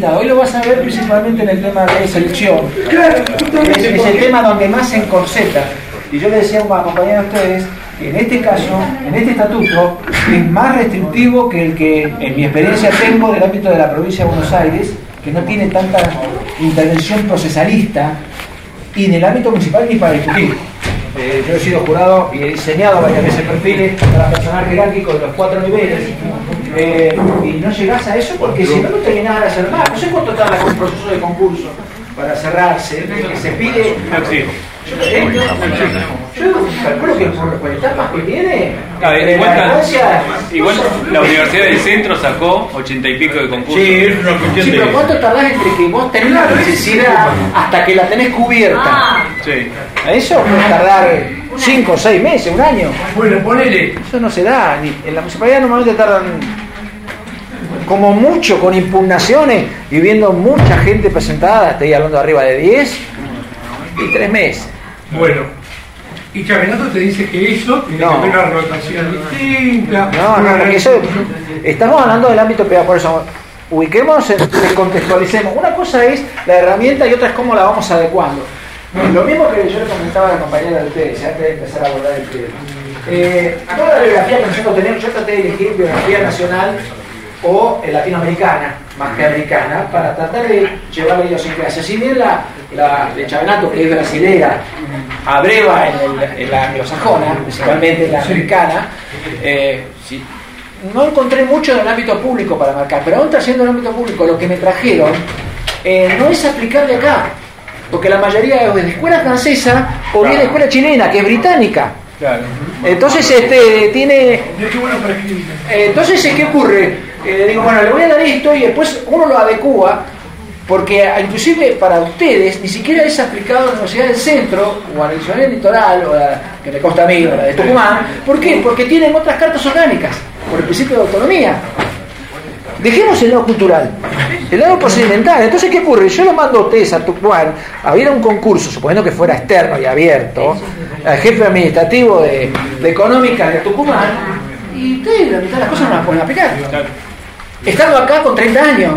limitado. Hoy lo vas a ver principalmente en el tema de selección. Es el tema donde más se encorseta. Y yo le decía a una compañera de ustedes que en este caso, en este estatuto, es más restrictivo que el que en mi experiencia tengo del ámbito de la provincia de Buenos Aires, que no tiene tanta intervención procesalista, y en el ámbito municipal ni para discutir. Yo he sido jurado y he diseñado varias veces perfiles para personal jerárquico de los 4 niveles, y no llegás a eso porque si no, no tenés nada de hacer más. No sé cuánto tarda un proceso de concurso para cerrarse, que se pide. Yo calculo que por etapas que tiene, igual la Universidad del Centro sacó 80 y pico de concursos. Sí, pero ¿cuánto tardás entre que vos tenés la necesidad hasta que la tenés cubierta? Sí. A eso puede tardar 5 o 6 meses, un año. Bueno, ponele. Eso no se da. En la municipalidad normalmente tardan como mucho con impugnaciones y viendo mucha gente presentada, estoy hablando arriba de 10 y 3 meses. Bueno, y Chavenato te dice que eso tiene que haber una rotación distinta. No, porque eso, estamos hablando del ámbito pedagógico, por eso ubiquemos, contextualicemos. Una cosa es la herramienta y otra es cómo la vamos adecuando. Lo mismo que yo le comentaba a la compañera de ustedes, antes de empezar a abordar el tema. Toda la biografía que nosotros tenemos, yo traté de elegir biografía nacional o latinoamericana, más que americana, para tratar de llevar la idiosincrasia. Si bien la de Chavenato, que es brasilera, abreva en la anglosajona, principalmente en la americana, no encontré mucho en el ámbito público para marcar, pero aún trayendo en el ámbito público lo que me trajeron no es aplicable acá, porque la mayoría es de escuela francesa o bien de escuela chilena, que es británica. Claro. Entonces tiene. Entonces, ¿qué ocurre? Digo, bueno, le voy a dar esto y después uno lo adecúa, porque inclusive para ustedes ni siquiera es aplicado en la Universidad del Centro o a la Universidad del Litoral o la que me consta a mí, o la de Tucumán. ¿Por qué? Porque tienen otras cartas orgánicas por el principio de autonomía. Dejemos el lado cultural, el lado procedimental. Entonces, ¿qué ocurre? Yo lo mando a ustedes a Tucumán, había un concurso, suponiendo que fuera externo y abierto, al jefe administrativo de Económica de Tucumán, y ustedes la mitad de las cosas no las pueden aplicar. Estando acá con 30 años.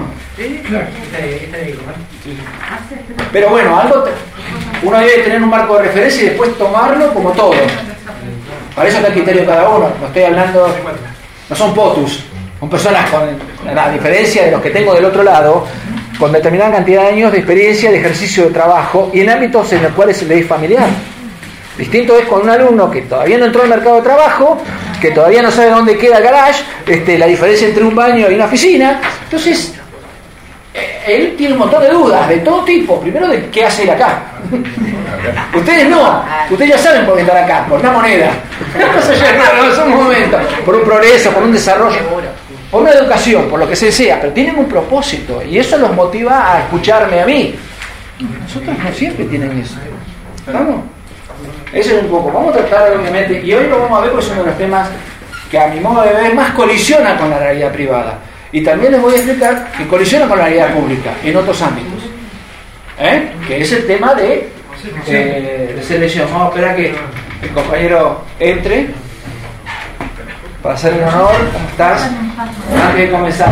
Pero bueno, uno debe tener un marco de referencia y después tomarlo como todo. Para eso está el criterio de cada uno. No estoy hablando, no son potus. Son personas con la diferencia de los que tengo del otro lado, con determinada cantidad de años de experiencia, de ejercicio de trabajo y en ámbitos en los cuales se le es familiar. Distinto es con un alumno que todavía no entró al mercado de trabajo, que todavía no sabe dónde queda el garage, la diferencia entre un baño y una oficina. Entonces, él tiene un montón de dudas de todo tipo. Primero, de qué hace él acá. Ustedes no, ustedes ya saben por qué están acá, por una moneda. Entonces, es un momento, por un progreso, por un desarrollo, por una educación, por lo que se desea, pero tienen un propósito y eso los motiva a escucharme a mí. Nosotros no siempre tienen eso. ¿Vamos? Eso es un poco. Vamos a tratar, obviamente, y hoy lo vamos a ver porque es uno de los temas que a mi modo de ver más colisiona con la realidad privada. Y también les voy a explicar que colisiona con la realidad pública en otros ámbitos. Que es el tema de selección. Vamos a esperar que el compañero entre para hacerle un honor. ¿Cómo estás? Antes de comenzar.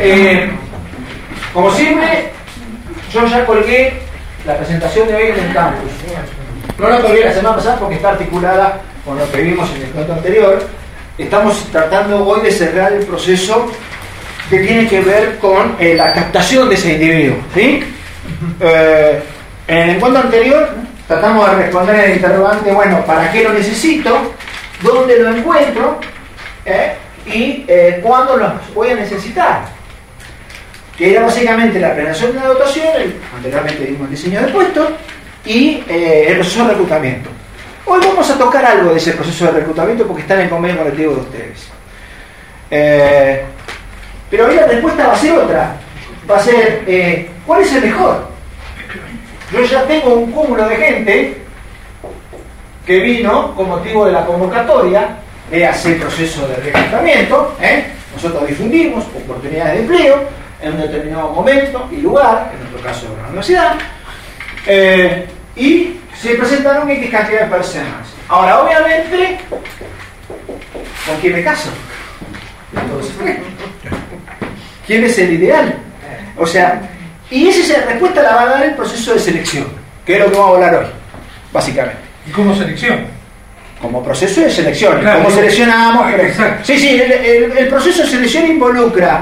Como siempre, yo ya colgué la presentación de hoy en el campus. No la colgué la semana pasada porque está articulada con lo que vimos en el encuentro anterior. Estamos tratando hoy de cerrar el proceso que tiene que ver con la captación de ese individuo, ¿sí? En el encuentro anterior tratamos de responder el interrogante, bueno, ¿para qué lo necesito? ¿Dónde lo encuentro? Y ¿cuándo lo voy a necesitar? Que era básicamente la planeación de la dotación, anteriormente vimos el diseño del puesto, y el proceso de reclutamiento. Hoy vamos a tocar algo de ese proceso de reclutamiento porque está en el convenio colectivo de ustedes. Pero hoy la respuesta va a ser otra. Va a ser, ¿cuál es el mejor? Yo ya tengo un cúmulo de gente que vino con motivo de la convocatoria de hacer proceso de reclutamiento. Nosotros difundimos oportunidades de empleo en un determinado momento y lugar, en nuestro caso en la universidad, y se presentaron X cantidad de personas. Ahora, obviamente, ¿con quién me caso? Entonces, ¿quién es el ideal? O sea, Y esa respuesta la va a dar el proceso de selección, que es lo que vamos a hablar hoy, básicamente. ¿Y cómo selección? Como proceso de selección, claro, cómo seleccionamos. Exacto. Sí, el proceso de selección involucra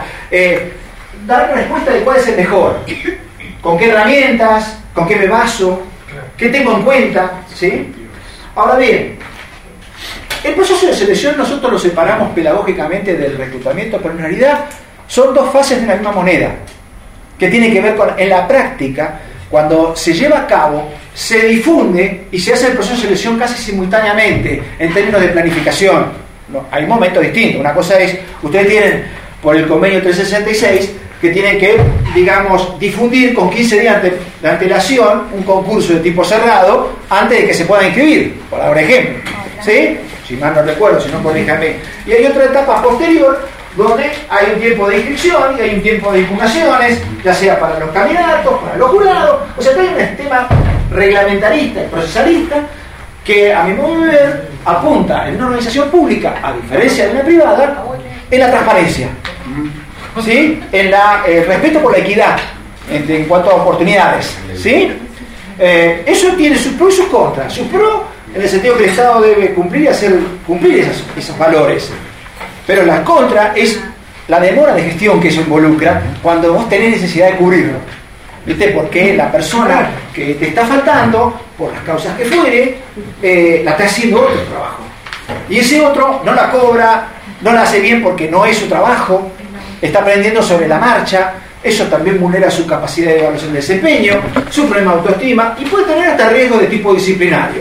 dar respuesta de cuál es el mejor, con qué herramientas, con qué me baso, qué tengo en cuenta, ¿sí? Ahora bien, el proceso de selección nosotros lo separamos pedagógicamente del reclutamiento, pero en realidad son dos fases de una misma moneda, que tiene que ver con, en la práctica, cuando se lleva a cabo, se difunde y se hace el proceso de selección casi simultáneamente en términos de planificación. No, hay momentos distintos. Una cosa es, ustedes tienen por el convenio 366 que tienen que, digamos, difundir con 15 días de antelación un concurso de tipo cerrado antes de que se pueda inscribir, por ejemplo, ¿sí? Si mal no recuerdo, si no corríjame. Y hay otra etapa posterior donde hay un tiempo de inscripción y hay un tiempo de impugnaciones, ya sea para los candidatos, para los jurados. O sea, que hay un sistema reglamentarista y procesalista que, a mi modo de ver, apunta en una organización pública, a diferencia de una privada, en la transparencia, ¿sí? En el respeto por la equidad en cuanto a oportunidades, ¿sí? Eso tiene sus pros y sus contras. Sus pros en el sentido que el Estado debe cumplir y hacer cumplir esos valores, pero la contra es la demora de gestión que eso involucra cuando vos tenés necesidad de cubrirlo, ¿viste? Porque la persona que te está faltando, por las causas que fuere, la está haciendo otro trabajo, y ese otro no la cobra, no la hace bien porque no es su trabajo, está aprendiendo sobre la marcha. Eso también vulnera su capacidad de evaluación de desempeño, su problema de autoestima, y puede tener hasta riesgo de tipo disciplinario,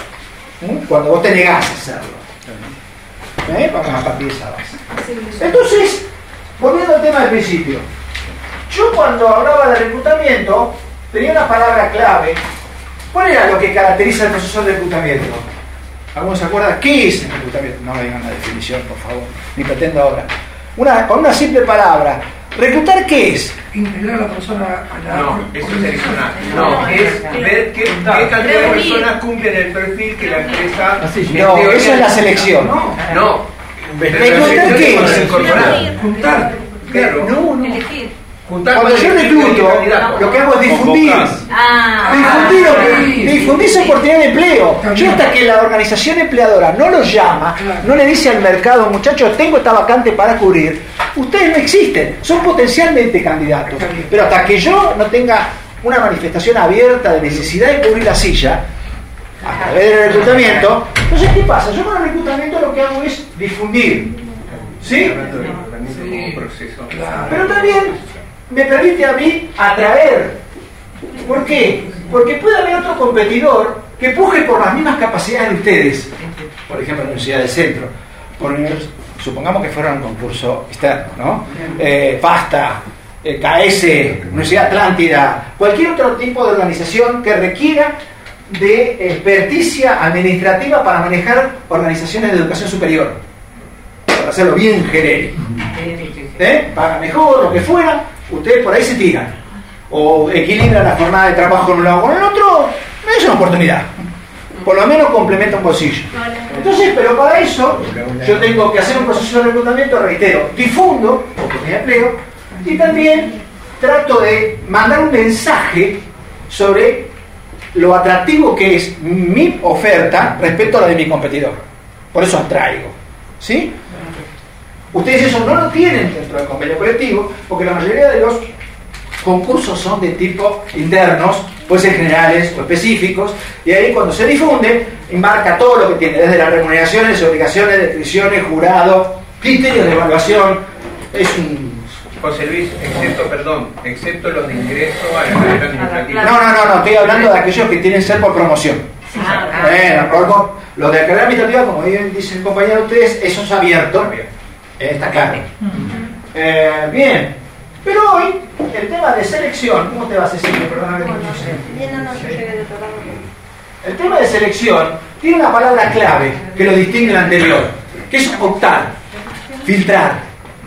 cuando vos te negás a hacerlo. Vamos a partir de esa base. Entonces, volviendo al tema del principio, yo cuando hablaba de reclutamiento tenía una palabra clave. ¿Cuál era lo que caracteriza el proceso de reclutamiento? ¿Alguno se acuerda? ¿Qué es el reclutamiento? No me digan la definición, por favor, ni pretendo ahora. Con una simple palabra. ¿Reclutar qué es? Integrar a la persona a la... No, eso es seleccionar. No, es ver qué cantidad de personas cumplen el perfil que la empresa... No, eso es la selección. No. ¿Reclutar qué es? Juntar. Claro. No. Elegir. Cuando yo recluto, lo que hago es difundir. Difundir esa oportunidad de empleo. Yo, hasta que la organización empleadora no los llama, no le dice al mercado, muchachos, tengo esta vacante para cubrir, ustedes no existen, son potencialmente candidatos. Pero hasta que yo no tenga una manifestación abierta de necesidad de cubrir la silla a través del reclutamiento, entonces ¿qué pasa? Yo con el reclutamiento lo que hago es difundir, ¿sí? Pero también me permite a mí atraer. ¿Por qué? Porque puede haber otro competidor que puje por las mismas capacidades de ustedes. Por ejemplo, la Universidad del Centro. Supongamos que fuera un concurso externo, ¿no? FASTA, KS, Universidad Atlántida, cualquier otro tipo de organización que requiera de experticia administrativa para manejar organizaciones de educación superior, para hacerlo bien genérico. Paga mejor, lo que fuera, ustedes por ahí se tiran, o equilibran la jornada de trabajo en un lado con el otro, es una oportunidad, por lo menos complementa un bolsillo. Entonces, pero para eso yo tengo que hacer un proceso de reclutamiento, reitero, difundo oportunidad de empleo, y también trato de mandar un mensaje sobre lo atractivo que es mi oferta respecto a la de mi competidor. Por eso atraigo, ¿sí? Ustedes eso no lo tienen dentro del convenio colectivo, porque la mayoría de los concursos son de tipo internos, pueden ser generales o específicos, y ahí cuando se difunde, embarca todo lo que tiene, desde las remuneraciones, obligaciones, descripciones, jurado, criterios de evaluación. Es un... José Luis, excepto los de ingreso a la carrera administrativa. No, estoy hablando de aquellos que tienen que ser por promoción. Los de la carrera administrativa, como bien dice el compañero de ustedes, eso es abierto. Está claro. Bien, pero hoy el tema de selección, ¿cómo te vas, Cecilia? Perdóname que no sé. El tema de selección tiene una palabra clave que lo distingue del anterior, que es optar, filtrar,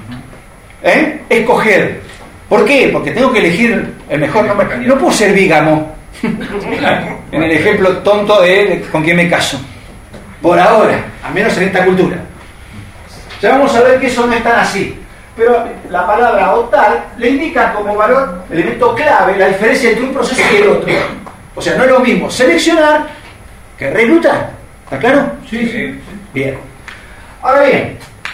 escoger. ¿Por qué? Porque tengo que elegir el mejor nombre. No puedo ser bígamo. En el ejemplo tonto de con quién me caso. Por ahora, al menos en esta cultura. Ya vamos a ver que eso no es tan así. pero la palabra optar le indica como valor, elemento clave, la diferencia entre un proceso y el otro. O sea, no es lo mismo seleccionar que reclutar. ¿Está claro? Sí. Bien. Ahora bien,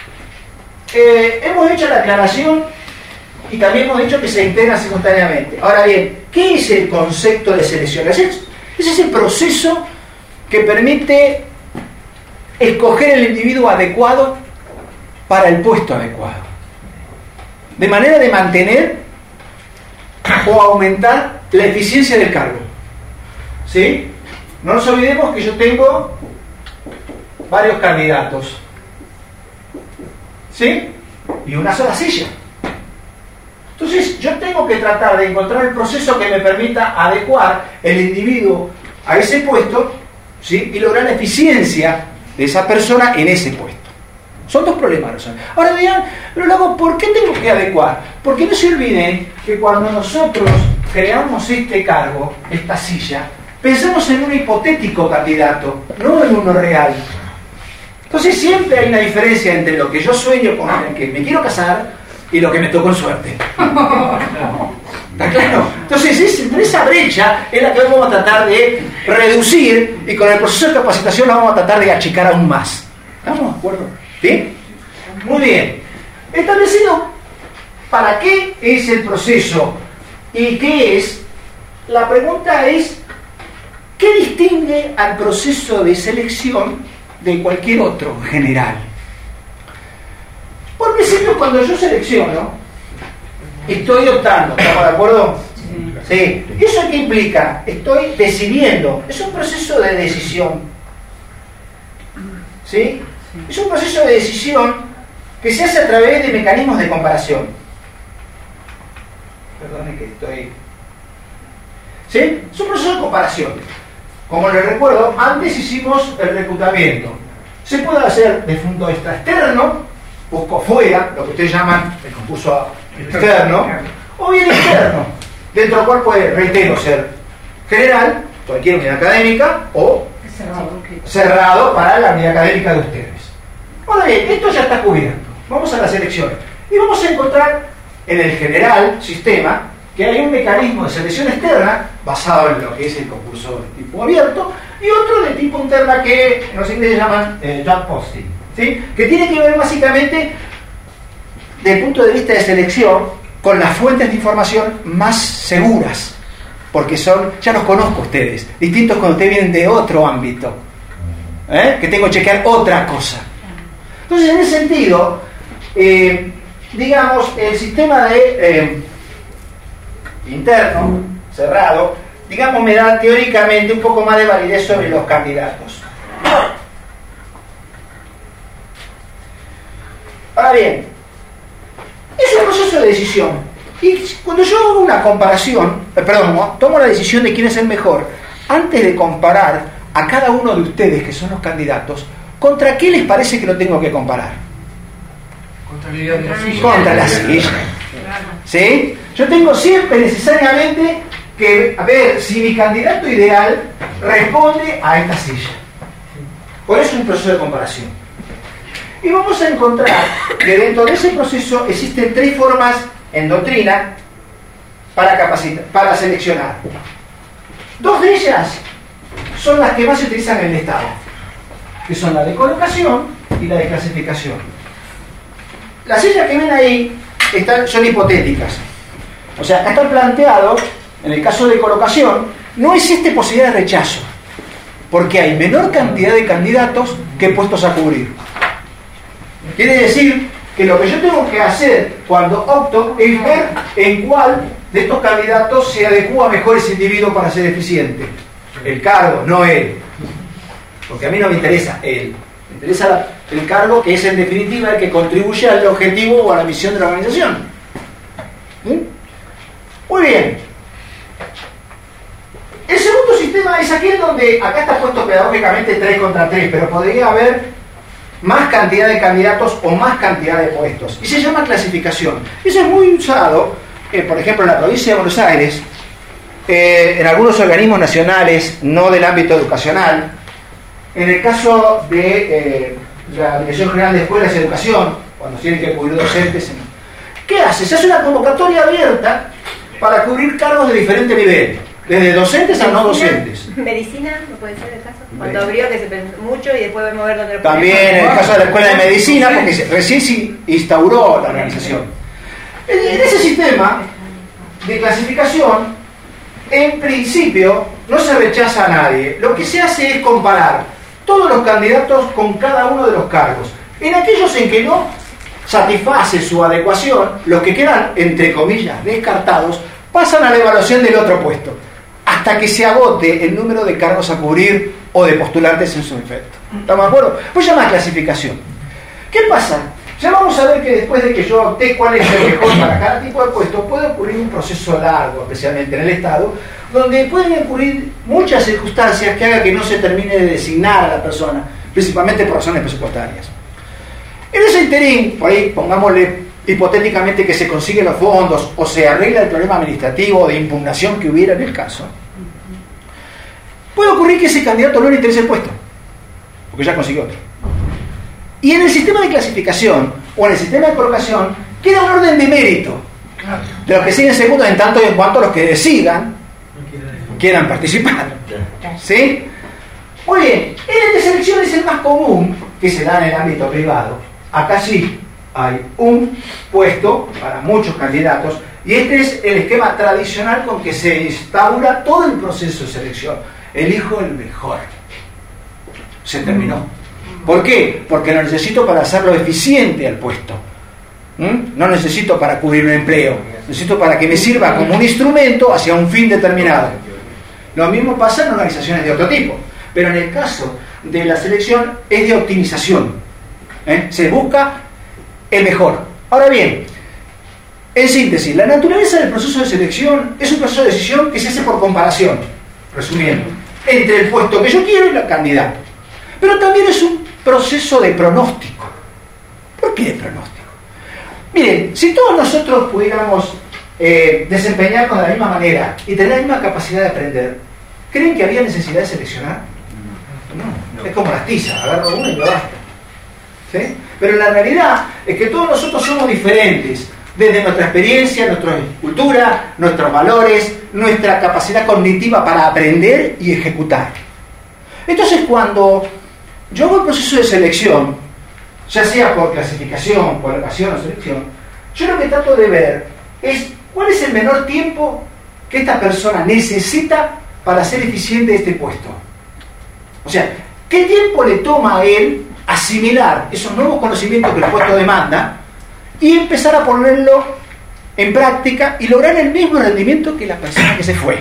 hemos hecho la aclaración y también hemos dicho que se integran simultáneamente. Ahora bien, ¿qué es el concepto de selección? Ese es el proceso que permite escoger el individuo adecuado para el puesto adecuado, de manera de mantener o aumentar la eficiencia del cargo. ¿Sí? No nos olvidemos que yo tengo varios candidatos, ¿sí? Y una sola silla. Entonces yo tengo que tratar de encontrar el proceso que me permita adecuar el individuo a ese puesto, ¿sí? Y lograr la eficiencia de esa persona en ese puesto. Son dos problemas. Ahora dirán, pero luego, ¿por qué tengo que adecuar? Porque no se olviden que cuando nosotros creamos este cargo, esta silla, pensamos en un hipotético candidato, no en uno real. Entonces siempre hay una diferencia entre lo que yo sueño con el que me quiero casar y lo que me tocó en suerte. ¿Está claro? Entonces entre esa brecha es la que vamos a tratar de reducir y con el proceso de capacitación la vamos a tratar de achicar aún más. ¿Estamos de acuerdo? ¿Sí? Muy bien. Establecido para qué es el proceso y qué es, la pregunta es, ¿qué distingue al proceso de selección de cualquier otro general? Por principio, cuando yo selecciono, estoy optando, ¿estamos de acuerdo? Sí. ¿Y eso qué implica? Estoy decidiendo. Es un proceso de decisión. ¿Sí? Es un proceso de decisión que se hace a través de mecanismos de comparación. Perdone que estoy... ¿Sí? Es un proceso de comparación. Como les recuerdo, antes hicimos el reclutamiento. Se puede hacer de punto de vista externo, busco fuera, lo que ustedes llaman el concurso externo, o bien interno, dentro del cual puede, reitero, ser general, cualquier unidad académica, o cerrado para la unidad académica de ustedes. Ahora bien, esto ya está cubierto. Vamos a la selección. Y vamos a encontrar en el general sistema que hay un mecanismo de selección externa basado en lo que es el concurso de tipo abierto y otro de tipo interna que en los ingleses llaman job posting, ¿sí? Que tiene que ver básicamente desde el punto de vista de selección con las fuentes de información más seguras, porque son, ya los conozco ustedes, distintos cuando ustedes vienen de otro ámbito, que tengo que chequear otra cosa. Entonces, en ese sentido, digamos, el sistema de interno, cerrado, digamos, me da teóricamente un poco más de validez sobre los candidatos. Ahora bien, es un proceso de decisión. Y cuando yo hago una comparación, tomo la decisión de quién es el mejor, antes de comparar a cada uno de ustedes, que son los candidatos, ¿contra qué les parece que lo tengo que comparar? Contra la silla. ¿Sí? Yo tengo siempre necesariamente que ver si mi candidato ideal responde a esta silla. Por eso es un proceso de comparación. Y vamos a encontrar que dentro de ese proceso existen tres formas en doctrina para capacitar, para seleccionar. Dos de ellas son las que más se utilizan en el Estado, que son la de colocación y la de clasificación. Las sillas que ven ahí son hipotéticas. O sea, acá está planteado, en el caso de colocación, no existe posibilidad de rechazo, porque hay menor cantidad de candidatos que puestos a cubrir. Quiere decir que lo que yo tengo que hacer cuando opto es ver en cuál de estos candidatos se adecua mejor ese individuo para ser eficiente. El cargo, no él. Porque a mí no me interesa él. Me interesa el cargo, que es en definitiva el que contribuye al objetivo o a la misión de la organización. ¿Sí? Muy bien. El segundo sistema es aquel donde, acá está puesto pedagógicamente 3 contra 3, pero podría haber más cantidad de candidatos o más cantidad de puestos. Y se llama clasificación. Eso es muy usado, por ejemplo, en la provincia de Buenos Aires, en algunos organismos nacionales, no del ámbito educacional. En el caso de la Dirección General de Escuelas y Educación, cuando tienen que cubrir docentes, ¿Qué hace? Se hace una convocatoria abierta para cubrir cargos de diferente nivel, desde docentes a no docentes. ¿Medicina no puede ser el caso? Cuando abrió que se pensó mucho y después vemos ver dónde lo También en el caso de la Escuela de Medicina, porque recién se instauró la organización. En ese sistema de clasificación, en principio, no se rechaza a nadie. Lo que se hace es comparar todos los candidatos con cada uno de los cargos. En aquellos en que no satisface su adecuación, los que quedan, entre comillas, descartados, pasan a la evaluación del otro puesto, hasta que se agote el número de cargos a cubrir o de postulantes en su efecto. ¿Estamos de acuerdo? Pues se llama clasificación. ¿Qué pasa? Ya vamos a ver que después de que yo opté cuál es el mejor para cada tipo de puesto, puede ocurrir un proceso largo, especialmente en el Estado, donde pueden ocurrir muchas circunstancias que hagan que no se termine de designar a la persona, principalmente por razones presupuestarias. En ese interín, por ahí pongámosle hipotéticamente que se consiguen los fondos o se arregla el problema administrativo o de impugnación que hubiera en el caso, puede ocurrir que ese candidato no le interese el puesto, porque ya consiguió otro. Y en el sistema de clasificación o en el sistema de colocación queda un orden de mérito de los que siguen segundos en tanto y en cuanto los que decidan quieran participar. ¿Sí? Muy bien, el de selección es el más común que se da en el ámbito privado. Acá sí hay un puesto para muchos candidatos y este es el esquema tradicional con que se instaura todo el proceso de selección. Elijo el mejor. Se terminó. ¿Por qué? Porque lo necesito para hacerlo eficiente al puesto. No necesito para cubrir un empleo. Necesito para que me sirva como un instrumento hacia un fin determinado. Lo mismo pasa en organizaciones de otro tipo. Pero en el caso de la selección es de optimización. Se busca el mejor. Ahora bien, en síntesis, la naturaleza del proceso de selección es un proceso de decisión que se hace por comparación, resumiendo, entre el puesto que yo quiero y el candidato. Pero también es un proceso de pronóstico. ¿Por qué de pronóstico? Miren, si todos nosotros pudiéramos desempeñarnos de la misma manera y tener la misma capacidad de aprender, ¿creen que había necesidad de seleccionar? No. Es como las tizas, agarro una y lo basta. ¿Sí? Pero la realidad es que todos nosotros somos diferentes, desde nuestra experiencia, nuestra cultura, nuestros valores, nuestra capacidad cognitiva para aprender y ejecutar. Entonces, cuando yo hago el proceso de selección, ya sea por clasificación, colocación o selección, yo lo que trato de ver es cuál es el menor tiempo que esta persona necesita para ser eficiente de este puesto. O sea, ¿qué tiempo le toma a él asimilar esos nuevos conocimientos que el puesto demanda y empezar a ponerlo en práctica y lograr el mismo rendimiento que la persona que se fue?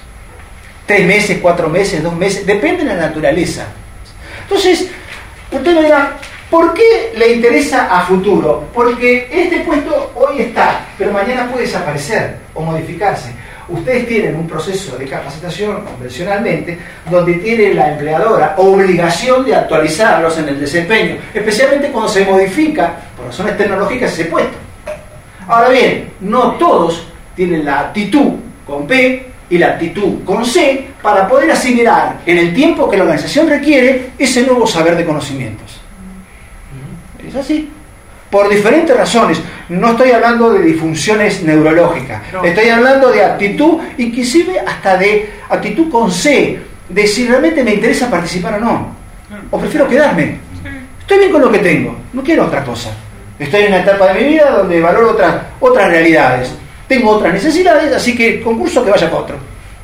3 meses, 4 meses, 2 meses, depende de la naturaleza. Entonces, usted me dirá, ¿por qué le interesa a futuro? Porque este puesto hoy está, pero mañana puede desaparecer o modificarse. Ustedes tienen un proceso de capacitación convencionalmente donde tiene la empleadora obligación de actualizarlos en el desempeño, especialmente cuando se modifica por razones tecnológicas ese puesto. Ahora bien, no todos tienen la aptitud con P y la aptitud con C para poder asimilar en el tiempo que la organización requiere ese nuevo saber de conocimientos. Es así. Por diferentes razones. No estoy hablando de disfunciones neurológicas. Estoy hablando de aptitud, inclusive hasta de aptitud con C, de si realmente me interesa participar o no. O prefiero quedarme. Estoy bien con lo que tengo. No quiero otra cosa. Estoy en una etapa de mi vida donde valoro otras realidades. Tengo otras necesidades, así que concurso que vaya para otro.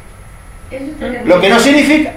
Lo que no significa...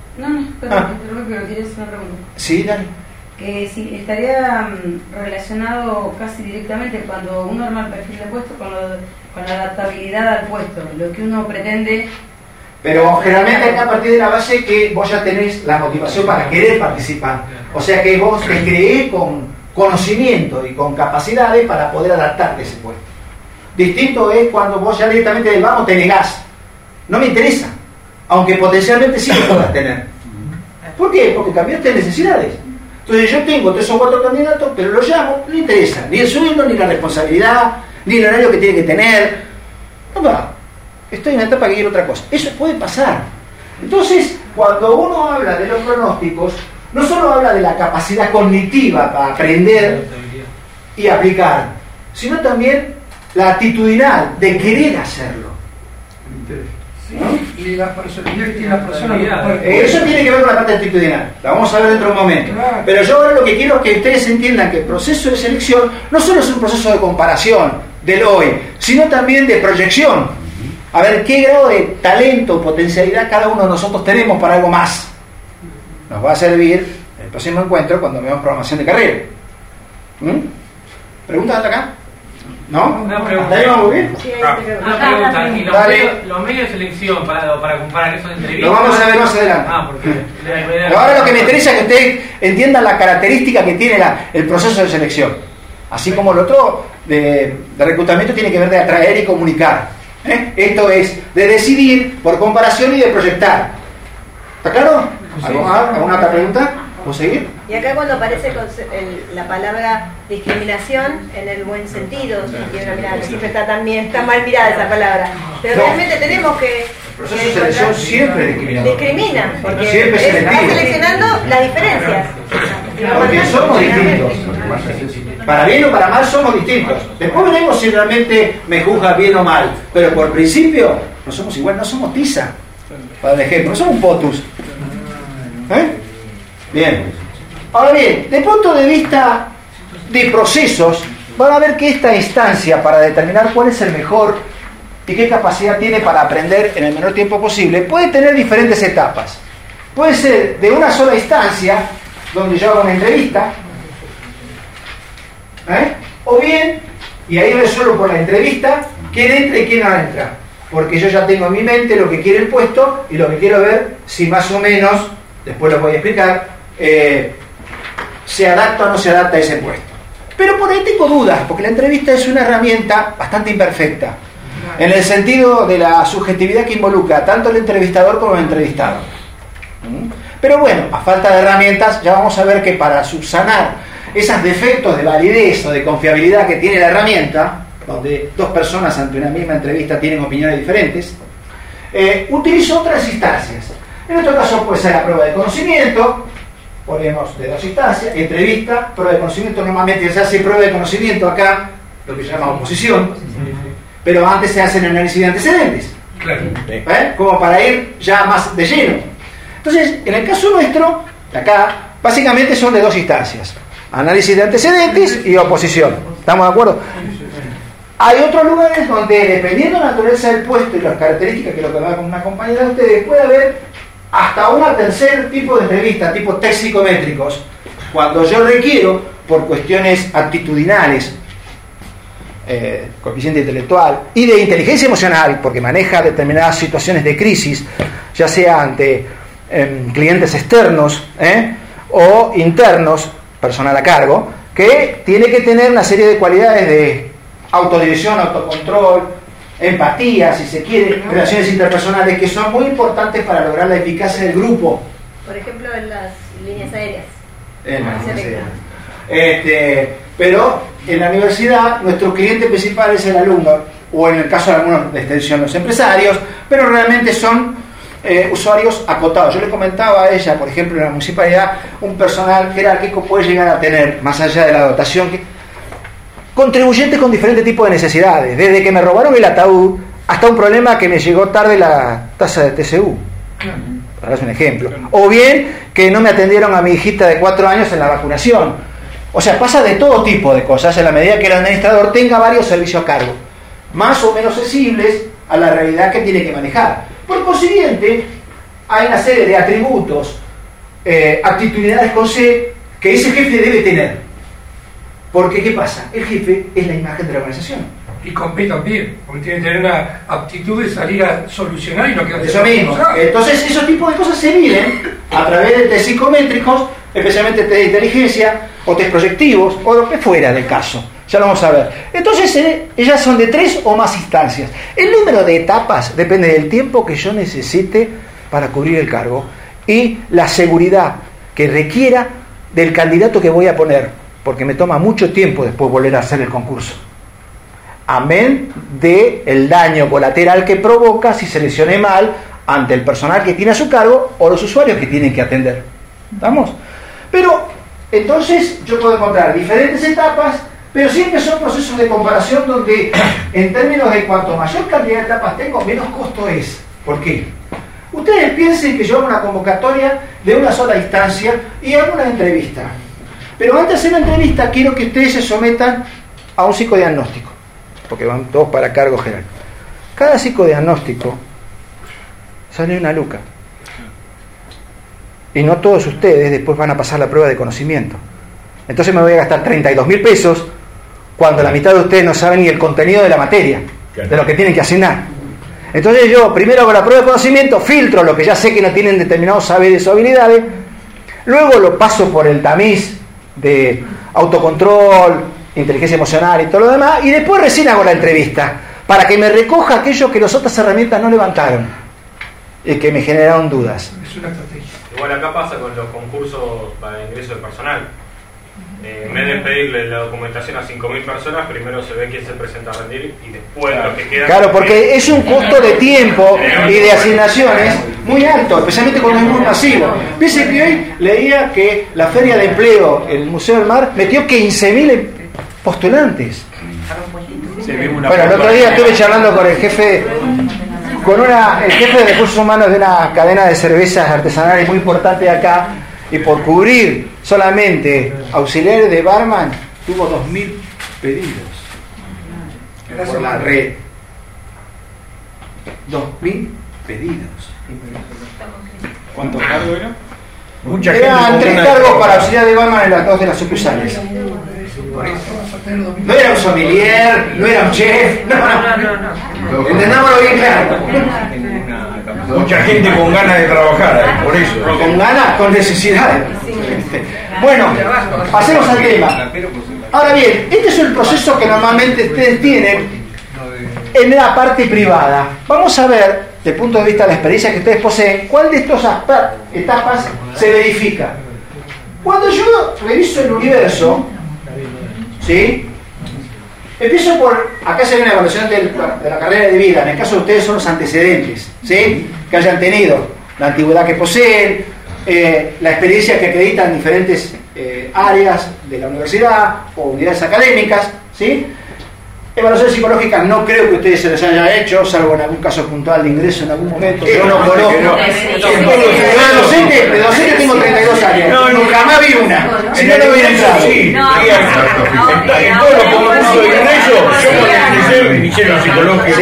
Pero quería hacer una pregunta. Sí, dale. Que si estaría relacionado casi directamente cuando uno arma el perfil de puesto con la adaptabilidad al puesto, lo que uno pretende. Pero generalmente a partir de la base que vos ya tenés la motivación para querer participar. O sea que vos te creés con conocimiento y con capacidades para poder adaptarte a ese puesto. Distinto es cuando vos ya directamente del vamos te negás. No me interesa, aunque potencialmente sí lo puedas tener. ¿Por qué? Porque cambiaste necesidades. Entonces yo tengo 3 o 4 candidatos, pero los llamo, no interesa ni el sueldo, ni la responsabilidad, ni el horario que tiene que tener. No va. Estoy en una etapa que quiero otra cosa. Eso puede pasar. Entonces, cuando uno habla de los pronósticos, no solo habla de la capacidad cognitiva para aprender y aplicar, sino también la actitudinal de querer hacerlo. ¿No? Y la personalidad que tiene la persona. Eso tiene que ver con la parte actitudinal. La vamos a ver dentro de un momento. Claro. Pero yo ahora lo que quiero es que ustedes entiendan que el proceso de selección no solo es un proceso de comparación del hoy, sino también de proyección. A ver qué grado de talento o potencialidad cada uno de nosotros tenemos para algo más. Nos va a servir en el próximo encuentro cuando veamos programación de carrera. ¿Preguntas hasta acá? ¿No? Una pregunta. ¿Hasta ahí vamos bien? Sí, Una pregunta. ¿Y Dale. los medios de selección para comparar eso de entrevistas? Lo vamos a ver más adelante. Porque Ahora lo que me interesa es que ustedes entiendan la característica que tiene el proceso de selección. Así como el otro de reclutamiento tiene que ver de atraer y comunicar. Esto es de decidir por comparación y de proyectar. ¿Está claro? ¿Alguna otra pregunta? ¿Puedo seguir? Y acá cuando aparece la palabra discriminación en el buen sentido, que una mirada que siempre está mal mirada esa palabra, pero No. realmente tenemos que... El proceso de selección siempre es discriminador. Discrimina, porque Siempre está selectivo. seleccionando las diferencias. Porque somos distintos. Para bien o para mal somos distintos. Después veremos si realmente me juzga bien o mal. Pero por principio no somos igual, no somos tiza. Para el ejemplo, no somos un potus. Bien. Ahora bien, desde el punto de vista de procesos, van a ver que esta instancia para determinar cuál es el mejor y qué capacidad tiene para aprender en el menor tiempo posible, puede tener diferentes etapas. Puede ser de una sola instancia, donde yo hago una entrevista, o bien, y ahí resuelvo por la entrevista, quién entra y quién no entra. Porque yo ya tengo en mi mente lo que quiere el puesto y lo que quiero ver si más o menos, después lo voy a explicar, se adapta o no se adapta a ese puesto. Pero por ahí tengo dudas, porque la entrevista es una herramienta bastante imperfecta, en el sentido de la subjetividad que involucra tanto el entrevistador como el entrevistado. Pero bueno, a falta de herramientas, ya vamos a ver que para subsanar esos defectos de validez o de confiabilidad que tiene la herramienta, donde dos personas ante una misma entrevista tienen opiniones diferentes, utilizo otras instancias. En otro caso puede ser la prueba de conocimiento, ponemos de dos instancias, entrevista, prueba de conocimiento. Normalmente se hace prueba de conocimiento acá, lo que se llama oposición, pero antes se hacen análisis de antecedentes, como para ir ya más de lleno. Entonces, en el caso nuestro, acá, básicamente son de dos instancias: análisis de antecedentes y oposición. ¿Estamos de acuerdo? Hay otros lugares donde, dependiendo de la naturaleza del puesto y las características, que es lo que hablaba con una compañera de ustedes, puede haber hasta un tercer tipo de entrevista, tipo test psicométricos, cuando yo requiero, por cuestiones actitudinales, coeficiente intelectual y de inteligencia emocional, porque maneja determinadas situaciones de crisis, ya sea ante clientes externos o internos, personal a cargo, que tiene que tener una serie de cualidades de autodirección, autocontrol, empatía, si se quiere, relaciones interpersonales, que son muy importantes para lograr la eficacia del grupo. Por ejemplo, en las líneas aéreas. Pero en la universidad nuestro cliente principal es el alumno, o en el caso de algunos de extensión los empresarios, pero realmente son usuarios acotados. Yo le comentaba a ella, por ejemplo, en la municipalidad, un personal jerárquico puede llegar a tener, más allá de la dotación, contribuyentes con diferentes tipos de necesidades, desde que me robaron el ataúd hasta un problema que me llegó tarde la tasa de TCU, para dar un ejemplo, o bien que no me atendieron a mi hijita de 4 años en la vacunación. O sea, pasa de todo tipo de cosas en la medida que el administrador tenga varios servicios a cargo, más o menos sensibles a la realidad que tiene que manejar. Por consiguiente, hay una serie de atributos, actitudinales con C, que ese jefe debe tener. Porque, ¿qué pasa? El jefe es la imagen de la organización. Y compete también, porque tiene que tener una aptitud de salir a solucionar y no quedarse Eso mismo. Entonces, esos tipos de cosas se miden a través de test psicométricos, especialmente test de inteligencia, o test proyectivos, o lo que fuera del caso. Ya lo vamos a ver. Entonces, ellas son de 3 o más instancias. El número de etapas depende del tiempo que yo necesite para cubrir el cargo y la seguridad que requiera del candidato que voy a poner, porque me toma mucho tiempo después volver a hacer el concurso. Amén de el daño colateral que provoca si seleccioné mal ante el personal que tiene a su cargo o los usuarios que tienen que atender. ¿Estamos? Pero, entonces, yo puedo encontrar diferentes etapas Pero siempre son procesos de comparación donde, en términos de cuanto mayor cantidad de etapas tengo, menos costo es. ¿Por qué? Ustedes piensen que yo hago una convocatoria de una sola instancia y hago una entrevista. Pero antes de hacer la entrevista quiero que ustedes se sometan a un psicodiagnóstico, porque van todos para cargo general. Cada psicodiagnóstico sale una luca. Y no todos ustedes después van a pasar la prueba de conocimiento. Entonces me voy a gastar 32.000 pesos cuando la mitad de ustedes no saben ni el contenido de la materia, de lo que tienen que asignar. Entonces yo primero hago la prueba de conocimiento, filtro lo que ya sé que no tienen determinados saberes o habilidades, luego lo paso por el tamiz de autocontrol, inteligencia emocional y todo lo demás, y después recién hago la entrevista, para que me recoja aquello que las otras herramientas no levantaron y que me generaron dudas. Es una estrategia. Igual acá pasa con los concursos para ingreso de personal. En vez de pedirle la documentación a 5.000 personas, primero se ve quién se presenta a rendir y después lo que queda... Claro, porque es un costo de tiempo y de asignaciones muy alto, especialmente cuando es muy masivo. Fíjense que hoy leía que la Feria de Empleo, el Museo del Mar, metió 15.000 postulantes. Bueno, el otro día estuve charlando con el jefe... el jefe de recursos humanos de una cadena de cervezas artesanales muy importante de acá, y por cubrir solamente auxiliares de barman tuvo 2.000 pedidos por la red. 2.000 pedidos. ¿Cuántos cargos eran? Mucha Eran gente 3 cargos para auxiliar de barman en las 2 de las sucursales. No era un sommelier, no era un chef, no. Entendámoslo bien claro. Mucha gente con ganas de trabajar, por eso. Con ganas, con necesidades. Bueno, pasemos al tema. Ahora bien, este es el proceso que normalmente ustedes tienen en la parte privada. Vamos a ver, desde el punto de vista de la experiencia que ustedes poseen, cuál de estas etapas se verifica. Cuando yo reviso el universo, ¿sí? Empiezo por, acá se ve una evaluación de la carrera de vida, en el caso de ustedes son los antecedentes, ¿sí? Que hayan tenido, la antigüedad que poseen, la experiencia que acreditan diferentes áreas de la universidad o unidades académicas, ¿sí? Evaluaciones psicológicas no creo que ustedes se les haya hecho, salvo en algún caso puntual de ingreso en algún momento. Yo no conozco. De docente tengo 32 años. Nunca más vi una. Si no, no hubiera entrado. En todos los concursos de ingreso, yo me hicieron psicológico.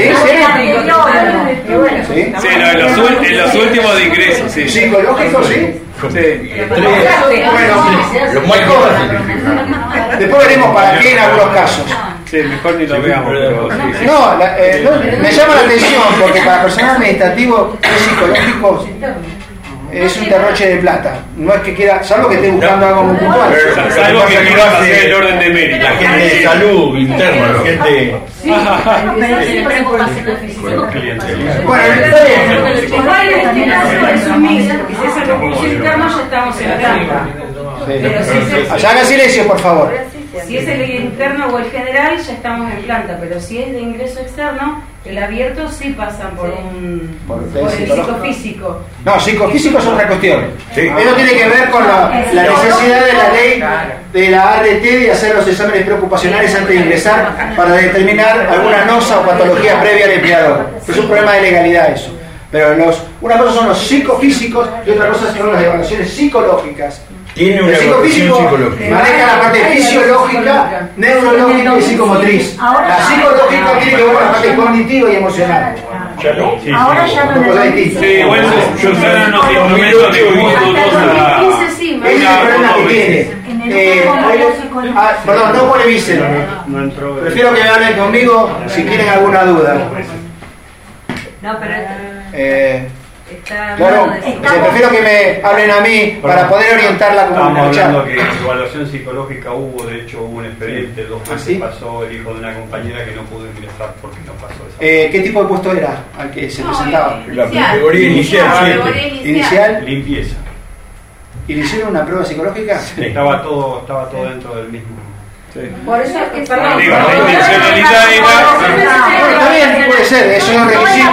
Sí, no, en los últimos de ingreso, sí. ¿Psicológico, sí? Sí. Bueno, después veremos para qué en algunos casos. Sí, mejor ni lo veamos. Pero, sí. No, me llama la atención porque para personal administrativo es psicológico, es un derroche de plata. No es que quiera, salvo que esté buscando algo muy puntual. Salvo que quiera hacer el orden de mérito. La gente de salud interna, la gente... Bueno, igual en este caso es un mix, porque si es el recurso interno ya estamos en la trampa. allá haga silencio, por favor. Si es el interno o el general, ya estamos en planta, pero si es de ingreso externo, el abierto sí pasan por el psicofísico. No, psicofísico es otra cuestión. Eso tiene que ver con la necesidad de la ley de la ART de hacer los exámenes preocupacionales antes de ingresar para determinar alguna nosa o patología previa al empleador. Es un problema de legalidad eso. Pero una cosa son los psicofísicos y otra cosa son las evaluaciones psicológicas. Tiene una evaluación psicológica. Maneja la parte fisiológica, neurológica y psicomotriz. La psicológica tiene que ver con la parte cognitiva y emocional. Ya no. Ahora ya no. Sí, igual se usaron los instrumentos de cómputos. Ese es el problema que tiene. Perdón, no polemicen. Prefiero que me hablen conmigo si tienen alguna duda. No, pero claro, prefiero que me hablen a mí para poder orientar la comunicación. Estamos hablando que evaluación psicológica hubo, de hecho hubo un expediente, 2 veces ¿sí? pasó el hijo de una compañera que no pudo ingresar porque no pasó esa. ¿Qué tipo de puesto era al que se presentaba? La categoría inicial. ¿Inicial? Limpieza. ¿Y le hicieron una prueba psicológica? Sí. Estaba todo dentro del mismo. Sí. por eso es que Digo, la intencionalidad era... Bueno, está bien, puede ser, eso es un requisito.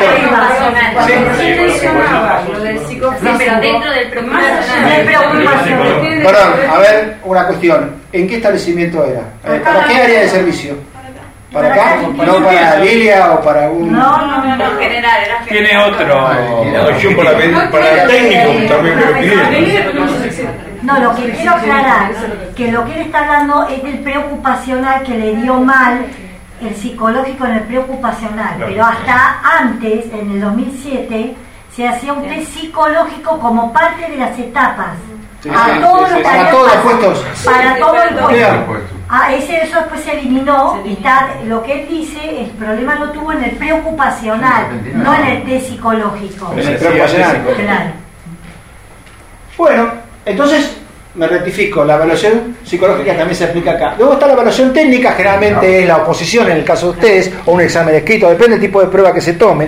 Lo del psicofísico, pero dentro del más allá de Perdón, a ver, una cuestión. ¿En qué establecimiento era? ¿Para qué área de servicio? ¿Para acá? ¿No para Lilia o para un...? No, en general. Tiene otro. Yo para técnico también me lo pidieron. No, lo que quiero aclarar, que lo que él está hablando es del preocupacional, que le dio mal el psicológico en el preocupacional, pero hasta antes, en el 2007, se hacía un test psicológico como parte de las etapas. Para todos los puestos. Para todo el puesto. Eso después se eliminó y lo que él dice, el problema lo tuvo en el preocupacional, no en el test psicológico. En el preocupacional. Claro. Bueno, entonces me rectifico, la evaluación psicológica también se aplica acá. Luego está la evaluación técnica, generalmente es la oposición en el caso de ustedes, o un examen escrito, depende del tipo de prueba que se tome.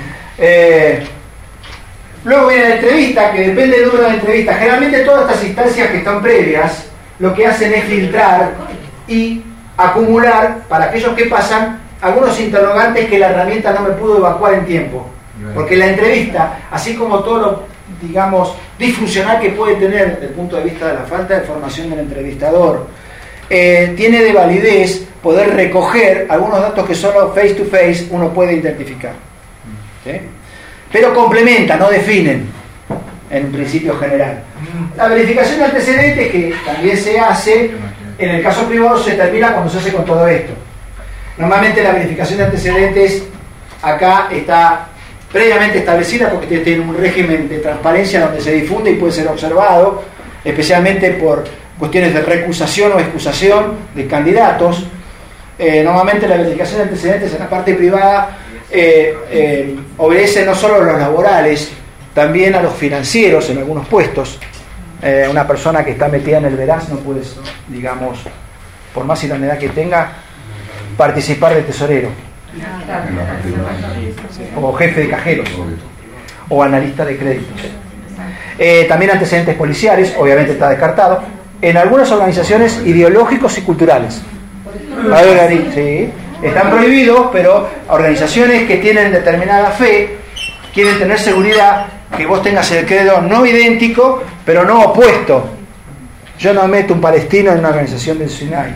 Luego viene la entrevista, que depende del número de entrevistas. Generalmente todas estas instancias que están previas, lo que hacen es filtrar y acumular, para aquellos que pasan, algunos interrogantes que la herramienta no me pudo evacuar en tiempo. Porque la entrevista, así como todo lo, digamos, disfuncional que puede tener desde el punto de vista de la falta de formación del entrevistador, tiene de validez poder recoger algunos datos que solo face to face uno puede identificar. ¿Sí? Pero complementa, no definen en principio general. La verificación de antecedentes, que también se hace, en el caso privado se termina cuando se hace con todo esto. Normalmente la verificación de antecedentes acá está previamente establecida porque tiene un régimen de transparencia donde se difunde y puede ser observado, especialmente por cuestiones de recusación o excusación de candidatos. Normalmente la verificación de antecedentes en la parte privada obedece no solo a los laborales, también a los financieros en algunos puestos. Una persona que está metida en el veraz no puede, digamos, por más idoneidad que tenga, participar de tesorero, o jefe de cajeros, o analista de créditos. También antecedentes policiales, obviamente está descartado. En algunas organizaciones ideológicos y culturales. Sí, están prohibidos, pero organizaciones que tienen determinada fe quieren tener seguridad que vos tengas el credo no idéntico, pero no opuesto. Yo no meto un palestino en una organización del Sinai.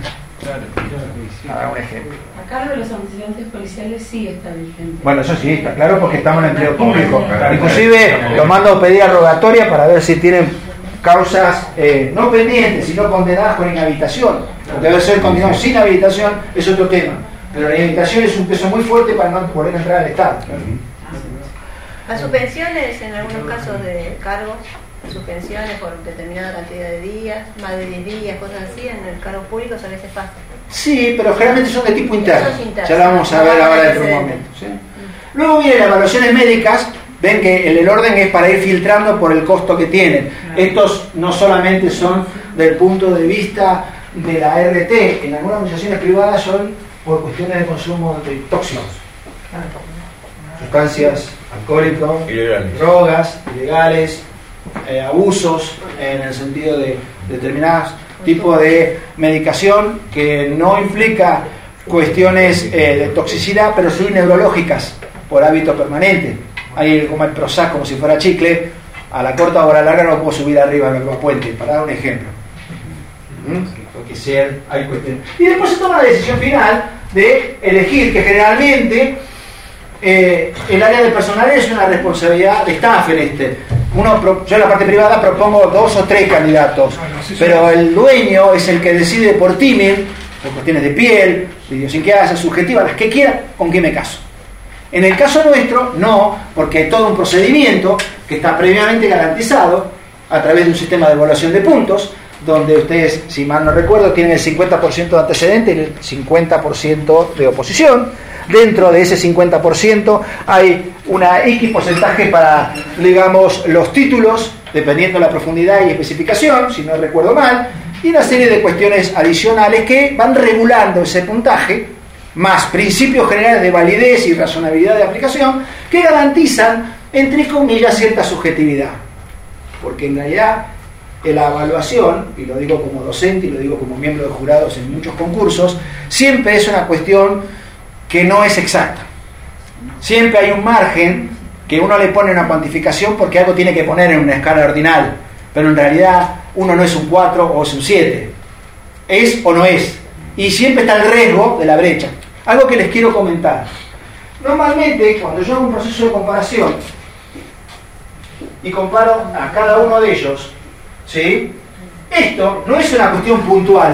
Un ejemplo. Acá lo de los antecedentes policiales sí está vigente. Bueno, eso sí, está claro, porque estamos en empleo público. Inclusive lo mando a pedir a rogatoria para ver si tienen causas no pendientes, sino condenadas con inhabilitación. Porque debe ser condenado sin habilitación es otro tema. Pero la inhabilitación es un peso muy fuerte para no poder entrar al Estado. Las suspensiones, en algunos casos de cargos, suspensiones por determinada cantidad de días, más de 10 días, cosas así, en el cargo público a veces pasa. Sí, pero generalmente son de tipo interno. Ya lo vamos a ver ahora dentro de un momento. ¿Sí? Luego vienen las evaluaciones médicas. Ven que el orden es para ir filtrando por el costo que tienen. Estos no solamente son del punto de vista de la RT, en algunas organizaciones privadas son por cuestiones de consumo de tóxicos, sustancias alcohólicas, drogas, ilegales, abusos en el sentido de determinados tipos de medicación que no implica cuestiones de toxicidad, pero sí neurológicas por hábito permanente. Alguien que come el Prozac como si fuera chicle, a la corta o a la larga no puedo subir arriba del puente, para dar un ejemplo. Porque hay cuestiones. Y después se toma la decisión final de elegir, que generalmente el área del personal es una responsabilidad de staff en este. Yo en la parte privada propongo 2 o 3 candidatos, pero el dueño es el que decide por timing, por cuestiones de piel, de idiosincrasia subjetiva, las que quiera, con qué me caso. En el caso nuestro, no, porque hay todo un procedimiento que está previamente garantizado a través de un sistema de evaluación de puntos, donde ustedes, si mal no recuerdo, tienen el 50% de antecedente y el 50% de oposición. Dentro de ese 50% hay una X porcentaje para, digamos, los títulos, dependiendo de la profundidad y especificación, si no recuerdo mal, y una serie de cuestiones adicionales que van regulando ese puntaje, más principios generales de validez y razonabilidad de aplicación, que garantizan, entre comillas, cierta subjetividad. Porque en realidad la evaluación, y lo digo como docente y lo digo como miembro de jurados en muchos concursos, siempre es una cuestión que no es exacta. Siempre hay un margen que uno le pone una cuantificación porque algo tiene que poner en una escala ordinal, pero en realidad uno no es un 4 o es un 7. es o no es. Y siempre está el riesgo de la brecha. Algo que les quiero comentar. Normalmente, cuando yo hago un proceso de comparación y comparo a cada uno de ellos, ¿sí? Esto no es una cuestión puntual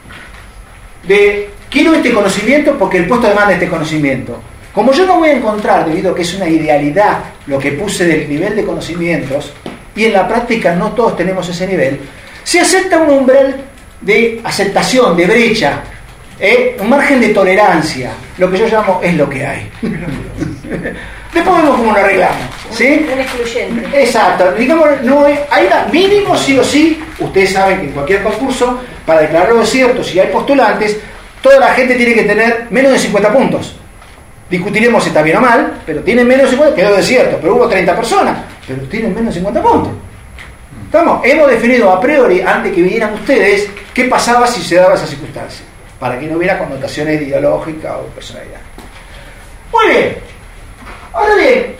de quiero este conocimiento porque el puesto demanda este conocimiento. Como yo no voy a encontrar, debido a que es una idealidad lo que puse del nivel de conocimientos, y en la práctica no todos tenemos ese nivel, se acepta un umbral de aceptación, de brecha, un margen de tolerancia. Lo que yo llamo es lo que hay. Después vemos cómo lo arreglamos, ¿sí? Un excluyente. Exacto. Digamos, no hay mínimo sí o sí. Ustedes saben que en cualquier concurso, para declararlo desierto, si hay postulantes, toda la gente tiene que tener menos de 50 puntos. Discutiremos si está bien o mal, pero tienen menos de 50, quedó desierto, pero hubo 30 personas, pero tienen menos de 50 puntos. ¿Estamos? Hemos definido a priori, antes que vinieran ustedes, qué pasaba si se daba esa circunstancia, para que no hubiera connotaciones ideológicas o personalidad. Muy bien. Ahora bien,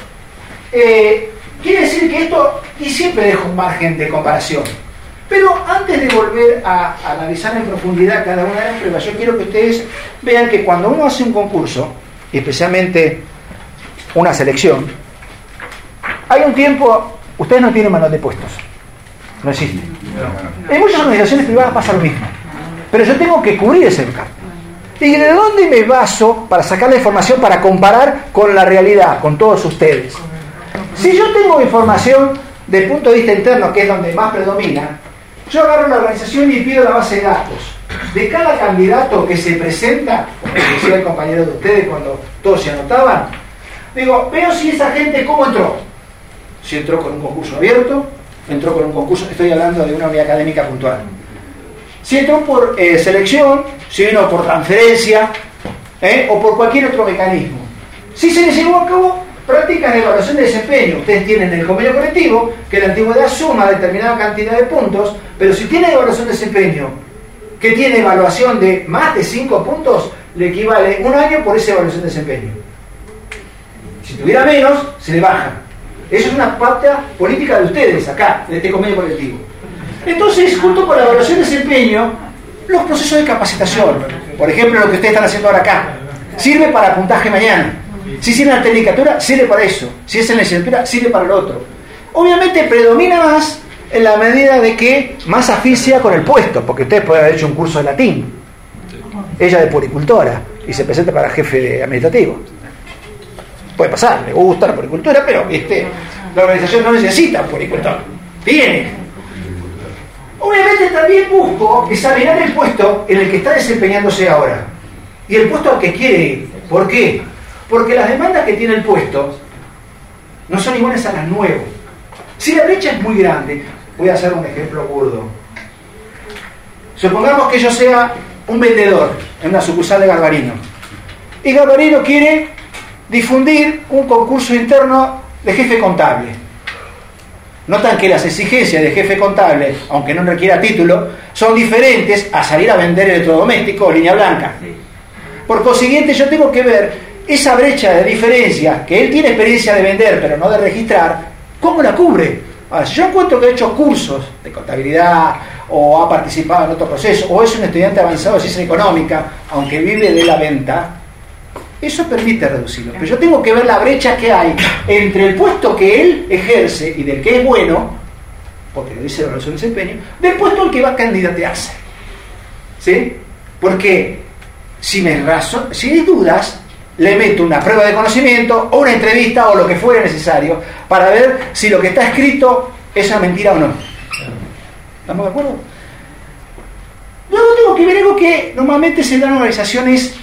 quiere decir que esto, y siempre dejo un margen de comparación, pero antes de volver a analizar en profundidad cada una de las pruebas, yo quiero que ustedes vean que cuando uno hace un concurso, especialmente una selección, hay un tiempo, ustedes no tienen manual de puestos, no existe. En muchas organizaciones privadas pasa lo mismo, pero yo tengo que cubrir ese campo. ¿Y de dónde me baso para sacar la información para comparar con la realidad, con todos ustedes? Si yo tengo información del punto de vista interno, que es donde más predomina, yo agarro la organización y pido la base de datos de cada candidato que se presenta, como decía el compañero de ustedes cuando todos se anotaban. Digo, veo si esa gente cómo entró. Si entró con un concurso abierto, entró con un concurso, estoy hablando de una unidad académica puntual. Si entró por selección, si vino por transferencia, o por cualquier otro mecanismo. Si se les llevó a cabo prácticas de evaluación de desempeño, ustedes tienen el convenio colectivo que la antigüedad suma determinada cantidad de puntos, pero si tiene evaluación de desempeño que tiene evaluación de más de 5 puntos, le equivale un año por esa evaluación de desempeño. Si tuviera menos, se le baja. Eso es una pauta política de ustedes acá, de este convenio colectivo. Entonces, junto con la evaluación de desempeño, los procesos de capacitación, por ejemplo, lo que ustedes están haciendo ahora acá, sirve para puntaje mañana. Si sirve en la tecnicatura, sirve para eso. Si es en la licenciatura, sirve para el otro. Obviamente predomina más en la medida de que más aficia con el puesto, porque ustedes pueden haber hecho un curso de latín, ella de puericultora, y se presenta para jefe de administrativo. Puede pasar, le gusta la puericultura, pero la organización no necesita un puericultor. Tiene. Obviamente también busco examinar el puesto en el que está desempeñándose ahora y el puesto al que quiere ir. ¿Por qué? Porque las demandas que tiene el puesto no son iguales a las nuevas. Si la brecha es muy grande, voy a hacer un ejemplo burdo. Supongamos que yo sea un vendedor en una sucursal de Garbarino y Garbarino quiere difundir un concurso interno de jefe contable. Notan que las exigencias de jefe contable, aunque no requiera título, son diferentes a salir a vender electrodoméstico o línea blanca. Por consiguiente, yo tengo que ver esa brecha de diferencia, que él tiene experiencia de vender, pero no de registrar, ¿cómo la cubre? Ahora, si yo encuentro que ha hecho cursos de contabilidad, o ha participado en otro proceso, o es un estudiante avanzado de ciencia económica, aunque vive de la venta, eso permite reducirlo. Pero yo tengo que ver la brecha que hay entre el puesto que él ejerce y del que es bueno, porque lo dice la evaluación de desempeño, del puesto al que va a candidatearse. ¿Sí? Porque si hay dudas, le meto una prueba de conocimiento o una entrevista o lo que fuera necesario para ver si lo que está escrito es una mentira o no. ¿Estamos de acuerdo? Luego tengo que ver algo que normalmente se da en organizaciones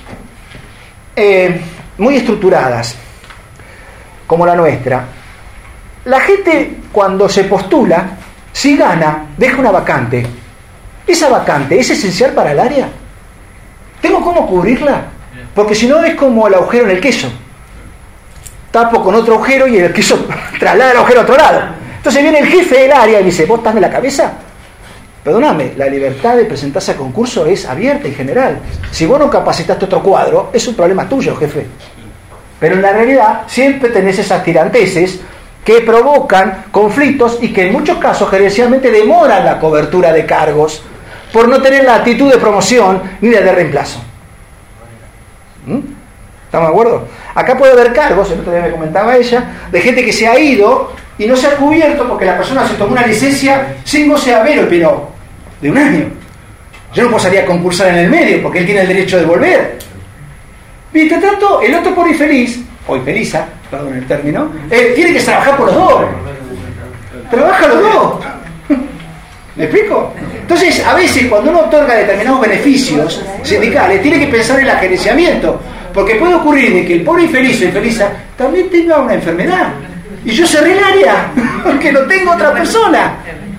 muy estructuradas, como la nuestra. La gente, cuando se postula, si gana, deja una vacante. ¿Esa vacante es esencial para el área? ¿Tengo cómo cubrirla? Porque si no es como el agujero en el queso. Tapo con otro agujero y el queso traslada el agujero a otro lado. Entonces viene el jefe del área y dice, ¿vos estás de la cabeza? Perdóname, la libertad de presentarse a concurso es abierta en general. Si vos no capacitaste otro cuadro, es un problema tuyo, jefe. Pero en la realidad siempre tenés esas tiranteses que provocan conflictos y que en muchos casos gerencialmente demoran la cobertura de cargos, por no tener la actitud de promoción ni de reemplazo. ¿Estamos de acuerdo? Acá puede haber cargos, el otro día me comentaba ella, de gente que se ha ido y no se ha cubierto porque la persona se tomó una licencia sin goce haber, pero de 1 año. Yo no puedo salir a concursar en el medio porque él tiene el derecho de volver. Mientras tanto, el otro pobre infeliz, o infeliza, perdón el término, tiene que trabajar por los dos. Trabaja los dos. ¿Me explico? Entonces, a veces cuando uno otorga determinados beneficios sindicales, tiene que pensar en el agerenciamiento, porque puede ocurrir de que el pobre infeliz o infeliza también tenga una enfermedad. Y yo cerré el área, porque no tengo otra persona.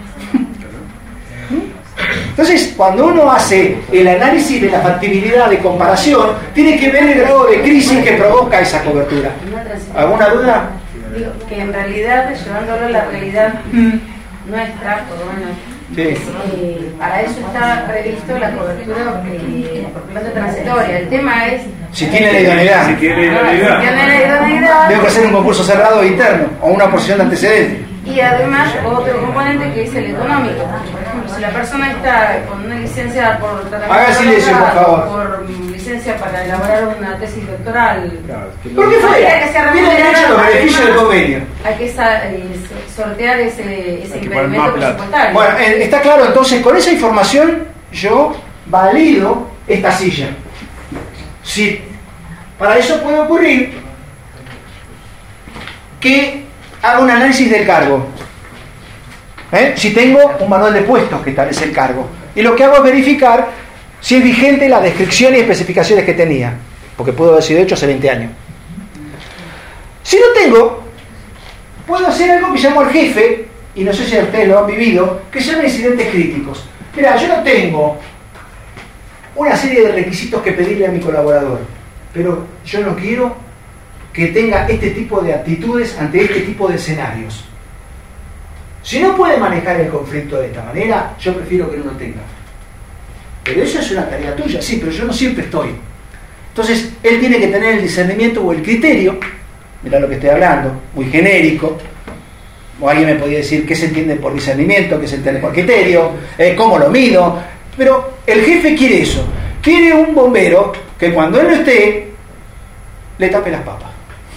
Entonces, cuando uno hace el análisis de la factibilidad de comparación, tiene que ver el grado de crisis que provoca esa cobertura. ¿Alguna duda? Digo, que en realidad, llevándolo a la realidad nuestra, por lo menos, para eso está previsto la cobertura por plazo transitoria. El tema es... Si tiene la idoneidad. Si tiene la idoneidad. Tengo que hacer un concurso cerrado interno o una porción de antecedentes. Y además otro componente que es el económico. Por ejemplo, si la persona está con una licencia por tratamiento, haga silencio, por favor, por licencia para elaborar una tesis doctoral, ¿por qué fue? Tiene derecho a los beneficios del convenio. Hay que sortear ese impedimento presupuestario. Bueno, está claro, entonces con esa información yo valido esta silla. Si para eso puede ocurrir que hago un análisis del cargo. Si tengo un manual de puestos que establece el cargo. Y lo que hago es verificar si es vigente la descripción y especificaciones que tenía. Porque pudo haber sido hecho hace 20 años. Si no tengo, puedo hacer algo que llamo al jefe, y no sé si ustedes lo han vivido, que se llama incidentes críticos. Mira, yo no tengo una serie de requisitos que pedirle a mi colaborador, pero yo no quiero que tenga este tipo de actitudes ante este tipo de escenarios. Si no puede manejar el conflicto de esta manera, yo prefiero que no lo tenga. Pero eso es una tarea tuya, sí, pero yo no siempre estoy. Entonces, él tiene que tener el discernimiento o el criterio, mirá lo que estoy hablando, muy genérico, o alguien me podría decir qué se entiende por discernimiento, qué se entiende por criterio, cómo lo mido, pero el jefe quiere eso, quiere un bombero que cuando él no esté, le tape las papas.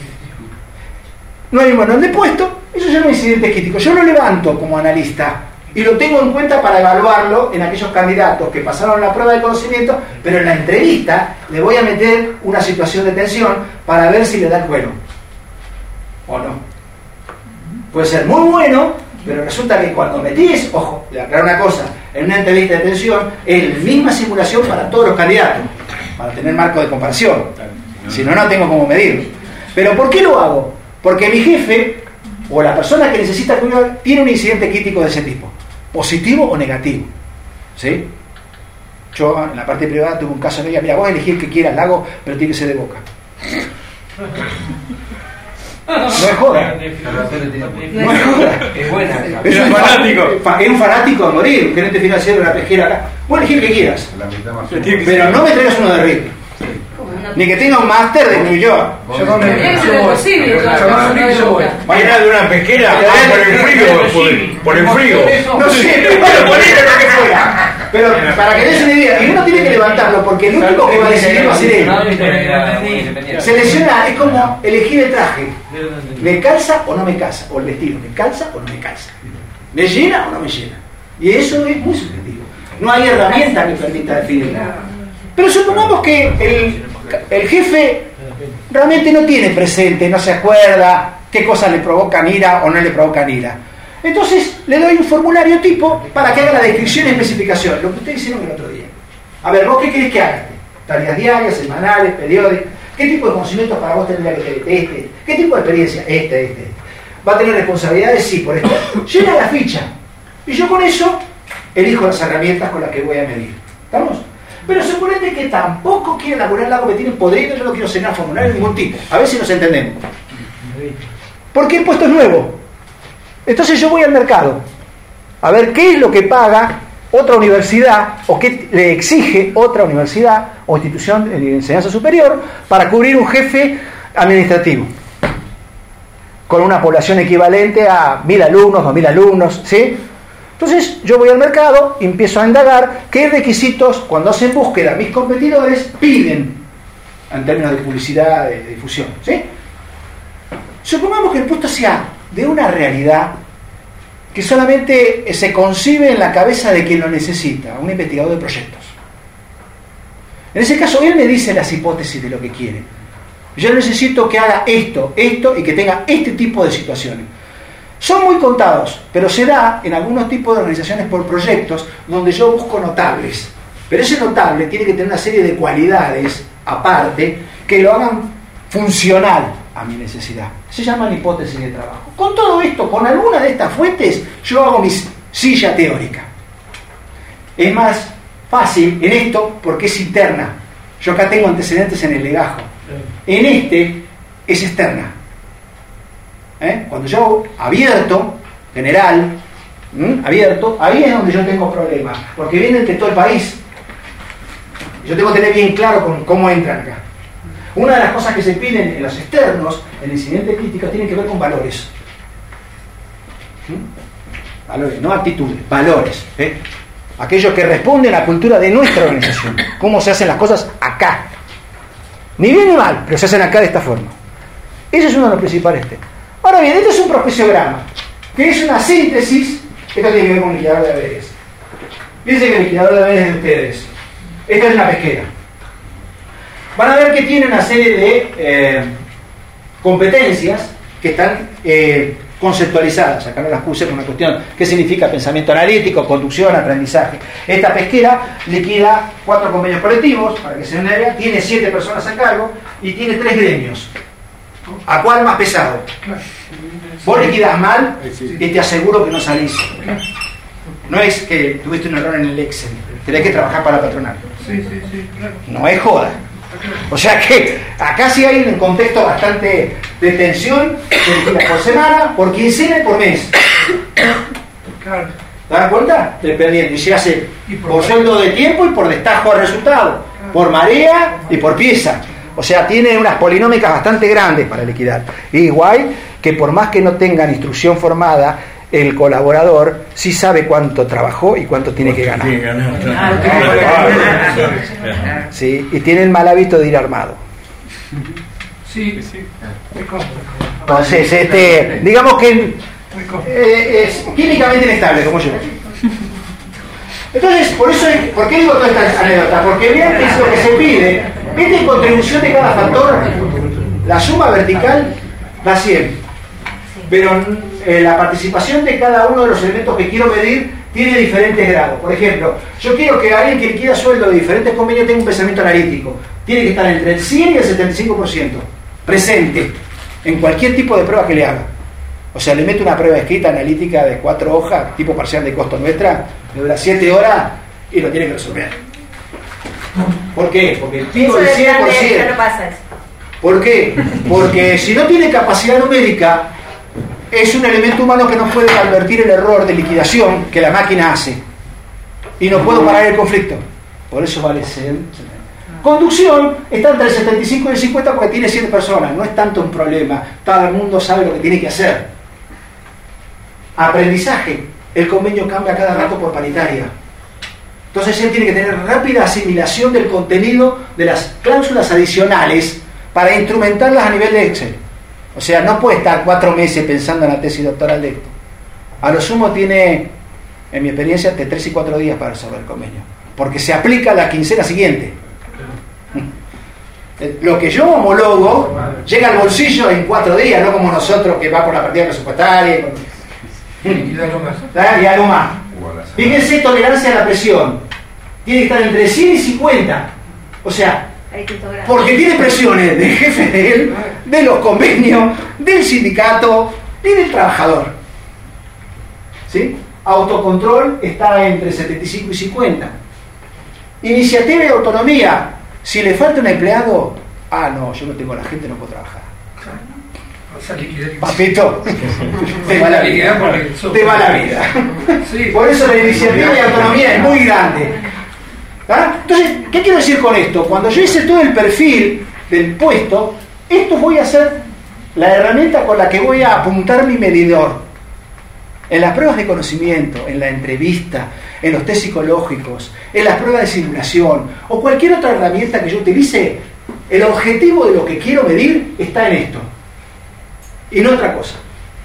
No hay un manual de puesto, eso se llama incidentes críticos. Yo lo levanto como analista y lo tengo en cuenta para evaluarlo en aquellos candidatos que pasaron la prueba de conocimiento, pero en la entrevista le voy a meter una situación de tensión para ver si le da el cuero o no. Puede ser muy bueno, pero resulta que cuando metís, ojo, le aclaro una cosa, en una entrevista de tensión es la misma simulación para todos los candidatos, para tener marco de comparación. Si no, no tengo cómo medirlo. Pero ¿por qué lo hago? Porque mi jefe o la persona que necesita cuidar tiene un incidente crítico de ese tipo, positivo o negativo. ¿Sí? Yo en la parte privada tuve un caso de ella, mira, vos elegí el que quieras, la hago, pero tiene que ser de Boca. No es joda. No es joda. Es buena. Es un fanático. Es un fanático a morir, un gerente financiero de la pesquera acá. Vos elegí el que quieras, pero no me traigas uno de Rick. Ni que tenga un máster de New York. Mañana de una pesquera por el frío. Por el frío. No sé, pero ponele lo que fuera. Pero para que des una idea, y uno tiene que levantarlo porque el único que va a decidir va a ser él. Selecciona, es como elegir el traje. ¿Me calza o no me calza? O el vestido, ¿me calza o no me calza? ¿Me llena o no me llena? Y eso es muy subjetivo. No hay herramienta que permita definirlo. Pero supongamos que el jefe realmente no tiene presente, no se acuerda qué cosas le provocan ira o no le provocan ira. Entonces le doy un formulario tipo para que haga la descripción y especificación, lo que ustedes hicieron el otro día. A ver, ¿vos qué querés que haga? Tareas diarias, semanales, periódicas. ¿Qué tipo de conocimientos para vos tendría que tener? ¿Qué tipo de experiencia? Este. ¿Va a tener responsabilidades? Sí, por esto. Llena la ficha. Y yo con eso elijo las herramientas con las que voy a medir. ¿Estamos? Pero suponete que tampoco quieren laburar algo que tienen podrido, yo no quiero cenar formularios de ningún tipo. A ver si nos entendemos. Porque el puesto es nuevo. Entonces yo voy al mercado a ver qué es lo que paga otra universidad o qué le exige otra universidad o institución de enseñanza superior para cubrir un jefe administrativo con una población equivalente a 1000 alumnos, 2000 alumnos, ¿sí? Entonces yo voy al mercado y empiezo a indagar qué requisitos, cuando hacen búsqueda mis competidores, piden en términos de publicidad, de difusión, ¿sí? Supongamos que el puesto sea de una realidad que solamente se concibe en la cabeza de quien lo necesita, un investigador de proyectos. En ese caso, él me dice las hipótesis de lo que quiere. Yo necesito que haga esto y que tenga este tipo de situaciones. Son muy contados, pero se da en algunos tipos de organizaciones por proyectos donde yo busco notables. Pero ese notable tiene que tener una serie de cualidades aparte que lo hagan funcional a mi necesidad. Se llaman hipótesis de trabajo. Con todo esto, con alguna de estas fuentes, yo hago mi silla teórica. Es más fácil en esto porque es interna. Yo acá tengo antecedentes en el legajo. En este es externa. Cuando yo hago abierto, general, abierto, ahí es donde yo tengo problemas, porque vienen de todo el país. Yo tengo que tener bien claro con cómo entran acá. Una de las cosas que se piden en los externos, en el incidente crítico, tienen que ver con valores. Valores, no actitudes, valores. Aquellos que responden a la cultura de nuestra organización. Cómo se hacen las cosas acá. Ni bien ni mal, pero se hacen acá de esta forma. Ese es uno de los principales temas. Ahora bien, este es un propiciograma, que es una síntesis. Esto tiene que ver con el liquidador de haberes. Fíjense que el liquidador de haberes de ustedes. Esta es una pesquera. Van a ver que tiene una serie de competencias que están conceptualizadas. Acá no las puse por una cuestión. ¿Qué significa pensamiento analítico, conducción, aprendizaje? Esta pesquera liquida 4 convenios colectivos, para que se den una idea, tiene 7 personas a cargo y tiene 3 gremios. ¿A cuál más pesado? Vos liquidás mal y te aseguro que no salís. No es que tuviste un error en el Excel, tenés que trabajar para la patronal. No es joda. O sea que acá sí hay un contexto bastante de tensión, se liquida por semana, por quincena y por mes. ¿Te das cuenta? Dependiendo. Y se hace por sueldo de tiempo y por destajo al resultado, por marea y por pieza. O sea, tiene unas polinómicas bastante grandes para liquidar. Igual que por más que no tengan instrucción formada, el colaborador sí sabe cuánto trabajó y cuánto tiene que ganar. Sí, y tiene el mal hábito de ir armado. Sí. Entonces, digamos que es químicamente inestable, como yo. Entonces, ¿por qué digo toda esta anécdota? Porque vean que es lo que se pide. Esta es contribución de cada factor. La suma vertical da 100. Pero la participación de cada uno de los elementos que quiero medir tiene diferentes grados. Por ejemplo, yo quiero que alguien que liquida sueldo de diferentes convenios tenga un pensamiento analítico. Tiene que estar entre el 100 y el 75% presente en cualquier tipo de prueba que le haga. O sea, le meto una prueba escrita analítica de 4 hojas, tipo parcial de costo nuestra, le dura 7 horas y lo tiene que resolver. ¿Por qué? Porque el pico del 100%. No pasa eso. ¿Por qué? Porque si no tiene capacidad numérica, es un elemento humano que no puede advertir el error de liquidación que la máquina hace. Y no puedo parar el conflicto. Por eso vale 100. Conducción está entre el 75 y el 50 porque tiene 7 personas. No es tanto un problema. Todo el mundo sabe lo que tiene que hacer. Aprendizaje. El convenio cambia cada rato por paritaria. Entonces él tiene que tener rápida asimilación del contenido de las cláusulas adicionales para instrumentarlas a nivel de Excel. O sea, no puede estar 4 meses pensando en la tesis doctoral de esto. A lo sumo tiene, en mi experiencia, entre 3 y 4 días para resolver el convenio. Porque se aplica la quincena siguiente. Lo que yo homologo llega al bolsillo en 4 días, no como nosotros que va por la partida presupuestaria y algo más. Fíjense, tolerancia a la presión. Tiene que estar entre 100 y 50. O sea, porque tiene presiones del jefe de él, de los convenios, del sindicato y del trabajador. ¿Sí? Autocontrol está entre 75 y 50. Iniciativa y autonomía. Si le falta un empleado, no, yo no tengo la gente, no puedo trabajar. Papito, te va la vida. Te va la vida. Por eso la iniciativa y autonomía es muy grande. Entonces, ¿qué quiero decir con esto? Cuando yo hice todo el perfil del puesto, esto voy a ser la herramienta con la que voy a apuntar mi medidor. En las pruebas de conocimiento, en la entrevista, en los test psicológicos, en las pruebas de simulación o cualquier otra herramienta que yo utilice, el objetivo de lo que quiero medir está en esto y no otra cosa.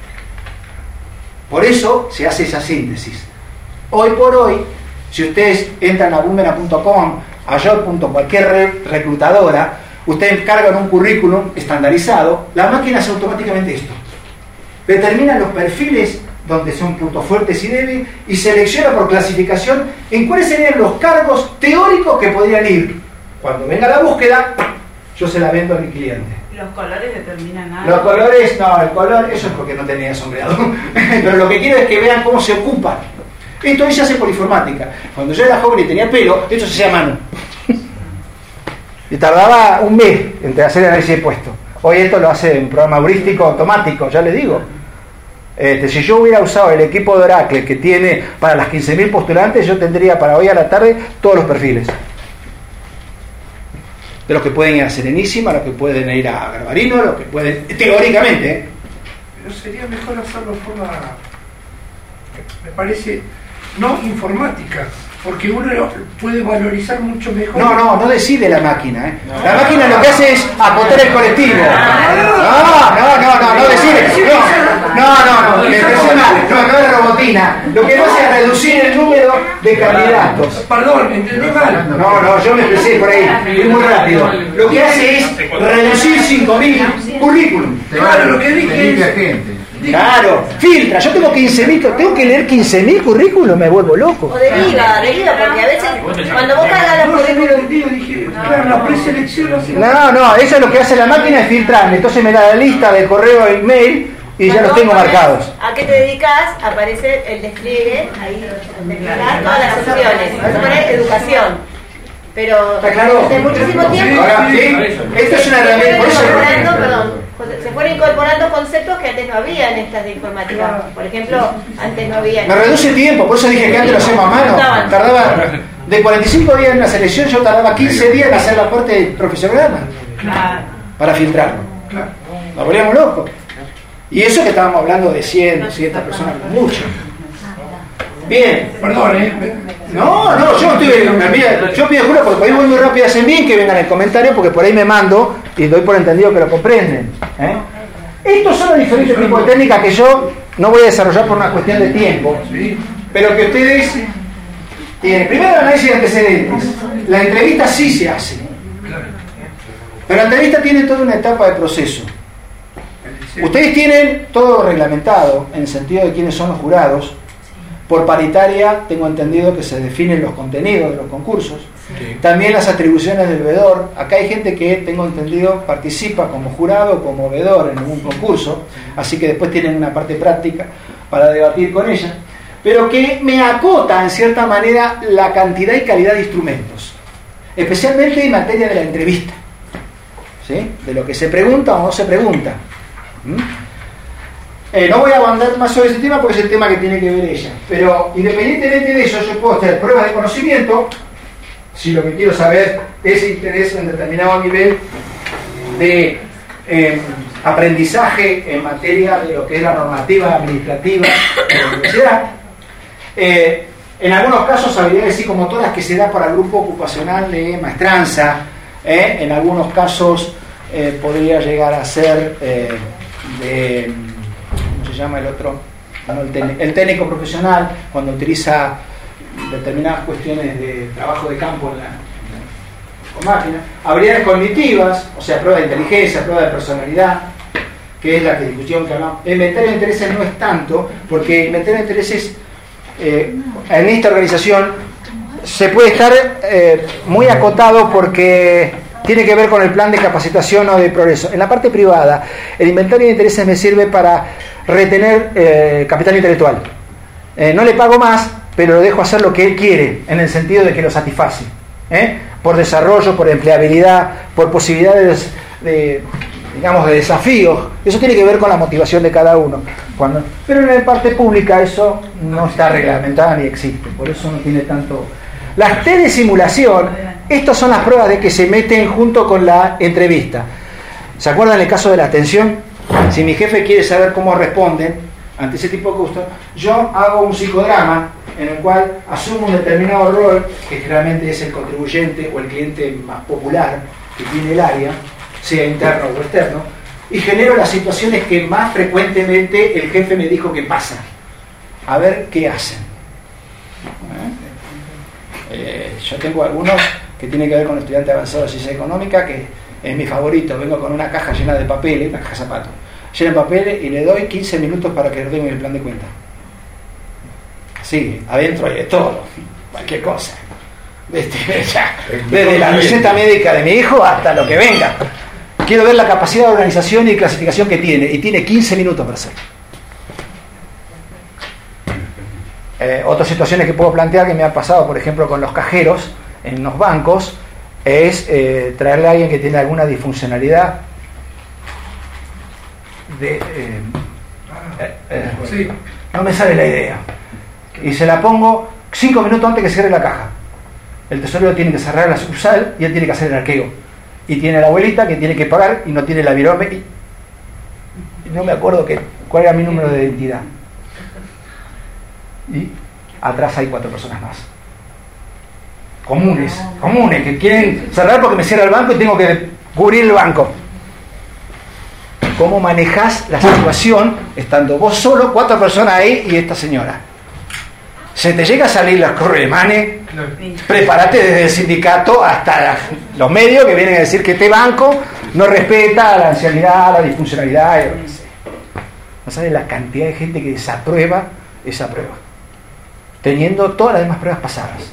Por eso se hace esa síntesis. Hoy por hoy, si ustedes entran a boomerang.com, a cualquier reclutadora, ustedes cargan un currículum estandarizado, la máquina hace automáticamente esto. Determina los perfiles donde son puntos fuertes y débiles y selecciona por clasificación en cuáles serían los cargos teóricos que podrían ir. Cuando venga la búsqueda, yo se la vendo a mi cliente. ¿Los colores determinan algo? Los colores, no, el color, eso es porque no tenía sombreado. Pero lo que quiero es que vean cómo se ocupa. Esto se hace por informática. Cuando yo era joven y tenía pelo, esto se hacía a mano. Y tardaba un mes entre hacer el análisis de puesto. Hoy esto lo hace un programa heurístico automático, ya les digo. Si yo hubiera usado el equipo de Oracle que tiene para las 15.000 postulantes, yo tendría para hoy a la tarde todos los perfiles. De los que pueden ir a Serenísima, los que pueden ir a Garbarino, los que pueden, teóricamente. Pero sería mejor hacerlo de forma, me parece, no informática, porque uno puede valorizar mucho mejor. No decide la máquina. La máquina lo que hace es acotar el colectivo. No decide. No, me expresé mal. No es robotina. Lo que hace es reducir el número de candidatos. Perdón, entendí mal. No, yo me expresé por ahí. Es muy rápido. Lo que hace es reducir 5.000 currículum. Claro, lo que dije es... Claro, filtra, yo tengo 15.000, tengo que leer 15.000 currículum, me vuelvo loco. O deriva, porque a veces cuando vos cargas los currículum... Claro, la preselección... No, eso es lo que hace la máquina, es filtrar. Entonces me da la lista del correo e email y ya los tengo marcados. ¿A qué te dedicas? Aparece el despliegue, ahí desplegás todas las opciones. Vas a poner educación. Pero ¿está claro? Hace muchísimo tiempo ahora, ¿sí? Esto es una herramienta. Se fueron incorporando conceptos que antes no había en estas de informática. Por ejemplo, antes no había. Me reduce tiempo, por eso dije que antes lo hacíamos a mano. Tardaba de 45 días en la selección, yo tardaba 15 días en hacer la parte profesional para filtrarlo. Nos volvíamos locos. Y eso que estábamos hablando de 100, 200 personas, mucho. Bien. Perdón, No, yo pido disculpas porque por ahí voy muy rápido, hacen bien que vengan en el comentario porque por ahí me mando y doy por entendido que lo comprenden. Estos son los diferentes tipos de técnicas que yo no voy a desarrollar por una cuestión de tiempo, pero que ustedes tienen. Primero el análisis de antecedentes. La entrevista sí se hace, pero la entrevista tiene toda una etapa de proceso. Ustedes tienen todo reglamentado en el sentido de quiénes son los jurados. Por paritaria tengo entendido que se definen los contenidos de los concursos. Sí. También las atribuciones del veedor. Acá hay gente que, tengo entendido, participa como jurado o como veedor en algún concurso, así que después tienen una parte práctica para debatir con ella, pero que me acota en cierta manera la cantidad y calidad de instrumentos, especialmente en materia de la entrevista, ¿sí? De lo que se pregunta o no se pregunta. No voy a abundar más sobre ese tema porque es el tema que tiene que ver ella, pero independientemente de eso, yo puedo hacer pruebas de conocimiento si lo que quiero saber es interés en determinado nivel de aprendizaje en materia de lo que es la normativa administrativa de la universidad. En algunos casos habilidades psicomotoras que se da para el grupo ocupacional de maestranza, en algunos casos podría llegar a ser de... llama el otro, el técnico profesional, cuando utiliza determinadas cuestiones de trabajo de campo con máquinas. Habilidades cognitivas, o sea, prueba de inteligencia, prueba de personalidad, que es la discusión que hablamos. El inventario de intereses no es tanto, porque el inventario de intereses en esta organización se puede estar muy acotado porque tiene que ver con el plan de capacitación o de progreso. En la parte privada, el inventario de intereses me sirve para retener capital intelectual. No le pago más, pero lo dejo hacer lo que él quiere, en el sentido de que lo satisface. Por desarrollo, por empleabilidad, por posibilidades de desafíos. Eso tiene que ver con la motivación de cada uno. Pero en la parte pública eso no está reglamentada ni existe, por eso no tiene tanto... Las test de simulación, estas son las pruebas de que se meten junto con la entrevista. ¿Se acuerdan el caso de la atención? Si mi jefe quiere saber cómo responden, ante ese tipo de costos, yo hago un psicodrama en el cual asumo un determinado rol, que generalmente es el contribuyente o el cliente más popular que tiene el área, sea interno o externo, y genero las situaciones que más frecuentemente el jefe me dijo que pasan. A ver qué hacen. Yo tengo algunos que tienen que ver con estudiantes avanzados de ciencia económica, que es mi favorito. Vengo con una caja llena de papeles, una caja de zapatos, llena de papeles, y le doy 15 minutos para que ordene el plan de cuenta. Sí, adentro hay de todo, cualquier cosa. Desde la receta médica de mi hijo hasta lo que venga. Quiero ver la capacidad de organización y clasificación que tiene, y tiene 15 minutos para hacerlo. Otras situaciones que puedo plantear que me han pasado, por ejemplo, con los cajeros en los bancos, es traerle a alguien que tiene alguna disfuncionalidad no me sale la idea, y se la pongo 5 minutos antes que cierre la caja. El tesorero tiene que cerrar la sucursal y él tiene que hacer el arqueo, y tiene la abuelita que tiene que pagar y no tiene la virome, y no me acuerdo cuál era mi número de identidad, y atrás hay 4 personas más comunes que quieren cerrar porque me cierra el banco y tengo que cubrir el banco. ¿Cómo manejás la situación estando vos solo, 4 personas ahí y esta señora? Se te llega a salir los corremanes, prepárate desde el sindicato hasta los medios que vienen a decir que este banco no respeta la ancianidad, la disfuncionalidad, no sabes la cantidad de gente que desaprueba esa prueba, teniendo todas las demás pruebas pasadas.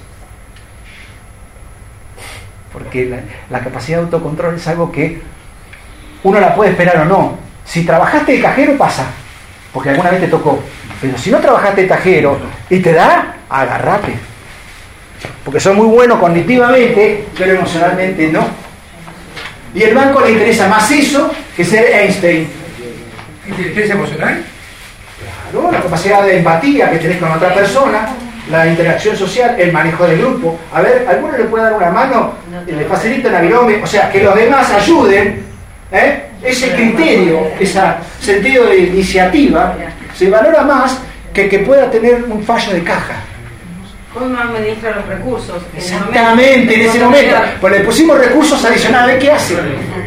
Porque la capacidad de autocontrol es algo que uno la puede esperar o no. Si trabajaste de cajero, pasa, porque alguna vez te tocó. Pero si no trabajaste de cajero y te da, agárrate. Porque son muy buenos cognitivamente, pero emocionalmente no. Y el banco le interesa más eso que ser Einstein. ¿Inteligencia emocional? Claro, la capacidad de empatía que tenés con otra persona, la interacción social, el manejo del grupo. A ver, ¿alguno le puede dar una mano? Le facilita la virome, o sea, que los demás ayuden. Ese criterio, ese sentido de iniciativa, se valora más que pueda tener un fallo de caja. ¿Cómo administra los recursos? Exactamente, en ese momento. Pues le pusimos recursos adicionales, ¿qué hace?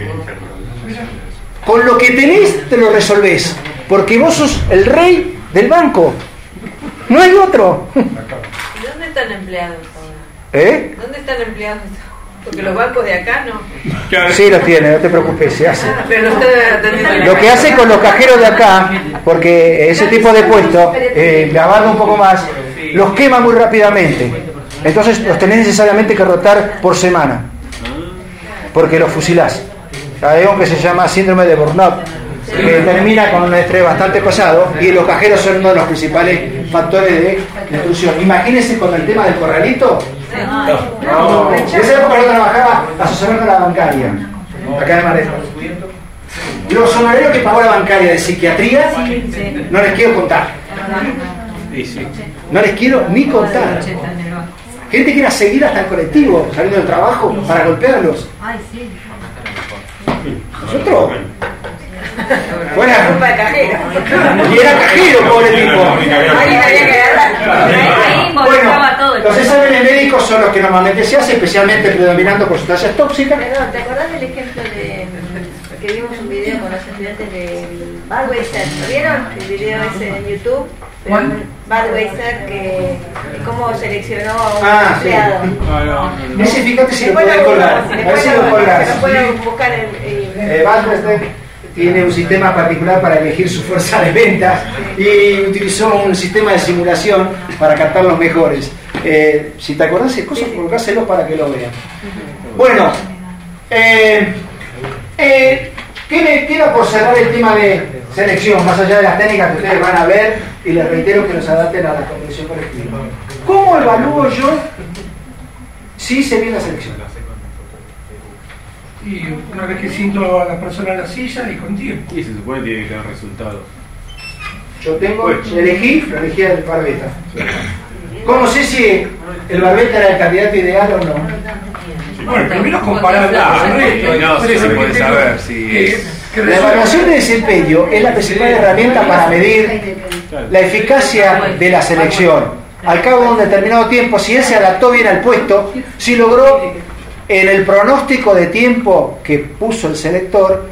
Con lo que tenés te lo resolvés, porque vos sos el rey del banco. No hay otro. ¿Y dónde están empleados ahora? ¿Dónde están empleados? Porque los bancos de acá no. Sí, los tiene, no te preocupes, se hace. Pero no está atendiendo. Lo que hace con los cajeros de acá, porque ese tipo de puestos, le abarca un poco más, los quema muy rápidamente. Entonces los tenés necesariamente que rotar por semana, porque los fusilás. Hay algo que se llama síndrome de burnout, que termina con un estrés bastante pesado, y los cajeros son uno de los principales factores de destrucción. Imagínense con el tema del corralito. No. En esa época yo trabajaba asesorando a la bancaria, acá en Mareto. Los honorarios que pagó la bancaria de psiquiatría, no les quiero contar. No les quiero ni contar. Gente que era seguida hasta el colectivo, saliendo del trabajo, para golpearlos. Nosotros. Bueno, y era cajero, pobre tipo. Bueno, los exámenes médicos son los que normalmente se hace, especialmente predominando por sustancias tóxicas. Perdón, ¿te acordás del ejemplo de que vimos un video con los estudiantes de Budweiser? ¿Lo vieron? El video ese en YouTube. Budweiser, que cómo seleccionó a un empleado. Ese, fíjate si lo pueden colgar. A ver si lo colgas. Pueden buscar Budweiser tiene un sistema particular para elegir su fuerza de ventas y utilizó un sistema de simulación para captar los mejores. Si te acordás de cosas, colgáselos para que lo vean. Bueno, ¿qué me queda por cerrar el tema de selección, más allá de las técnicas que ustedes van a ver, y les reitero que los adapten a la convención colectiva? ¿Cómo evalúo yo si hice bien la selección? Y una vez que siento a la persona en la silla y con tiempo. Y se supone que tiene que tener resultados. Yo tengo, elegí el Barbeta. ¿Cómo sé si el Barbeta era el candidato ideal o no? Bueno, primero comparar no se puede saber si la evaluación de desempeño es la principal herramienta para medir la eficacia de la selección. Al cabo de un determinado tiempo, si él se adaptó bien al puesto, si logró en el pronóstico de tiempo que puso el selector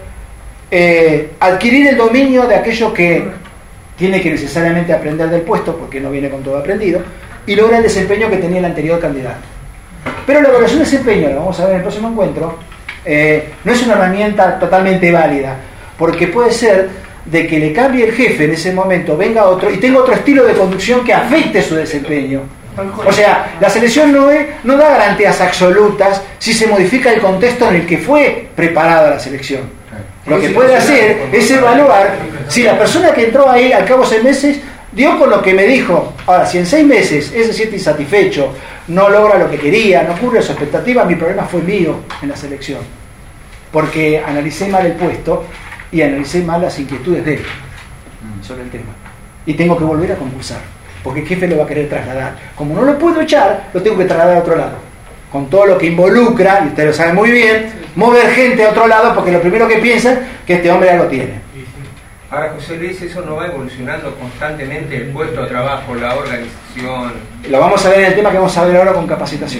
adquirir el dominio de aquello que tiene que necesariamente aprender del puesto, porque no viene con todo aprendido, y logra el desempeño que tenía el anterior candidato. Pero la evaluación de desempeño, lo vamos a ver en el próximo encuentro, no es una herramienta totalmente válida, porque puede ser de que le cambie el jefe en ese momento, venga otro y tenga otro estilo de conducción que afecte su desempeño. O sea, la selección no da garantías absolutas si se modifica el contexto en el que fue preparada la selección. Lo que puede hacer es evaluar si la persona que entró ahí al cabo de 6 meses dio con lo que me dijo. Ahora, si en 6 meses él se siente insatisfecho, no logra lo que quería, no cubre su expectativa, mi problema fue mío en la selección. Porque analicé mal el puesto y analicé mal las inquietudes de él sobre el tema. Y tengo que volver a concursar, porque el jefe lo va a querer trasladar. Como no lo puedo echar, lo tengo que trasladar a otro lado. Con todo lo que involucra, y ustedes lo saben muy bien, mover gente a otro lado, porque lo primero que piensan que este hombre algo tiene. Ahora, José Luis, eso no va evolucionando constantemente el puesto de trabajo, la organización. Lo vamos a ver en el tema que vamos a ver ahora con capacitación.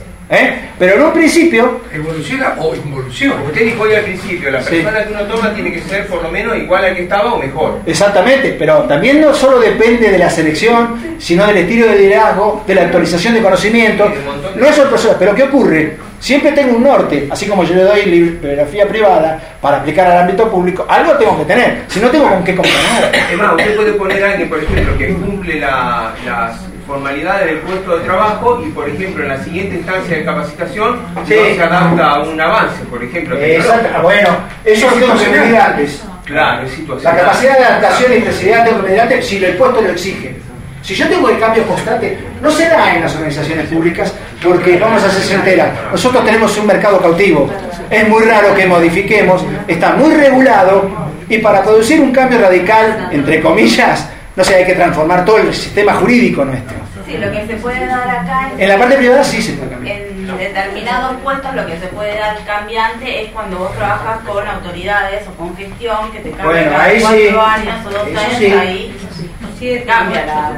Pero en un principio evoluciona o involuciona. Usted dijo hoy al principio, la persona que uno toma tiene que ser por lo menos igual al que estaba o mejor. Exactamente, pero también no solo depende de la selección, sino del estilo de liderazgo, de la actualización de conocimiento. No es sorpresa, pero ¿qué ocurre? Siempre tengo un norte, así como yo le doy bibliografía privada para aplicar al ámbito público, algo tengo que tener, si no tengo con qué comparar. Es más, usted puede poner a alguien, por ejemplo, que cumple las formalidades del puesto de trabajo y, por ejemplo, en la siguiente instancia de capacitación no se adapta a un avance, por ejemplo. Exacto, bueno, eso lo tengo que medir antes. Claro, es situación. La capacidad de adaptación y flexibilidad tengo que medir antes si el puesto lo exige. Si yo tengo el cambio constante, no se da en las organizaciones públicas, porque vamos a ser sinceros, nosotros tenemos un mercado cautivo, es muy raro que modifiquemos, está muy regulado, y para producir un cambio radical, entre comillas, no sé, hay que transformar todo el sistema jurídico nuestro. Sí, lo que se puede dar acá en la parte privada sí se puede cambiar. En determinados puestos lo que se puede dar cambiante es cuando vos trabajas con autoridades o con gestión que te cambian cada 4 años o 2 años, sí. Ahí sí cambia la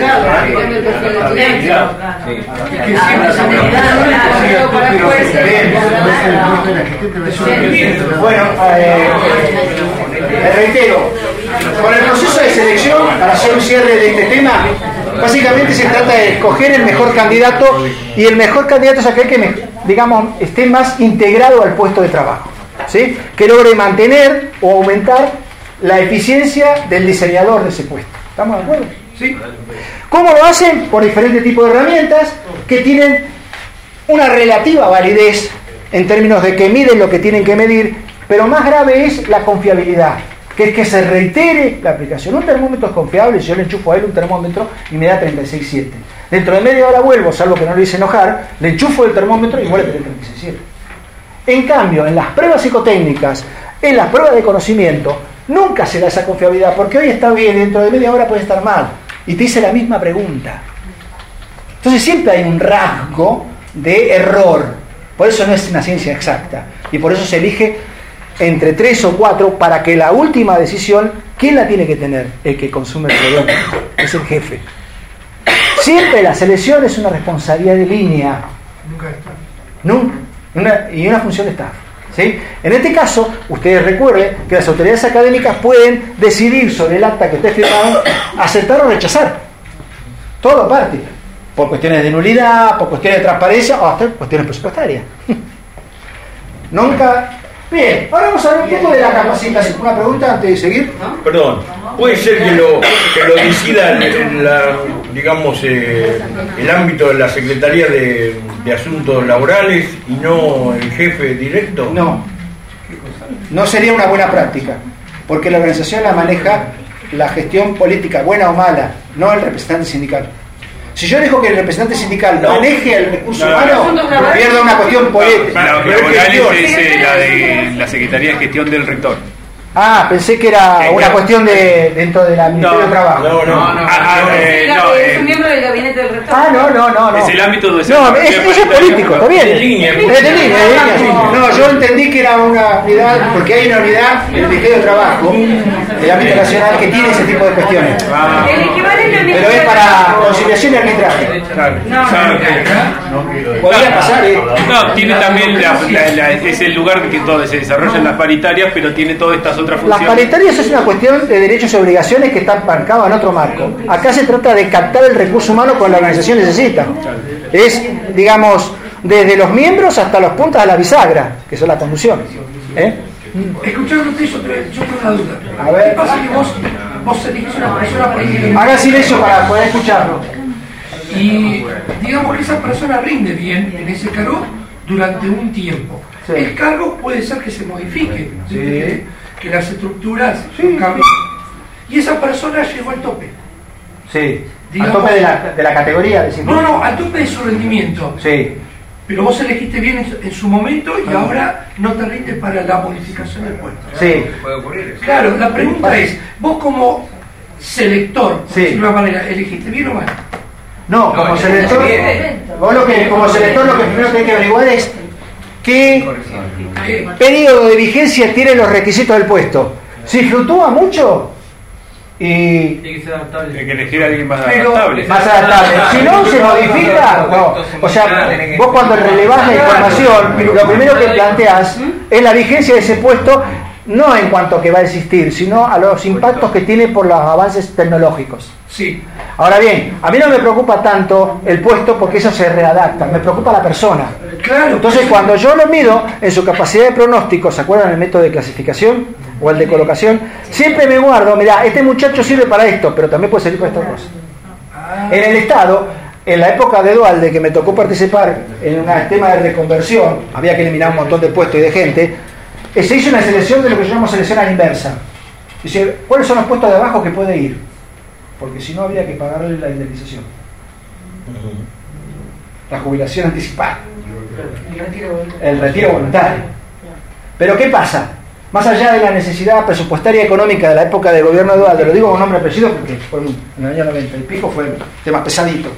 Bueno, reitero, con el proceso de selección, para hacer un cierre de este tema, básicamente se trata de escoger el mejor candidato, y el mejor candidato es aquel que, digamos, esté más integrado al puesto de trabajo, ¿sí? Que logre mantener o aumentar la eficiencia del diseñador de ese puesto. ¿Estamos de acuerdo? ¿Sí? ¿Cómo lo hacen? Por diferentes tipos de herramientas que tienen una relativa validez en términos de que miden lo que tienen que medir, pero más grave es la confiabilidad, que es que se reitere la aplicación. Un termómetro es confiable, si yo le enchufo a él un termómetro y me da 36,7. Dentro de media hora vuelvo, salvo que no lo hice enojar, le enchufo el termómetro y vuelve a tener 36,7. En cambio, en las pruebas psicotécnicas, en las pruebas de conocimiento, nunca se da esa confiabilidad, porque hoy está bien, dentro de media hora puede estar mal, y te hice la misma pregunta. Entonces siempre hay un rasgo de error, por eso no es una ciencia exacta, y por eso se elige entre 3 o 4 para que la última decisión, ¿quién la tiene que tener? El que consume el producto, es el jefe. Siempre la selección es una responsabilidad de línea. Nunca. Y una función de staff. ¿Sí? En este caso, ustedes recuerden que las autoridades académicas pueden decidir sobre el acta que esté firmado, aceptar o rechazar. Todo aparte. Por cuestiones de nulidad, por cuestiones de transparencia o hasta cuestiones presupuestarias. Nunca. Bien, ahora vamos a hablar un poco de la capacitación. Una pregunta antes de seguir. Perdón, ¿puede ser que lo decida digamos, el ámbito de la Secretaría de Asuntos Laborales y no el jefe directo? No sería una buena práctica, porque la organización la maneja la gestión política, buena o mala, no el representante sindical. Si yo dejo que el representante sindical maneje el recurso humano, pierdo una cuestión política. La Morales es la de la Secretaría de Gestión del Rector. Ah, pensé que era una cuestión de dentro de la Ministerio de Trabajo. Es un miembro del gabinete del No. Es el ámbito de No, eso es político, está bien. Es de línea. No, yo entendí que era una unidad, porque hay una unidad en el Ministerio de Trabajo, del ámbito nacional, que tiene ese tipo de cuestiones. Pero es para conciliación y arbitraje. Podría pasar, No, tiene también es el lugar que todo se desarrollan las paritarias, pero tiene todas estas otras funciones. Las paritarias es una cuestión de derechos y obligaciones que están marcadas en otro marco. Acá se trata de captar el recurso humano cuando la organización necesita. Es, digamos, desde los miembros hasta los puntas de la bisagra, que son la conducción. Escuchándote eso, yo tengo una duda. A ver. ¿Qué pasa que vos elegís una persona por ejemplo? Haga silencio para poder escucharlo. Y digamos que esa persona rinde bien en ese cargo durante un tiempo. Sí. El cargo puede ser que se modifique, sí. Que las estructuras cambien. Y esa persona llegó al tope. Sí. Digamos, al tope de la categoría. Decimos. No, al tope de su rendimiento. Sí. Pero vos elegiste bien en su momento y ahora no te rinde para la modificación del puesto. Sí. Puede ocurrir. Claro, la pregunta es, vos como selector, de una manera, ¿elegiste bien o mal? No, como selector, vos como selector lo que primero tenés que averiguar es qué periodo de vigencia tienen los requisitos del puesto. Si fluctúa mucho y tiene que ser adaptable. Hay que elegir a alguien más adaptable. Más adaptable. Si no se modifica, no. O sea, vos cuando relevás la información, lo primero que planteás es la vigencia de ese puesto, no en cuanto a que va a existir, sino a los impactos que tiene por los avances tecnológicos. Sí. Ahora bien, a mí no me preocupa tanto el puesto porque eso se readapta, me preocupa la persona. Claro. Entonces cuando yo lo mido en su capacidad de pronóstico, ¿se acuerdan el método de clasificación o el de colocación? Siempre me guardo, mirá, este muchacho sirve para esto, pero también puede servir para esta cosa. En el Estado, en la época de Dualde, que me tocó participar en un tema de reconversión, había que eliminar un montón de puestos y de gente, se hizo una selección de lo que yo llamo selección a la inversa. Dice, ¿cuáles son los puestos de abajo que puede ir? Porque si no habría que pagarle la indemnización. La jubilación anticipada. El retiro voluntario. Pero ¿qué pasa? Más allá de la necesidad presupuestaria y económica de la época del gobierno de Dualde, lo digo con nombre y apellido porque fue en el año 90 y pico, fue un tema pesadito.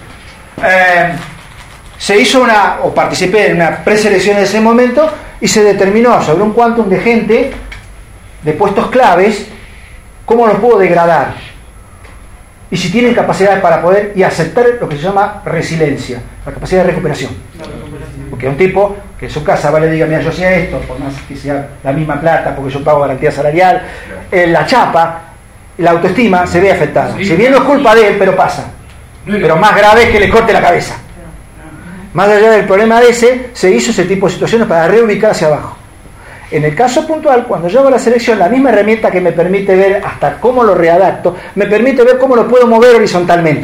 Se hizo participé en una preselección en ese momento y se determinó sobre un quantum de gente, de puestos claves, cómo los puedo degradar. Y si tienen capacidades para poder y aceptar lo que se llama resiliencia, la capacidad de recuperación. Porque un tipo que en su casa va y le diga, mira, yo hacía esto, por más que sea la misma plata, porque yo pago garantía salarial, la chapa, la autoestima se ve afectada. Si bien no es culpa de él, pero pasa. Pero más grave es que le corte la cabeza. Más allá del problema de se hizo ese tipo de situaciones para reubicar hacia abajo. En el caso puntual, cuando yo hago la selección, la misma herramienta que me permite ver hasta cómo lo readapto, me permite ver cómo lo puedo mover horizontalmente.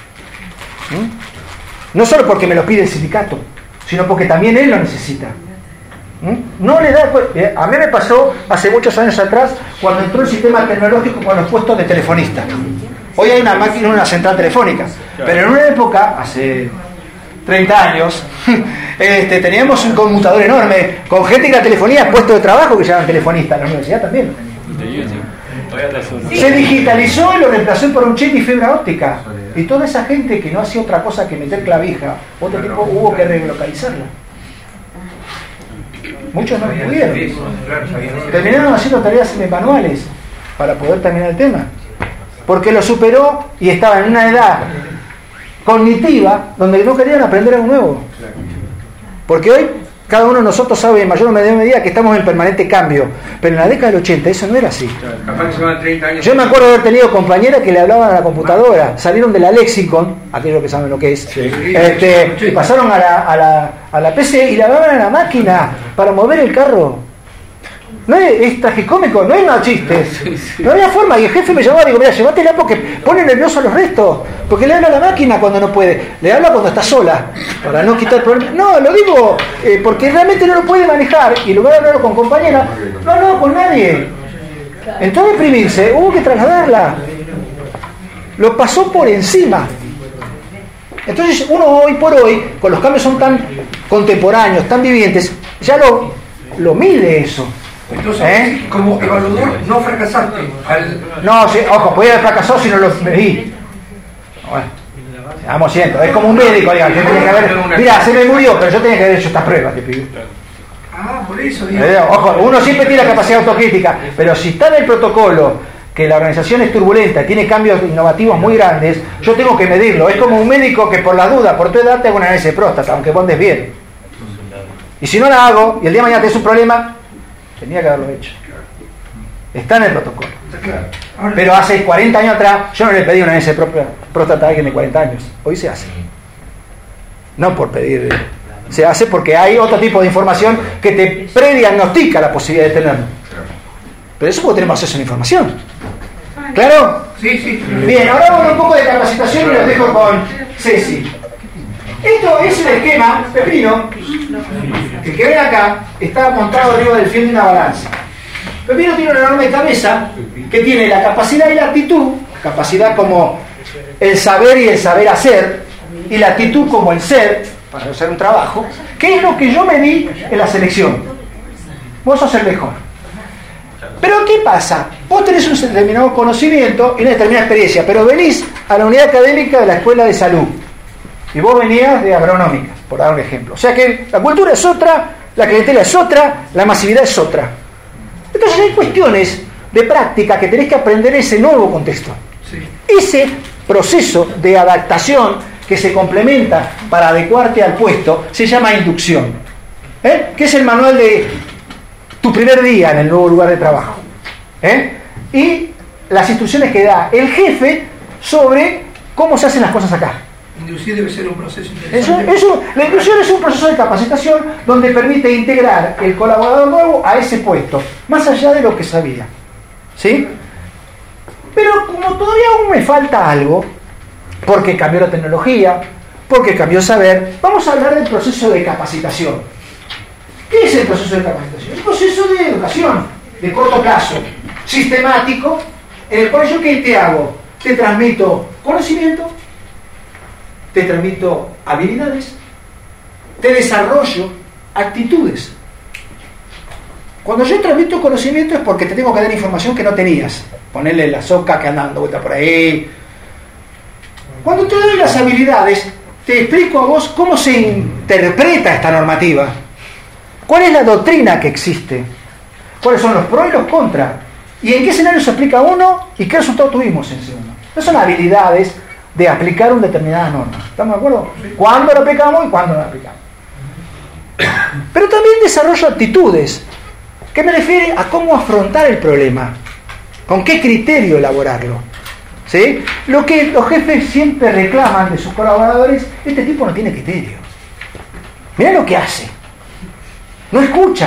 No solo porque me lo pide el sindicato, sino porque también él lo necesita. No le da. A mí me pasó hace muchos años atrás, cuando entró el sistema tecnológico con los puestos de telefonista. Hoy hay una máquina, una central telefónica, pero en una época, hace 30 años, teníamos un conmutador enorme con gente que la telefonía, puestos de trabajo que llamaban telefonistas, la universidad también. Se digitalizó y lo reemplazó por un chip y fibra óptica. Y toda esa gente que no hacía otra cosa que meter clavija, otro tipo hubo que relocalizarla. Muchos no pudieron. Terminaron haciendo tareas manuales para poder terminar el tema. Porque lo superó y estaba en una edad cognitiva donde no querían aprender algo nuevo. Porque hoy cada uno de nosotros sabe en mayor o menor medida que estamos en permanente cambio, pero en la década del 80 eso no era así. Yo me acuerdo de haber tenido compañeras que le hablaban a la computadora, salieron de la Lexicon, aquellos que saben lo que es, y pasaron a la PC y le hablaban a la máquina para mover el carro. No es tragicómico, no es nada chistes. No había forma. Y el jefe me llamaba y digo, mira, llévatela porque pone nervioso a los restos. Porque le habla a la máquina cuando no puede. Le habla cuando está sola. Para no quitar el problema. No, lo digo porque realmente no lo puede manejar. Y en lugar de hablarlo con compañera, no hablaba con nadie. Entonces deprimirse, hubo que trasladarla. Lo pasó por encima. Entonces uno hoy por hoy, con los cambios son tan contemporáneos, tan vivientes, ya lo mide eso. Entonces, como evaluador, no fracasaste. No, sí, ojo, podía haber fracasado si no lo medí. Bueno. Vamos, siento, es como un médico, digamos, mira, se me murió, pero yo tenía que haber hecho esta prueba, te pido. Por eso. Ojo, uno siempre tiene la capacidad autocrítica, pero si está en el protocolo que la organización es turbulenta y tiene cambios innovativos muy grandes, yo tengo que medirlo. Es como un médico que por la duda, por tu edad, te hago una análisis de próstata, aunque vos andes bien. Y si no la hago, y el día de mañana tenés un problema, tenía que haberlo hecho. Está en el protocolo. Pero hace 40 años atrás, yo no le pedí una análisis de próstata a alguien de 40 años. Hoy se hace. No por pedir... Se hace porque hay otro tipo de información que te prediagnostica la posibilidad de tenerlo. Pero eso porque tenemos acceso a la información. ¿Claro? Sí. Bien, ahora vamos un poco de capacitación y los dejo con Ceci. Esto es el esquema, Pepino, el que ven acá, está montado arriba del fiel de una balanza. Pepino tiene una enorme cabeza que tiene la capacidad y la actitud, capacidad como el saber y el saber hacer, y la actitud como el ser, para hacer un trabajo, que es lo que yo me di en la selección. Vos sos el mejor. Pero ¿qué pasa? Vos tenés un determinado conocimiento y una determinada experiencia, pero venís a la unidad académica de la Escuela de Salud y vos venías de agronómica, por dar un ejemplo. O sea que la cultura es otra, la clientela es otra, la masividad es otra. Entonces hay cuestiones de práctica que tenés que aprender en ese nuevo contexto. Sí. Ese proceso de adaptación que se complementa para adecuarte al puesto se llama inducción, que es el manual de tu primer día en el nuevo lugar de trabajo, y las instrucciones que da el jefe sobre cómo se hacen las cosas acá. Inducir debe ser un proceso interesante. La inducción es un proceso de capacitación donde permite integrar el colaborador nuevo a ese puesto, más allá de lo que sabía. ¿Sí? Pero como todavía aún me falta algo, porque cambió la tecnología, porque cambió el saber, vamos a hablar del proceso de capacitación. ¿Qué es el proceso de capacitación? Un proceso de educación de corto plazo, sistemático, en el cual yo ¿qué te hago? Te transmito conocimiento, te transmito habilidades, te desarrollo actitudes. Cuando yo transmito conocimiento es porque te tengo que dar información que no tenías. Ponerle la soca que anda dando vuelta por ahí. Cuando te doy las habilidades, te explico a vos cómo se interpreta esta normativa. ¿Cuál es la doctrina que existe? ¿Cuáles son los pros y los contras? ¿Y en qué escenario se aplica uno? ¿Y qué resultado tuvimos en ese uno? Esas son habilidades de aplicar una determinada norma. ¿Estamos de acuerdo? ¿Cuándo lo aplicamos y cuándo no lo aplicamos? Pero también desarrollo actitudes, que me refiere a cómo afrontar el problema, con qué criterio elaborarlo. ¿Sí? Lo que los jefes siempre reclaman de sus colaboradores, este tipo no tiene criterio. Mirá lo que hace. No escucha.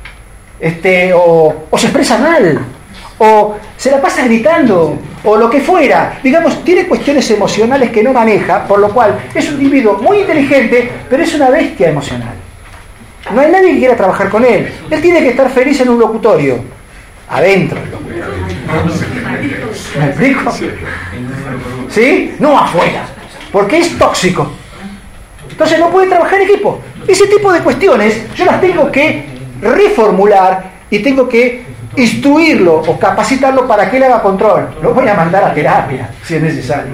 O se expresa mal. O se la pasa gritando. O lo que fuera. Digamos, tiene cuestiones emocionales que no maneja, por lo cual es un individuo muy inteligente, pero es una bestia emocional. No hay nadie que quiera trabajar con él. Él tiene que estar feliz en un locutorio. Adentro del locutorio. ¿Me explico? ¿Sí? No afuera. Porque es tóxico. Entonces no puede trabajar en equipo. Ese tipo de cuestiones yo las tengo que reformular y tengo que instruirlo o capacitarlo para que él haga control. Lo voy a mandar a terapia si es necesario.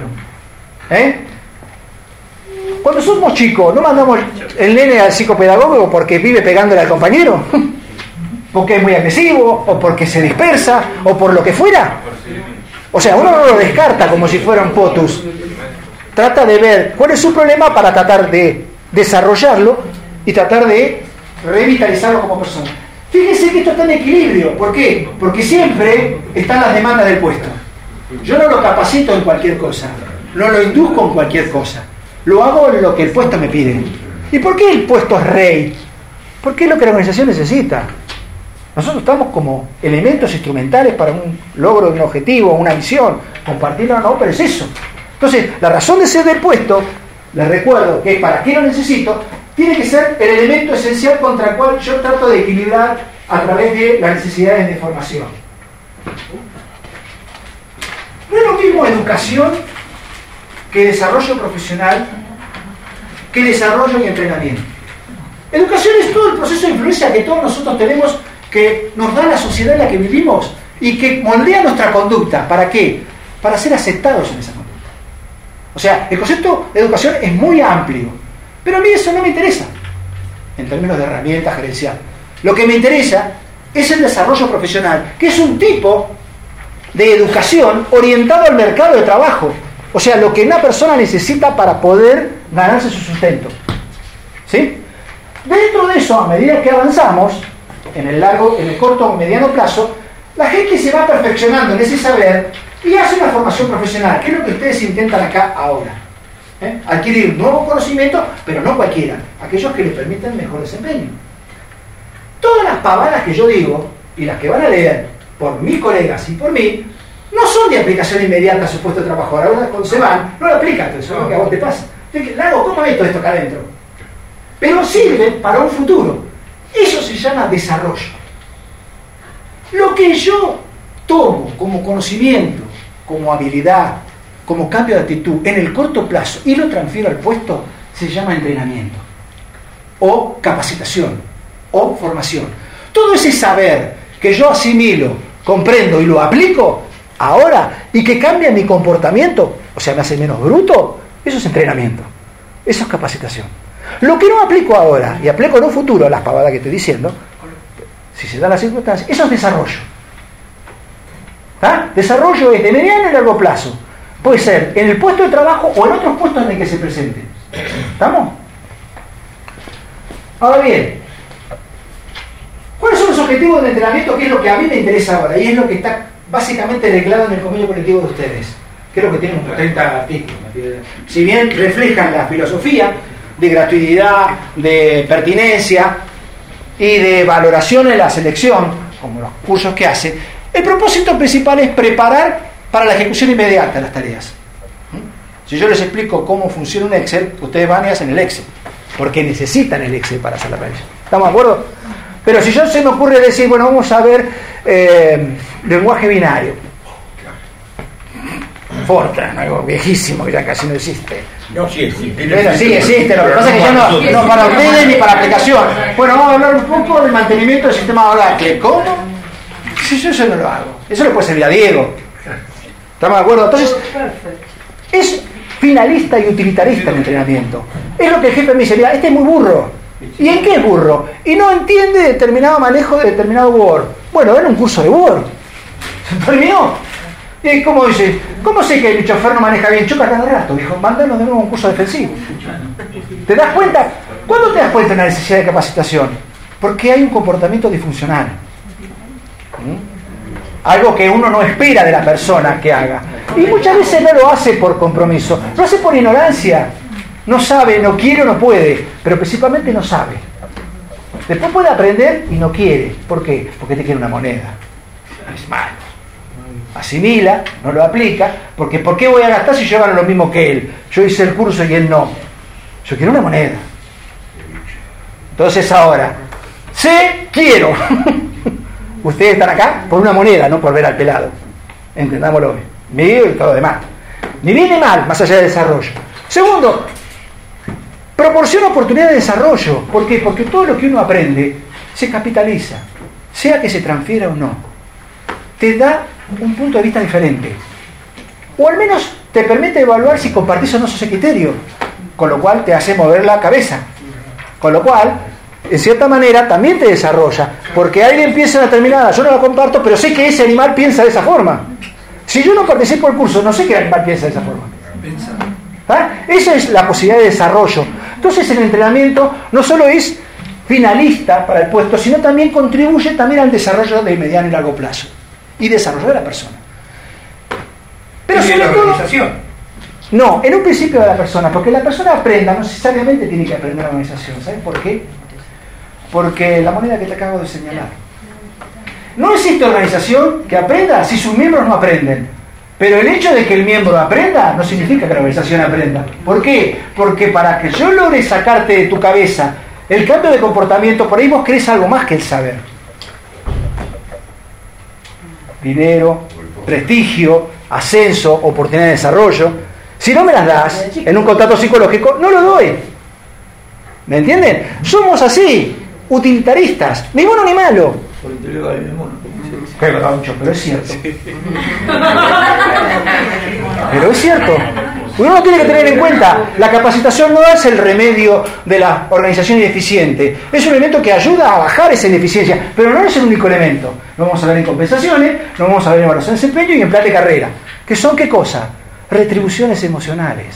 Cuando somos chicos, ¿no mandamos el nene al psicopedagogo porque vive pegándole al compañero? ¿Porque es muy agresivo? ¿O porque se dispersa? ¿O por lo que fuera? O sea, uno no lo descarta como si fuera un potus. Trata de ver cuál es su problema para tratar de desarrollarlo y tratar de revitalizarlo como persona. Fíjense que esto está en equilibrio. ¿Por qué? Porque siempre están las demandas del puesto. Yo no lo capacito en cualquier cosa. No lo induzco en cualquier cosa. Lo hago en lo que el puesto me pide. ¿Y por qué el puesto es rey? Porque es lo que la organización necesita. Nosotros estamos como elementos instrumentales para un logro de un objetivo, una visión. Compartirlo o no, pero es eso. Entonces, la razón de ser del puesto, les recuerdo que para qué lo necesito, tiene que ser el elemento esencial contra el cual yo trato de equilibrar a través de las necesidades de formación. No es lo mismo educación que desarrollo profesional, que desarrollo y entrenamiento. Educación es todo el proceso de influencia que todos nosotros tenemos, que nos da la sociedad en la que vivimos y que moldea nuestra conducta. ¿Para qué? Para ser aceptados en esa conducta. O sea, el concepto de educación es muy amplio, pero a mí eso no me interesa en términos de herramienta gerencial. Lo que me interesa es el desarrollo profesional, que es un tipo de educación orientado al mercado de trabajo. O sea, lo que una persona necesita para poder ganarse su sustento. ¿Sí? Dentro de eso, a medida que avanzamos, en el corto o mediano plazo, la gente se va perfeccionando en ese saber y hace una formación profesional, que es lo que ustedes intentan acá ahora. Adquirir nuevos conocimientos, pero no cualquiera, aquellos que les permiten mejor desempeño. Todas las pavadas que yo digo, y las que van a leer por mis colegas y por mí, no son de aplicación inmediata a su puesto de trabajo. Ahora cuando se van, no lo aplican, entonces es lo que a vos te pasa. Lago, ¿cómo es esto acá adentro? Pero sirve para un futuro. Eso se llama desarrollo. Lo que yo tomo como conocimiento, como habilidad, como cambio de actitud en el corto plazo y lo transfiero al puesto, se llama entrenamiento, o capacitación, o formación. Todo ese saber que yo asimilo, comprendo y lo aplico ahora y que cambia mi comportamiento, o sea, me hace menos bruto, eso es entrenamiento, eso es capacitación. Lo que no aplico ahora y aplico en un futuro, las pavadas que estoy diciendo, si se dan las circunstancias, eso es desarrollo. ¿Ah? Desarrollo es de mediano y largo plazo. Puede ser en el puesto de trabajo o en otros puestos en el que se presente. ¿Estamos? Ahora bien, ¿cuáles son los objetivos del entrenamiento? ¿Qué es lo que a mí me interesa ahora? Y es lo que está básicamente declarado en el convenio colectivo de ustedes. Creo que tienen unos 30 artículos. Si bien reflejan la filosofía de gratuidad, de pertinencia y de valoración en la selección, como los cursos que hace, el propósito principal es preparar para la ejecución inmediata de las tareas. Si yo les explico cómo funciona un Excel, ustedes van y hacen el Excel, porque necesitan el Excel para hacer la revisión. ¿Estamos de acuerdo? Pero si yo se me ocurre decir, bueno, vamos a ver lenguaje binario, Fortran, algo viejísimo que ya casi no existe. No, sí existe. Bueno, sí existe, lo que pasa es que ya no para ustedes ni para aplicación. Bueno, vamos a hablar un poco del mantenimiento del sistema de Oracle. ¿Cómo? Si yo eso no lo hago. Eso le puede servir a Diego. ¿Estamos de acuerdo? Entonces, es finalista y utilitarista el entrenamiento. Es lo que el jefe me dice, mira, este es muy burro. ¿Y en qué es burro? Y no entiende determinado manejo de determinado Word. Bueno, ven un curso de Word. ¿Se terminó? ¿Y cómo dice? ¿Cómo sé que el chofer no maneja bien? Choca cada rato. Dijo, mándanos de nuevo un curso defensivo. ¿Te das cuenta? ¿Cuándo te das cuenta de la necesidad de capacitación? Porque hay un comportamiento disfuncional. Algo que uno no espera de la persona que haga. Y muchas veces no lo hace por compromiso. Lo hace por ignorancia. No sabe, no quiere o no puede. Pero principalmente no sabe. Después puede aprender y no quiere. ¿Por qué? Porque te quiere una moneda. Es malo. Asimila, no lo aplica, porque ¿por qué voy a gastar si yo gano lo mismo que él? Yo hice el curso y él no. Yo quiero una moneda. Entonces ahora, quiero. Ustedes están acá por una moneda, no por ver al pelado. Entendámoslo. Mío y todo lo demás. Ni bien ni mal, más allá del desarrollo. Segundo, proporciona oportunidad de desarrollo. ¿Por qué? Porque todo lo que uno aprende se capitaliza, sea que se transfiera o no. Te da un punto de vista diferente, o al menos te permite evaluar si compartís o no ese criterio, con lo cual te hace mover la cabeza, con lo cual en cierta manera también te desarrolla, porque alguien piensa en una determinada, yo no la comparto, pero sé que ese animal piensa de esa forma. Si yo no participo del curso, no sé que el animal piensa de esa forma. ¿Ah? Esa es la posibilidad de desarrollo. Entonces el entrenamiento no solo es finalista para el puesto, sino también contribuye también al desarrollo de mediano y largo plazo y desarrollo de la persona. Pero sobre todo, no, en un principio de la persona, porque la persona aprenda, no necesariamente tiene que aprender la organización. ¿Saben por qué? Porque la moneda que te acabo de señalar. No existe organización que aprenda si sus miembros no aprenden. Pero el hecho de que el miembro aprenda no significa que la organización aprenda. ¿Por qué? Porque para que yo logre sacarte de tu cabeza el cambio de comportamiento, por ahí vos querés algo más que el saber. Dinero, prestigio, ascenso, oportunidad de desarrollo. Si no me las das en un contrato psicológico, no lo doy. ¿Me entienden? Somos así, utilitaristas, ni bueno ni malo. Pero es cierto. Pero es cierto. Uno tiene que tener en cuenta, la capacitación no es el remedio de la organización ineficiente, es un elemento que ayuda a bajar esa ineficiencia, pero no es el único elemento. Lo vamos a ver en compensaciones, lo vamos a ver en evaluación de desempeño y en plan de carrera, que son, ¿qué cosa? Retribuciones emocionales,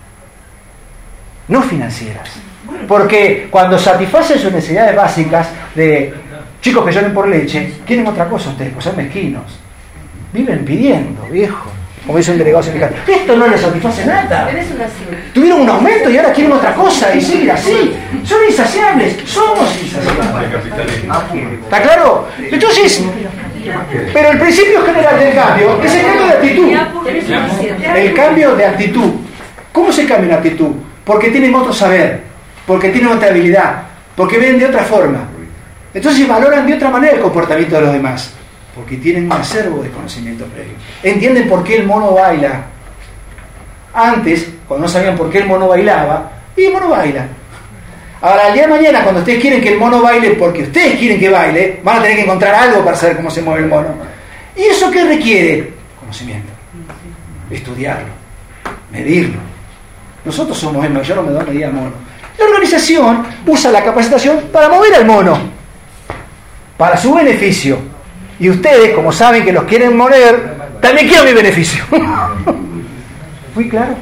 no financieras. Porque cuando satisfacen sus necesidades básicas de chicos que lloren por leche, quieren otra cosa ustedes, pues son mezquinos. Viven pidiendo, viejo. Como dice un delegado sindical, esto no les satisface nada. Tuvieron un aumento y ahora quieren otra cosa y siguen así. Son insaciables, somos insaciables. ¿Está claro? Entonces, pero el principio general del cambio es el cambio de actitud. El cambio de actitud. ¿Cómo se cambia una actitud? Porque tienen otro saber, porque tienen otra habilidad, porque ven de otra forma. Entonces valoran de otra manera el comportamiento de los demás. Porque tienen un acervo de conocimiento previo. Entienden por qué el mono baila. Antes, cuando no sabían por qué el mono bailaba, y el mono baila. Ahora, el día de mañana, cuando ustedes quieren que el mono baile porque ustedes quieren que baile, van a tener que encontrar algo para saber cómo se mueve el mono. ¿Y eso qué requiere? Conocimiento. Estudiarlo. Medirlo. Nosotros somos el mayor o menor medida mono. La organización usa la capacitación para mover al mono. Para su beneficio. Y ustedes, como saben que los quieren mover, también quieren mi beneficio. ¿Fui claro?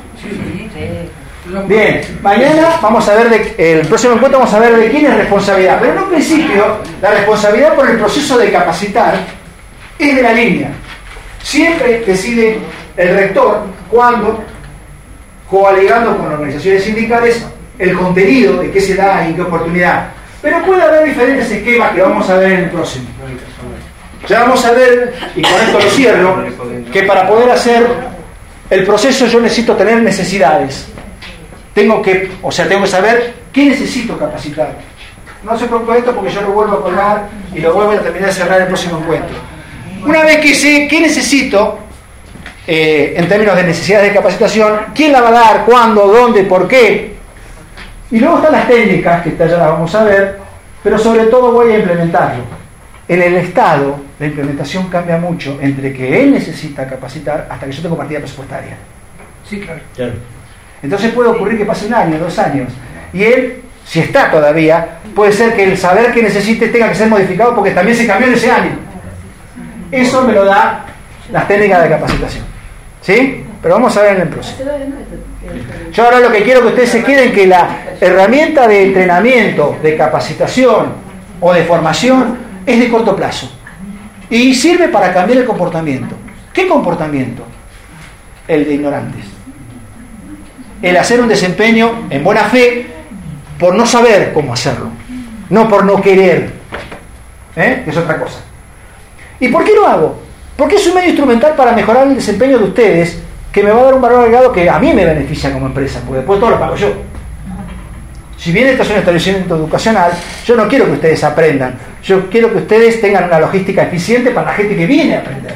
Bien, mañana vamos a ver, el próximo encuentro vamos a ver de quién es responsabilidad. Pero en un principio, la responsabilidad por el proceso de capacitar es de la línea. Siempre decide el rector cuándo, coaligando con organizaciones sindicales, el contenido de qué se da y en qué oportunidad. Pero puede haber diferentes esquemas que vamos a ver en el próximo. Ya vamos a ver, y con esto lo cierro, que para poder hacer el proceso yo necesito tener necesidades. Tengo que saber qué necesito capacitar. No se preocupe esto porque yo lo vuelvo a colgar y lo vuelvo a terminar de cerrar el próximo encuentro. Una vez que sé qué necesito, en términos de necesidades de capacitación, quién la va a dar, cuándo, dónde, por qué. Y luego están las técnicas, que ya las vamos a ver, pero sobre todo voy a implementarlo. En el Estado, la implementación cambia mucho entre que él necesita capacitar hasta que yo tengo partida presupuestaria. Sí, claro. Entonces puede ocurrir que pase un año, 2 años. Y él, si está todavía, puede ser que el saber que necesite tenga que ser modificado porque también se cambió en ese año. Eso me lo da las técnicas de capacitación. ¿Sí? Pero vamos a ver en el proceso. Yo ahora lo que quiero que ustedes se queden que la herramienta de entrenamiento, de capacitación o de formación es de corto plazo y sirve para cambiar el comportamiento. ¿Qué comportamiento? El de ignorantes. El hacer un desempeño en buena fe por no saber cómo hacerlo, no por no querer, que es otra cosa. ¿Y por qué lo hago? Porque es un medio instrumental para mejorar el desempeño de ustedes, que me va a dar un valor agregado que a mí me beneficia como empresa, porque después todo lo pago yo. Si bien esto es un establecimiento educacional, yo no quiero que ustedes aprendan, yo quiero que ustedes tengan una logística eficiente para la gente que viene a aprender.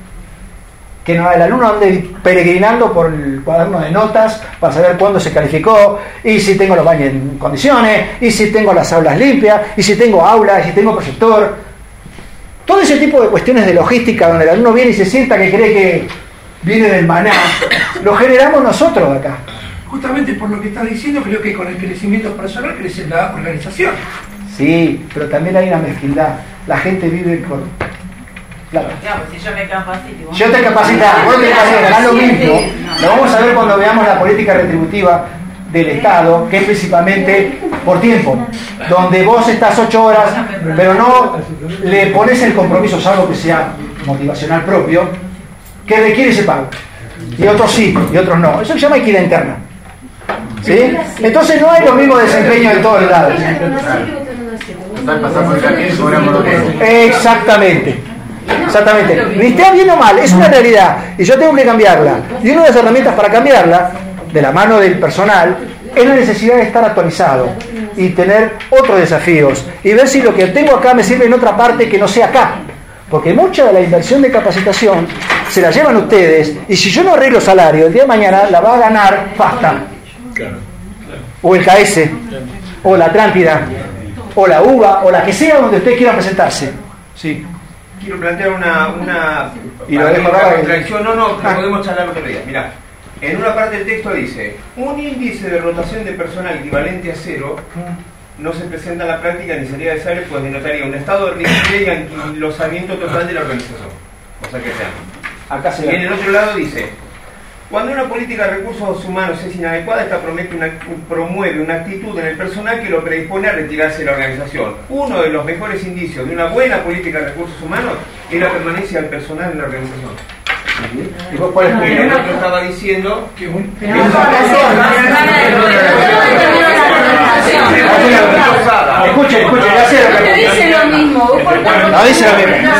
Que no, el alumno ande peregrinando por el cuaderno de notas para saber cuándo se calificó, y si tengo los baños en condiciones, y si tengo las aulas limpias, y si tengo aulas, y si tengo proyector. Todo ese tipo de cuestiones de logística donde el alumno viene y se sienta que cree que viene del maná, lo generamos nosotros acá. Justamente por lo que estás diciendo, creo que con el crecimiento personal crece la organización. Sí, pero también hay una mezquindad. La gente vive por... Claro. Si yo me capacito. Yo te capacitas, vos te capacitas, lo mismo. Lo vamos a ver cuando veamos la política retributiva del Estado, que es principalmente por tiempo, donde vos estás 8 horas, pero no le pones el compromiso, salvo que sea motivacional propio, que requiere ese pago. Y otros sí, y otros no. Eso se llama equidad interna. ¿Sí? Entonces no hay los mismos desempeños en todos lados. Exactamente. Ni esté bien o mal, es una realidad y yo tengo que cambiarla. Y una de las herramientas para cambiarla, de la mano del personal, es la necesidad de estar actualizado y tener otros desafíos y ver si lo que tengo acá me sirve en otra parte que no sea acá. Porque mucha de la inversión de capacitación se la llevan ustedes, y si yo no arreglo salario, el día de mañana la va a ganar FASTA, o el KS, o la Atlántida, o la UBA, o la que sea donde ustedes quieran presentarse. Sí. Quiero plantear una y lo dejo acá. contradicción. No, podemos charlar otro día. Mirá, En una parte del texto dice: un índice de rotación de personal equivalente a 0 no se presenta en la práctica ni sería necesario, pues denotaría un estado de rigidez y anquilosamiento total de la organización. O sea que sea. Acá se y en el otro lado dice: cuando una política de recursos humanos es inadecuada, esta promueve una actitud en el personal que lo predispone a retirarse de la organización. Uno de los mejores indicios de una buena política de recursos humanos es la permanencia del personal en la organización. ¿Y vos cuál es tu opinión? El otro estaba diciendo que escuchen, dice lo mismo. No dice lo mismo.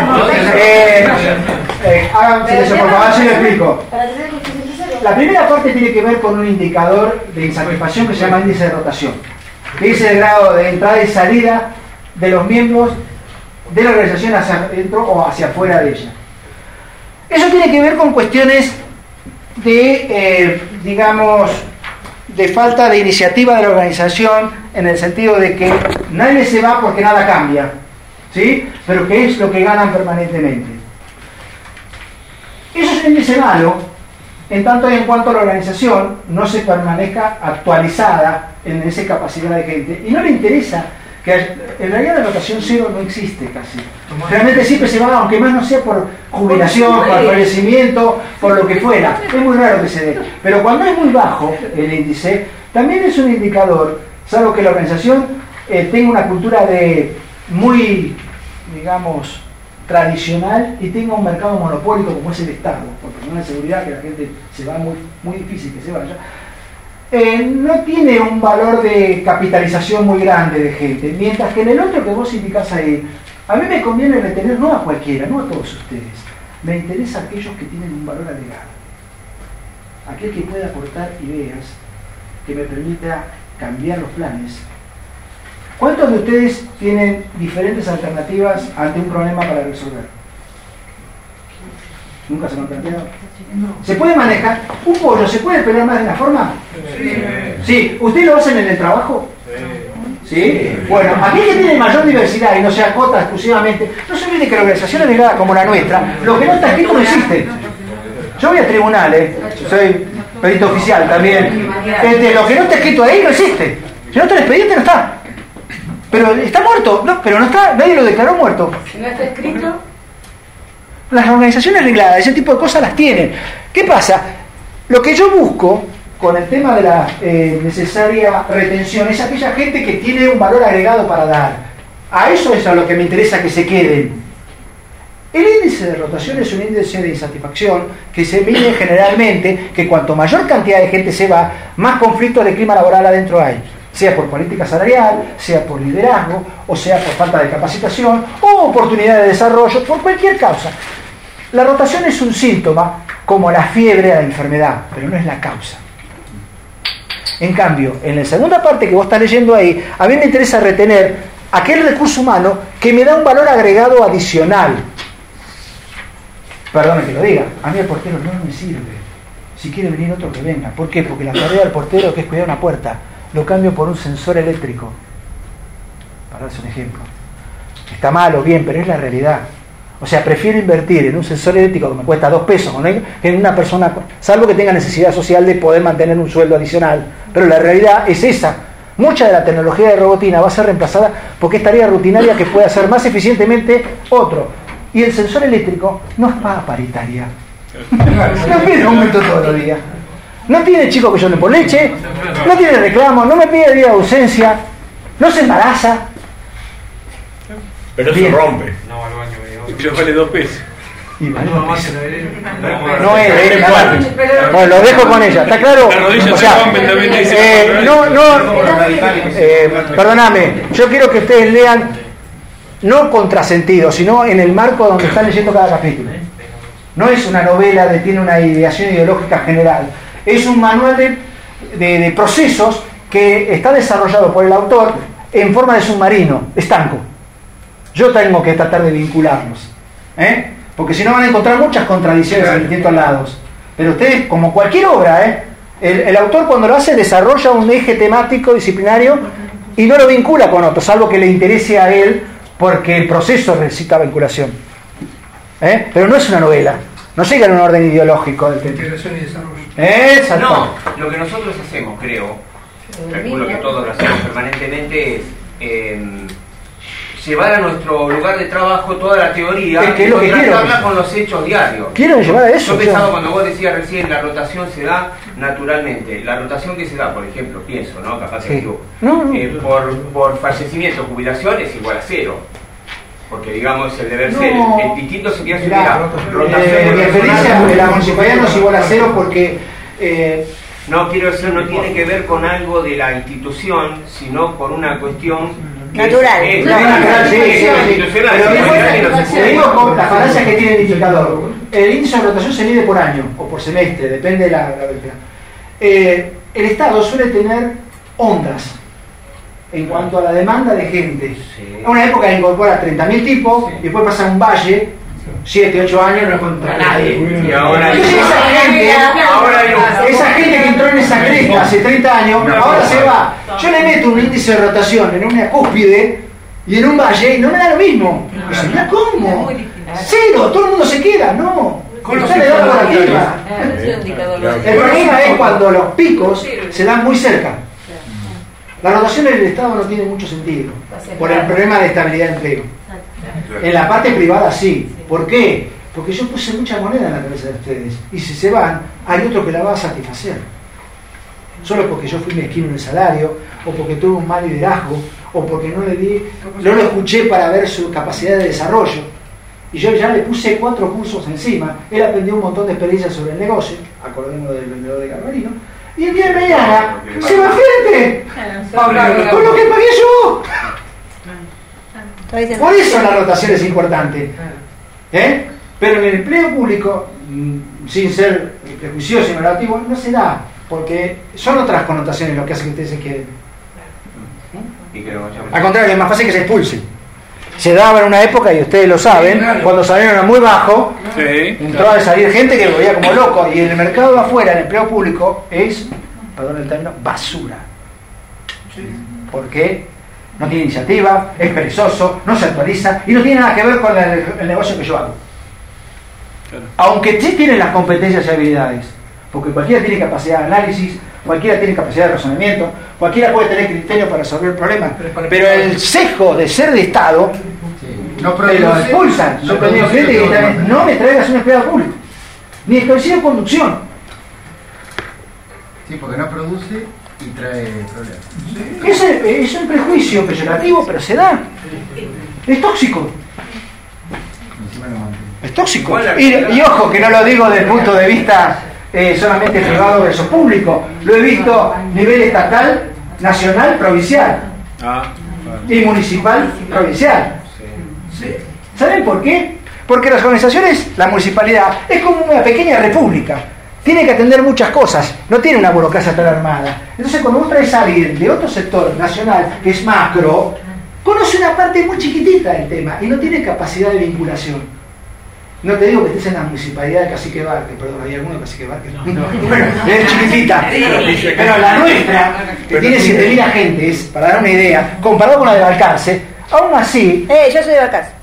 Hagan silencio, por favor, yo le explico. La primera parte tiene que ver con un indicador de insatisfacción que se llama índice de rotación, que dice el grado de entrada y salida de los miembros de la organización hacia adentro o hacia afuera de ella. Eso tiene que ver con cuestiones de, digamos, de falta de iniciativa de la organización, en el sentido de que nadie se va porque nada cambia, ¿sí? Pero que es lo que ganan permanentemente. Eso es un índice malo, en tanto y en cuanto la organización no se permanezca actualizada en esa capacidad de gente. Y no le interesa, que en realidad la rotación cero no existe casi. Realmente siempre se va, aunque más no sea por jubilación, por fallecimiento, por lo que fuera. Es muy raro que se dé. Pero cuando es muy bajo el índice, también es un indicador, salvo que la organización tenga una cultura de muy, digamos, tradicional y tenga un mercado monopólico como es el Estado, por personal de seguridad, que la gente se va muy difícil que se vaya. No tiene un valor de capitalización muy grande de gente, mientras que en el otro que vos indicás ahí, a mí me conviene retener no a cualquiera, no a todos ustedes, me interesa a aquellos que tienen un valor agregado, aquel que pueda aportar ideas, que me permita cambiar los planes. ¿Cuántos de ustedes tienen diferentes alternativas ante un problema para resolver? ¿Nunca se lo han planteado? ¿Se puede manejar? ¿Un pollo se puede pelear más de una forma? Sí. ¿Ustedes lo hacen en el trabajo? Sí. Bueno, aquel que tiene mayor diversidad y no se acota exclusivamente, no se olvide que la organización agregada como la nuestra, lo que no está escrito no existe. Yo voy a tribunales, soy perito oficial también. Lo que no está escrito ahí no existe. Si no está el expediente, no está. Pero está muerto, no, pero no está, nadie lo declaró muerto. Si no está escrito. Las organizaciones arregladas, ese tipo de cosas las tienen. ¿Qué pasa? Lo que yo busco con el tema de la necesaria retención es aquella gente que tiene un valor agregado para dar. A eso es a lo que me interesa que se queden. El índice de rotación es un índice de insatisfacción que se mide generalmente que cuanto mayor cantidad de gente se va, más conflictos de clima laboral adentro hay. Sea por política salarial, sea por liderazgo, o sea por falta de capacitación, o oportunidad de desarrollo, por cualquier causa. La rotación es un síntoma, como la fiebre de la enfermedad, pero no es la causa. En cambio, en la segunda parte que vos estás leyendo ahí, a mí me interesa retener aquel recurso humano que me da un valor agregado adicional. Perdone que lo diga, a mí el portero no me sirve. Si quiere venir otro que venga. ¿Por qué? Porque la tarea del portero, que es cuidar una puerta, lo cambio por un sensor eléctrico. Para darse un ejemplo. Está mal o bien, pero es la realidad. O sea, prefiero invertir en un sensor eléctrico que me cuesta 2 pesos que en una persona, salvo que tenga necesidad social de poder mantener un sueldo adicional. Pero la realidad es esa. Mucha de la tecnología de robotina va a ser reemplazada porque es tarea rutinaria que puede hacer más eficientemente otro. Y el sensor eléctrico no es paga paritaria. No pide aumento todos los días. No tiene chico que yo le por leche, no tiene reclamo, no me pide día de ausencia, no se embaraza. Pero se rompe. Pero vale 2 pesos. Y vale 2 pesos. No es, bueno, lo dejo con ella, ¿está claro? O sea, perdóname, yo quiero que ustedes lean no contrasentido, sino en el marco donde están leyendo cada capítulo. No es una novela que tiene una ideación ideológica general. Es un manual de procesos que está desarrollado por el autor en forma de submarino, estanco. Yo tengo que tratar de vincularlos, porque si no van a encontrar muchas contradicciones en distintos lados. Pero ustedes, como cualquier obra, el autor cuando lo hace desarrolla un eje temático disciplinario y no lo vincula con otro, salvo que le interese a él porque el proceso necesita vinculación. Pero no es una novela. no sigan un orden ideológico. Integración y desarrollo. Exacto. No, lo que nosotros hacemos, creo, calculo que todos lo hacemos permanentemente, es llevar a nuestro lugar de trabajo toda la teoría y contrastarla con los hechos diarios. Quiero llevar a eso. Yo pensaba cuando vos decías recién, la rotación se da naturalmente. La rotación que se da, por ejemplo, pienso, ¿no? Capaz que digo, por fallecimiento, jubilación es igual a 0. Porque digamos el deber ser, el distinto sería si hubiera rotación. Mi experiencia de la municipalidad no es igual a 0 porque no quiero decir, no tiene que ver con algo de la institución, sino por una cuestión natural. Te digo con las falacias que tiene el indicador. El índice de rotación se mide por año o por semestre, depende de la gravedad. El Estado suele tener ondas en cuanto a la demanda de gente. En una época incorpora 30.000 tipos, y después pasa un valle, 7, 8 años, no encuentra a nadie. Y ahora esa gente que entró en esa cresta hace 30 años, ahora se va. Yo le meto un índice de rotación en una cúspide y en un valle y no me da lo mismo. Mira, ¿cómo? 0, todo el mundo se queda, no. Está la edad laborativa. El problema es cuando los picos se dan muy cerca. La rotación en el Estado no tiene mucho sentido por el problema de estabilidad de empleo. En la parte privada sí. ¿Por qué? Porque yo puse mucha moneda en la cabeza de ustedes y si se van, hay otro que la va a satisfacer. Solo porque yo fui mezquino en el salario, o porque tuve un mal liderazgo, o porque no lo escuché para ver su capacidad de desarrollo. Y yo ya le puse 4 cursos encima. Él aprendió un montón de experiencias sobre el negocio, acordémonos del vendedor de Garbarino, y el día de mañana se va frente con lo que pagué yo. Por eso la rotación es importante. Pero en el empleo público, sin ser prejuicioso y negativo, no se da, porque son otras connotaciones lo que hace que ustedes se queden. Al contrario, es más fácil que se expulsen. Se daba en una época, y ustedes lo saben, cuando salieron a muy bajo, entró a salir gente que lo veía como loco, y en el mercado de afuera, en el empleo público, es, perdón el término, basura. ¿Por qué? No tiene iniciativa, es perezoso, no se actualiza y no tiene nada que ver con el negocio que yo hago. Aunque sí tienen las competencias y habilidades, porque cualquiera tiene capacidad de análisis, cualquiera tiene capacidad de razonamiento, cualquiera puede tener criterio para resolver problemas, pero el sesgo de ser de Estado me lo expulsan. Yo he tenido gente que dicen, no me traigas un empleado público, ni establecido en conducción. Sí, porque no produce y trae problemas. Es un prejuicio peyorativo, pero se da. Es tóxico. Es tóxico. Y ojo, que no lo digo desde el punto de vista solamente privado versus público. Lo he visto a nivel estatal, nacional, provincial. Y municipal, provincial. ¿Saben por qué? Porque las organizaciones, la municipalidad, es como una pequeña república. Tiene que atender muchas cosas, no tiene una burocracia tan armada. Entonces cuando vos traes a alguien de otro sector nacional, que es macro, conoce una parte muy chiquitita del tema y no tiene capacidad de vinculación. No te digo que estés en la municipalidad de Cacique Vázquez, perdón, ¿hay alguno de Cacique Vázquez? No. Bueno, es chiquitita, pero la nuestra, que tiene 7.000 agentes, para dar una idea, comparado con la de Balcarce, aún así... yo soy de Balcarce.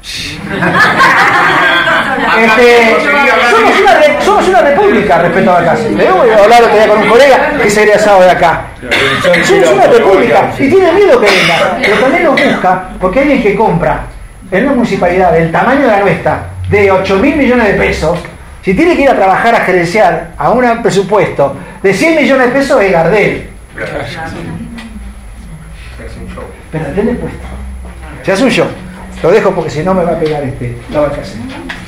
Somos una república respecto a Balcarce. Le voy a hablar otro día con un colega que se egresado de acá. Somos una república y tiene miedo que venga, pero también nos busca porque alguien que compra en una municipalidad del tamaño de la nuestra de 8.000 millones de pesos, si tiene que ir a trabajar a gerenciar a un presupuesto de 100 millones de pesos es Gardel. Pero atiende el puesto. Se hace un show. Lo dejo porque si no me va a pegar la Balcarce.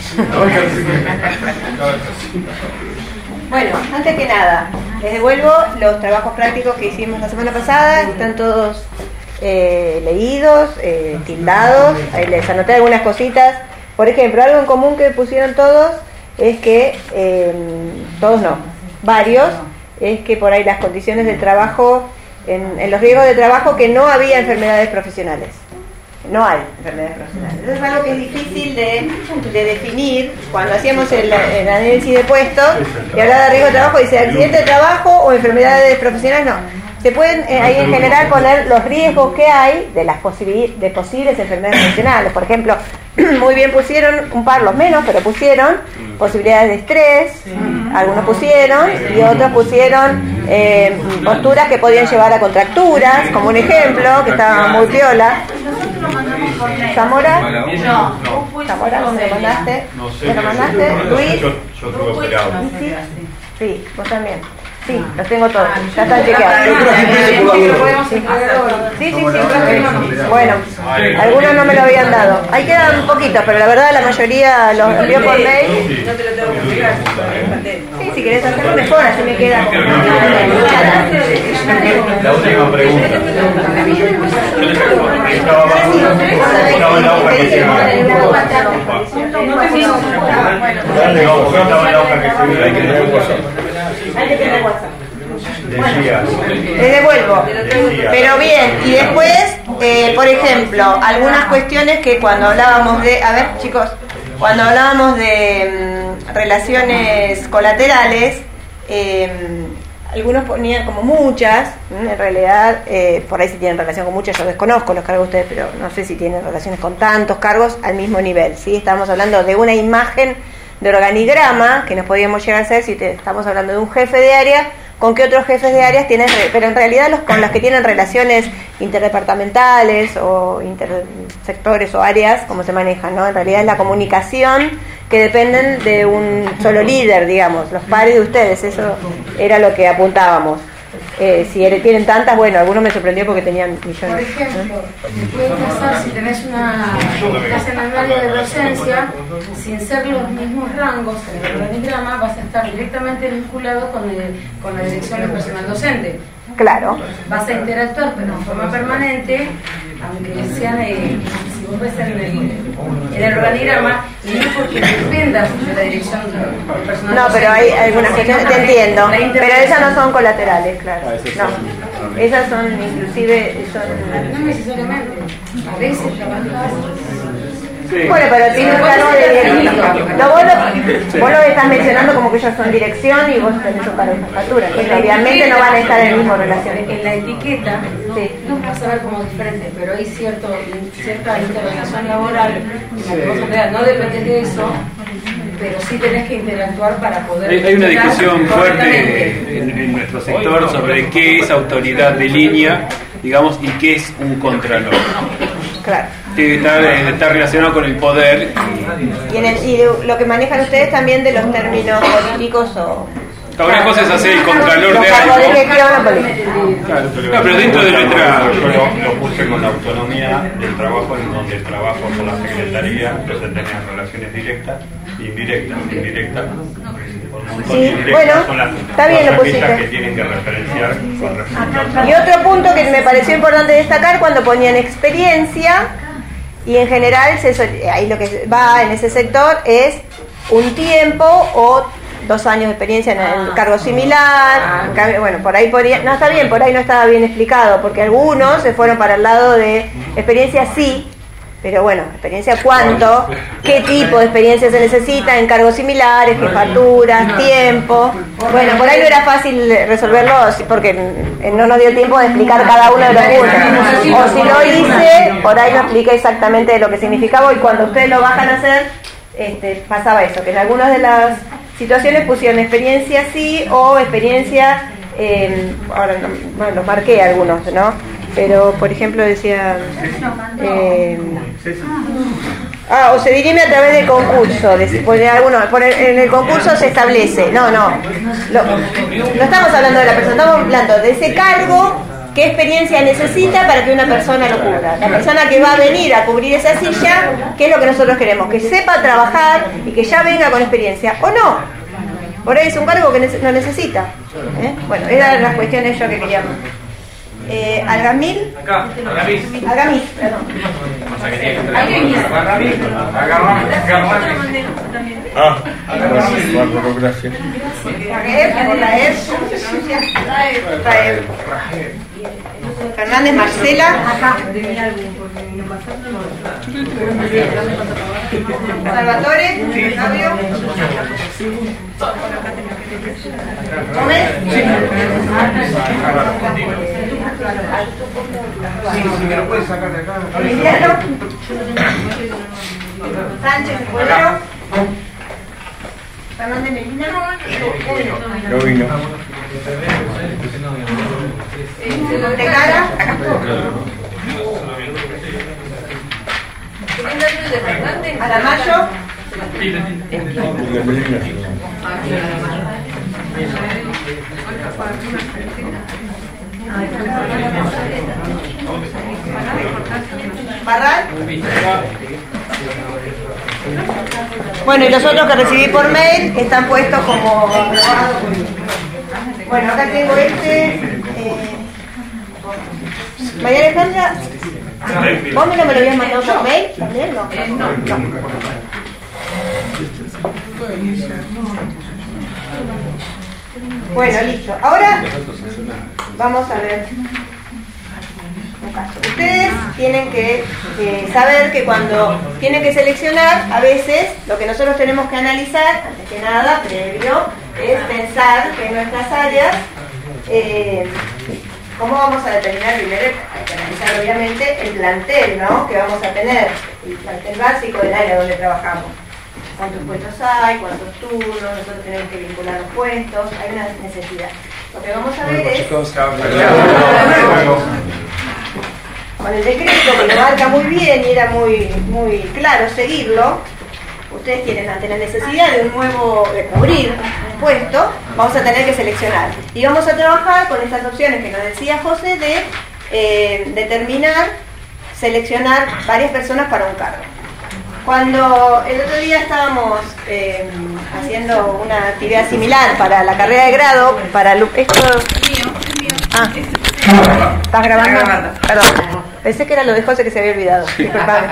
Bueno, antes que nada, les devuelvo los trabajos prácticos que hicimos la semana pasada. Están todos leídos, tildados. Ahí les anoté algunas cositas. Por ejemplo, algo en común que pusieron todos es que, todos no, varios, es que por ahí las condiciones del trabajo, en los riesgos de trabajo, que no había enfermedades profesionales. No hay enfermedades profesionales. Eso es algo que es difícil de definir. Cuando hacíamos el análisis de puestos y hablaba de riesgo de trabajo, dice accidente de trabajo o enfermedades profesionales, no. Se pueden ahí en general poner los riesgos que hay de las de posibles enfermedades profesionales. Por ejemplo, muy bien pusieron un par, los menos, pero pusieron posibilidades de estrés, algunos pusieron, y otros pusieron posturas que podían llevar a contracturas, como un ejemplo, que estaba muy piola. ¿Zamora? No. ¿Zamora dónde lo mandaste? ¿Me lo mandaste? ¿Luis? Yo tuve operado. Sí, vos también. Sí, los tengo todos, ya están chequeados. Sí. Bueno, algunos no me lo habían dado. Ahí quedan poquitos, pero la verdad la mayoría los envió por mail. No te lo tengo que explicar. Sí, si querés hacerlo mejor, así me queda. La última pregunta. Estaba en la hoja que se vio. Le devuelvo. Pero bien, y después, por ejemplo, algunas cuestiones que cuando hablábamos de, a ver chicos, cuando hablábamos de relaciones colaterales, algunos ponían como muchas, en realidad, por ahí si tienen relación con muchas, yo desconozco los cargos de ustedes, pero no sé si tienen relaciones con tantos cargos al mismo nivel, ¿sí? Estamos hablando de una imagen de organigrama que nos podríamos llegar a hacer si estamos hablando de un jefe de área, con qué otros jefes de áreas tienen, pero en realidad con los que tienen relaciones interdepartamentales o intersectores o áreas, como se manejan, ¿no? En realidad es la comunicación que dependen de un solo líder, digamos, los pares de ustedes, eso era lo que apuntábamos. Si tienen tantas, bueno, algunos me sorprendió porque tenían millones. Por ejemplo, puede pasar si tenés una clase en el área de docencia, sin ser los mismos rangos en el organigrama, vas a estar directamente vinculado con la dirección del personal docente. Claro. Vas a interactuar, pero en forma permanente, aunque sean, si vos ves en el organigrama, y no porque dependas de la dirección del personal. No, pero hay algunas cuestiones, te entiendo, pero esas no son colaterales, claro. No, esas son inclusive, no necesariamente, a veces trabajas. Sí. Bueno, pero tiene un cargo de dirección. Vos lo estás mencionando como que ellos son dirección y vos tenés un cargo de jefatura, que obviamente no van a estar en el mismo relación. En la etiqueta nos vas a ver como diferente, pero hay cierta interrelación laboral, no depende de eso, pero sí tenés que interactuar para poder... Hay una discusión fuerte en nuestro sector sobre qué es autoridad de línea, digamos, y qué es un contralor. Claro. Que está relacionado con el poder. Y lo que manejan ustedes también de los términos políticos o... Una cosa es hacer el contralor de algo. Claro, pero dentro de nuestra... Yo lo puse con la autonomía del trabajo, en donde trabajo con la secretaría, entonces tenía relaciones directas, indirectas. Sí, bueno, está bien lo pusiste. Que tienen que referenciar con respecto. Y otro punto que me pareció importante destacar cuando ponían experiencia, y en general ahí lo que va en ese sector es un tiempo o 2 años de experiencia en el cargo similar. Bueno, por ahí no está bien, por ahí no estaba bien explicado, porque algunos se fueron para el lado de experiencia sí, pero bueno, experiencia cuánto, qué tipo de experiencia se necesita en cargos similares, jefaturas, tiempo. Bueno, por ahí no era fácil resolverlo porque no nos dio tiempo de explicar cada uno de los puntos. O si lo hice, por ahí no expliqué exactamente lo que significaba, y cuando ustedes lo bajan a hacer, pasaba eso, que en algunas de las situaciones pusieron experiencia sí o experiencia, ahora no, los marqué algunos, ¿no? Pero por ejemplo decía o se dirime a través del concurso, en el concurso se establece, no estamos hablando de la persona, estamos hablando de ese cargo, qué experiencia necesita para que una persona lo cubra. La persona que va a venir a cubrir esa silla, ¿qué es lo que nosotros queremos? Que sepa trabajar y que ya venga con experiencia, o no. Por ahí es un cargo que no necesita. Bueno, eran las cuestiones yo que queríamos. Algamil. Algamil, perdón. Gracias. Fernández Marcela. Salvatore. Fabio. Gómez. Si me lo puedes sacar de acá. Sánchez, Pueblo. Fernández Medina. No vino. ¿De cara? ¿A la Mayo? ¿Barral? Bueno, y los otros que recibí por mail están puestos como... Bueno, acá tengo este... María Alejandra, ¿vos me lo habías mandado por mail? ¿También no? Bueno, listo. Ahora vamos a ver un caso. Ustedes tienen que saber que cuando tienen que seleccionar, a veces lo que nosotros tenemos que analizar, antes que nada, previo, es pensar que en nuestras áreas, ¿cómo vamos a determinar primero? Hay que analizar obviamente el plantel, ¿no?, que vamos a tener, el plantel básico del área donde trabajamos. ¿Cuántos puestos hay? ¿Cuántos turnos? Nosotros tenemos que vincular los puestos, hay una necesidad. Lo que vamos a ver es... Con el decreto, que lo marca muy bien y era muy claro seguirlo, ustedes tienen ante la necesidad de de cubrir un puesto, vamos a tener que seleccionar. Y vamos a trabajar con estas opciones que nos decía José de seleccionar varias personas para un cargo. Cuando el otro día estábamos haciendo una actividad similar para la carrera de grado, para esto... ¿Estás grabando? Perdón. Pensé que era lo de José que se había olvidado. Disculpame.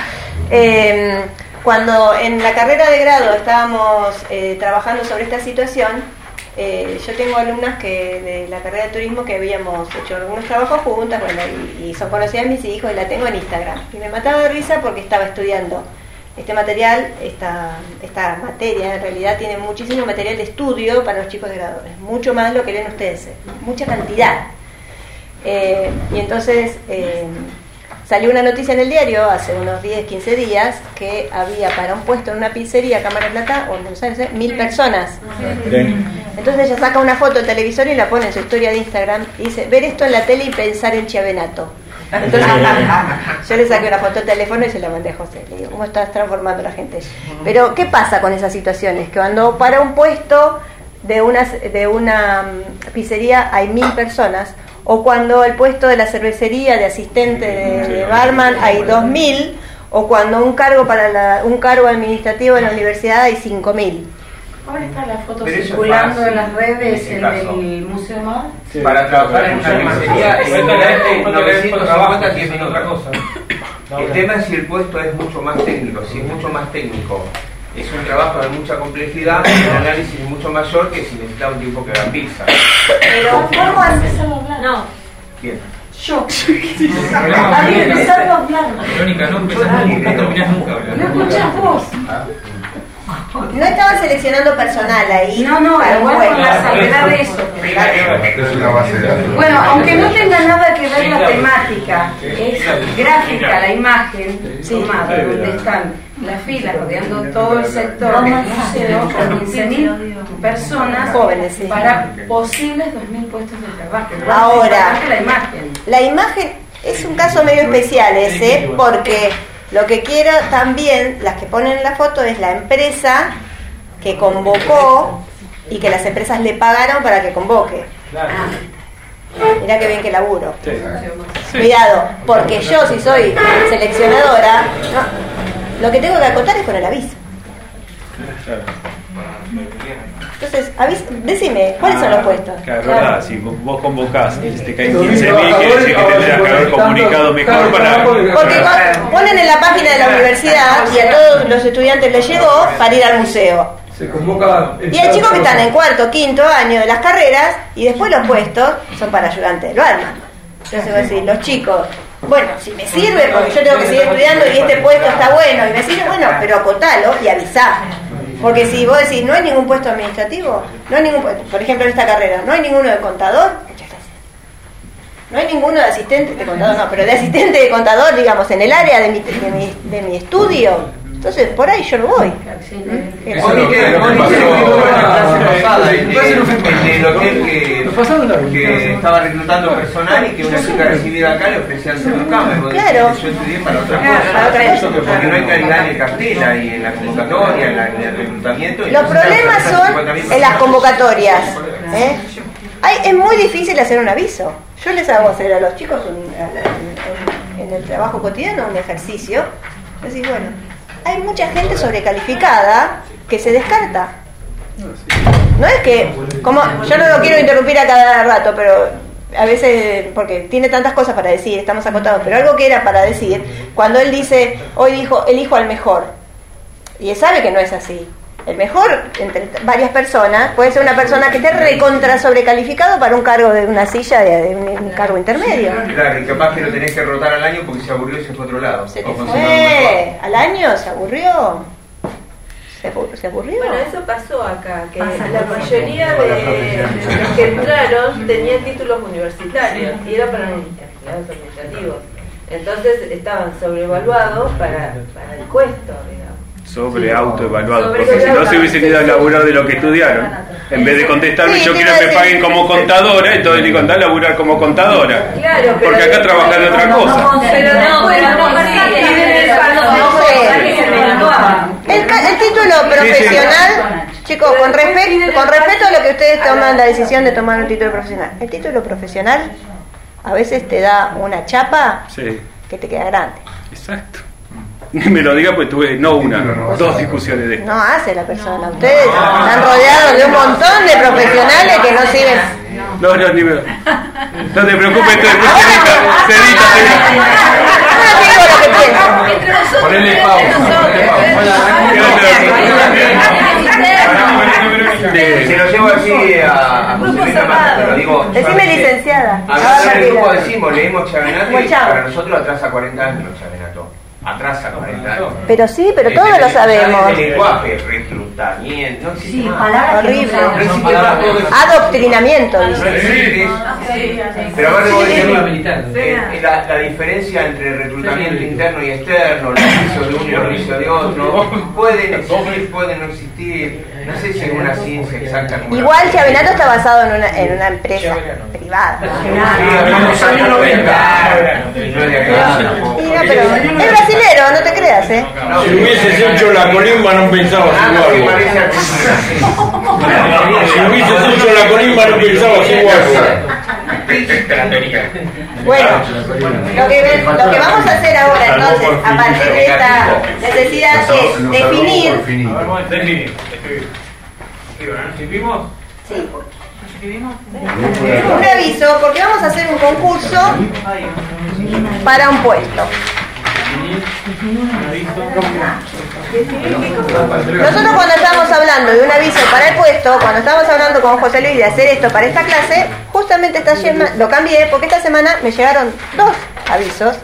Cuando en la carrera de grado estábamos trabajando sobre esta situación, yo tengo alumnas de la carrera de turismo que habíamos hecho algunos trabajos juntas, bueno, y son conocidas mis hijos y la tengo en Instagram. Y me mataba de risa porque estaba estudiando este material, esta materia en realidad tiene muchísimo material de estudio para los chicos de gradores, mucho más lo que leen ustedes, mucha cantidad. Y entonces salió una noticia en el diario hace unos 10, 15 días que había para un puesto en una pizzería Cámara Plata, o no sé, 1000 personas. Entonces ella saca una foto del televisor y la pone en su historia de Instagram y dice: ver esto en la tele y pensar en Chiavenato. Entonces yo le saqué una foto del teléfono y se la mandé a José. Le digo: ¿cómo estás transformando a la gente? Pero ¿qué pasa con esas situaciones? Que cuando para un puesto de una pizzería hay 1000 personas, o cuando el puesto de la cervecería de asistente de barman hay 2000, o cuando un cargo un cargo administrativo en la universidad hay 5000. Ahora está la foto circulando en las redes en el Museo Mar. Sí. Para trabajar en una pizzería, evidentemente 950 tienen otra cosa. El tema es si el puesto es mucho más técnico. Si es mucho más técnico, es un trabajo de mucha complejidad, un análisis mucho mayor que si necesita un tipo que haga pizza. Pero ¿cómo haces? No. Bien. Yo. Había empezado a hablar. Verónica, no empezás nunca, no terminás nunca. No escuchás vos. No estaban seleccionando personal ahí. No, igual con la salvedad de eso. Bueno, aunque no tenga nada que ver la temática, es gráfica la imagen tomada, donde están las filas rodeando todo el sector del museo con 15.000 personas jóvenes, sí, para posibles 2.000 puestos de trabajo. Ahora, la imagen es un caso medio especial ese, porque lo que quiero también, las que ponen la foto, es la empresa que convocó y que las empresas le pagaron para que convoque. Mirá que bien que laburo. Sí. Cuidado, porque yo, si soy seleccionadora, lo que tengo que acotar es con el aviso. Entonces, decime, ¿cuáles son los puestos? Claro, verdad, si vos convocás y te caen 15.000, quiere decir que tendrás que haber comunicado mejor para... Porque ponen en la página de la universidad y a todos los estudiantes les llegó para ir al museo. Se convoca... Y hay chicos que están en cuarto, quinto año de las carreras y después los puestos son para ayudantes del barman. Entonces voy a decir, los chicos, bueno, si me sirve porque yo tengo que seguir estudiando y este puesto está bueno y me sirve, bueno, pero acotalo y avisá. Porque si vos decís, no hay ningún puesto administrativo, no hay ningún puesto, por ejemplo en esta carrera, no hay ninguno de contador, no hay ninguno de asistente de contador, no, pero de asistente de contador, digamos, en el área de mi estudio, Entonces, por ahí yo no voy. El hotel que estaba reclutando personal y que una chica recibida acá le ofrecían ser los cámaras. Claro. Yo estudié para otra cosa. Porque no hay calidad en el cartela y en la convocatoria, en el reclutamiento. Los problemas son en las convocatorias. Es muy difícil hacer un aviso. Yo les hago hacer a los chicos en el trabajo cotidiano un ejercicio. Decís, bueno, hay mucha gente sobrecalificada que se descarta. No es que, como yo no lo quiero interrumpir a cada rato, pero a veces, porque tiene tantas cosas para decir, estamos acotados, pero algo que era para decir, cuando él dice, hoy dijo, elijo al mejor, y él sabe que no es así. El mejor, entre varias personas, puede ser una persona que esté recontra sobrecalificado para un cargo de una silla, de un cargo intermedio. Claro, y capaz que lo tenés que rotar al año porque se aburrió y se fue a otro lado. Se te fue, al año se aburrió. ¿Se aburrió? Bueno, eso pasó acá, que la mayoría de los que entraron tenían títulos universitarios y era para empleados administrativos. Entonces estaban sobrevaluados para el puesto, digamos. Sobre autoevaluado, porque si no se hubiesen ido a laburar de lo que estudiaron. En vez de contestarme, yo quiero que me paguen como contadora, entonces digo, andá a laburar como contadora. Claro, porque acá trabajan de otra cosa. El título profesional, chicos, con respeto a lo que ustedes toman la decisión de tomar un título profesional. El título profesional a veces te da una chapa que te queda grande. Exacto. Ni me lo diga, pues tuve dos discusiones de esto. No hace la persona. Ustedes están rodeados de un montón de profesionales que no sirven. No, ni me... No te preocupes, se edita. No digo lo que pienso. Ponele pausa. Se lo llevo así a José Luis Ramón, te lo digo. Decime licenciada. A en el grupo decimos, leímos Chavenato y para nosotros atrasa 40 años Chavenato. Atrasa 40 años. Pero sí, pero todos lo sabemos. El lenguaje, reclutamiento, no existe más. Palabras horrible. Adoctrinamiento, dice. Pero la diferencia entre reclutamiento interno y externo, el servicio de uno y el servicio de otro, pueden existir, pueden no existir. No sé si hay una ciencia exacta. Igual Chavenato está basado en una empresa privada. Los años 90. Pero es brasilero, no te creas, ¿eh? Si hubieses hecho la colimba no pensabas igual. Si hubieses hecho la colimba no pensabas igual. Bueno, lo que vamos a hacer ahora entonces, a partir de esta necesidad es definir. ¿Escribimos? Sí. Un aviso, porque vamos a hacer un concurso para un puesto. Nosotros cuando estamos hablando de un aviso para el puesto, cuando estamos hablando con José Luis de hacer esto para esta clase, justamente esta semana lo cambié porque esta semana me llegaron dos avisos,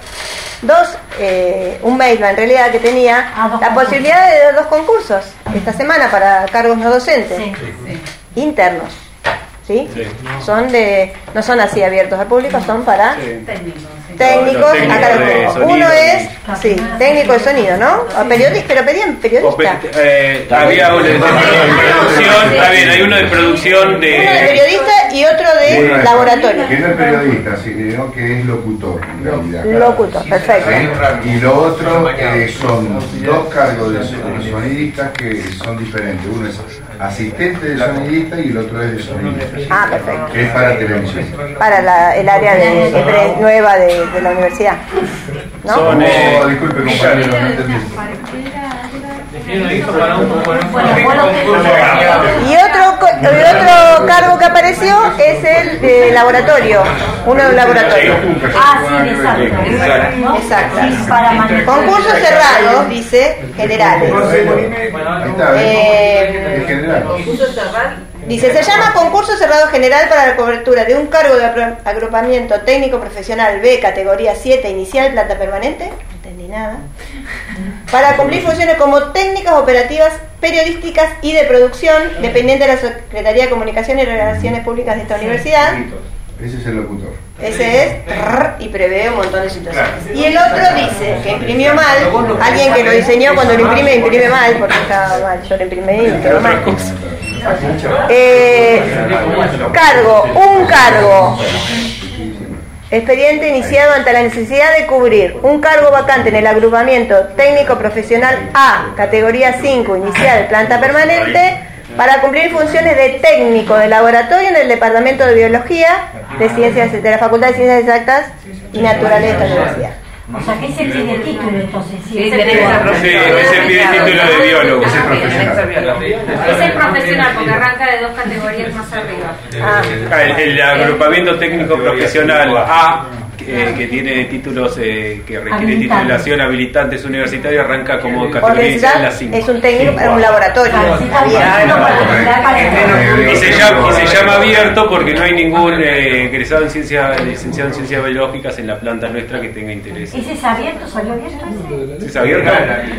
un mail en realidad que tenía la posibilidad de dos concursos esta semana para cargos no docentes internos. ¿Sí? Son no son así abiertos al público, son para técnicos acá de sonido. Uno es técnico de sonido, ¿no? Pero pedían periodista. Había uno de producción, está bien, hay uno de producción uno de periodista y otro de laboratorio. Que no es periodista, sino que es locutor en realidad. Locutor, perfecto. Y lo otro son dos cargos de sonidistas que son diferentes. Uno es asistente de sonidista y el otro es de sonidista. Ah, perfecto. Que es para televisión. Para el área nueva de la universidad. ¿No? Disculpe, compañero, no entendí. Y otro cargo que apareció es el de laboratorio, uno de un laboratorio. Exacto. Concursos cerrados, dice, generales. Dice, se llama concurso cerrado general para la cobertura de un cargo de agrupamiento técnico profesional B, categoría 7, inicial, planta permanente. No entendí nada. Para cumplir funciones como técnicas operativas, periodísticas y de producción, dependiente de la Secretaría de Comunicación y Relaciones Públicas de esta universidad. Ese es el locutor. Ese es y prevé un montón de situaciones. Y el otro dice que imprimió mal, alguien que lo diseñó cuando lo imprime mal, porque está mal, yo lo imprimí y me quedó mal. Un cargo. Expediente iniciado ante la necesidad de cubrir un cargo vacante en el agrupamiento técnico profesional A, categoría 5, inicial, planta permanente, para cumplir funciones de técnico de laboratorio en el Departamento de Biología, de Ciencias de la Facultad de Ciencias Exactas y Naturales de esta universidad. O sea, que ese pide título entonces. Sí, ese pide título de biólogo. Ese es profesional. Ese es profesional porque arranca de 2 categorías más arriba. El agrupamiento técnico profesional A, que tiene títulos que requiere titulación habilitantes universitarios, arranca como categoría inicial la 5. Es un técnico para un laboratorio. Y se llama abierto porque no hay ningún egresado en licenciado en ciencias biológicas en la planta nuestra que tenga interés. ¿Ese es abierto? ¿Salió abierto? ¿Es abierto?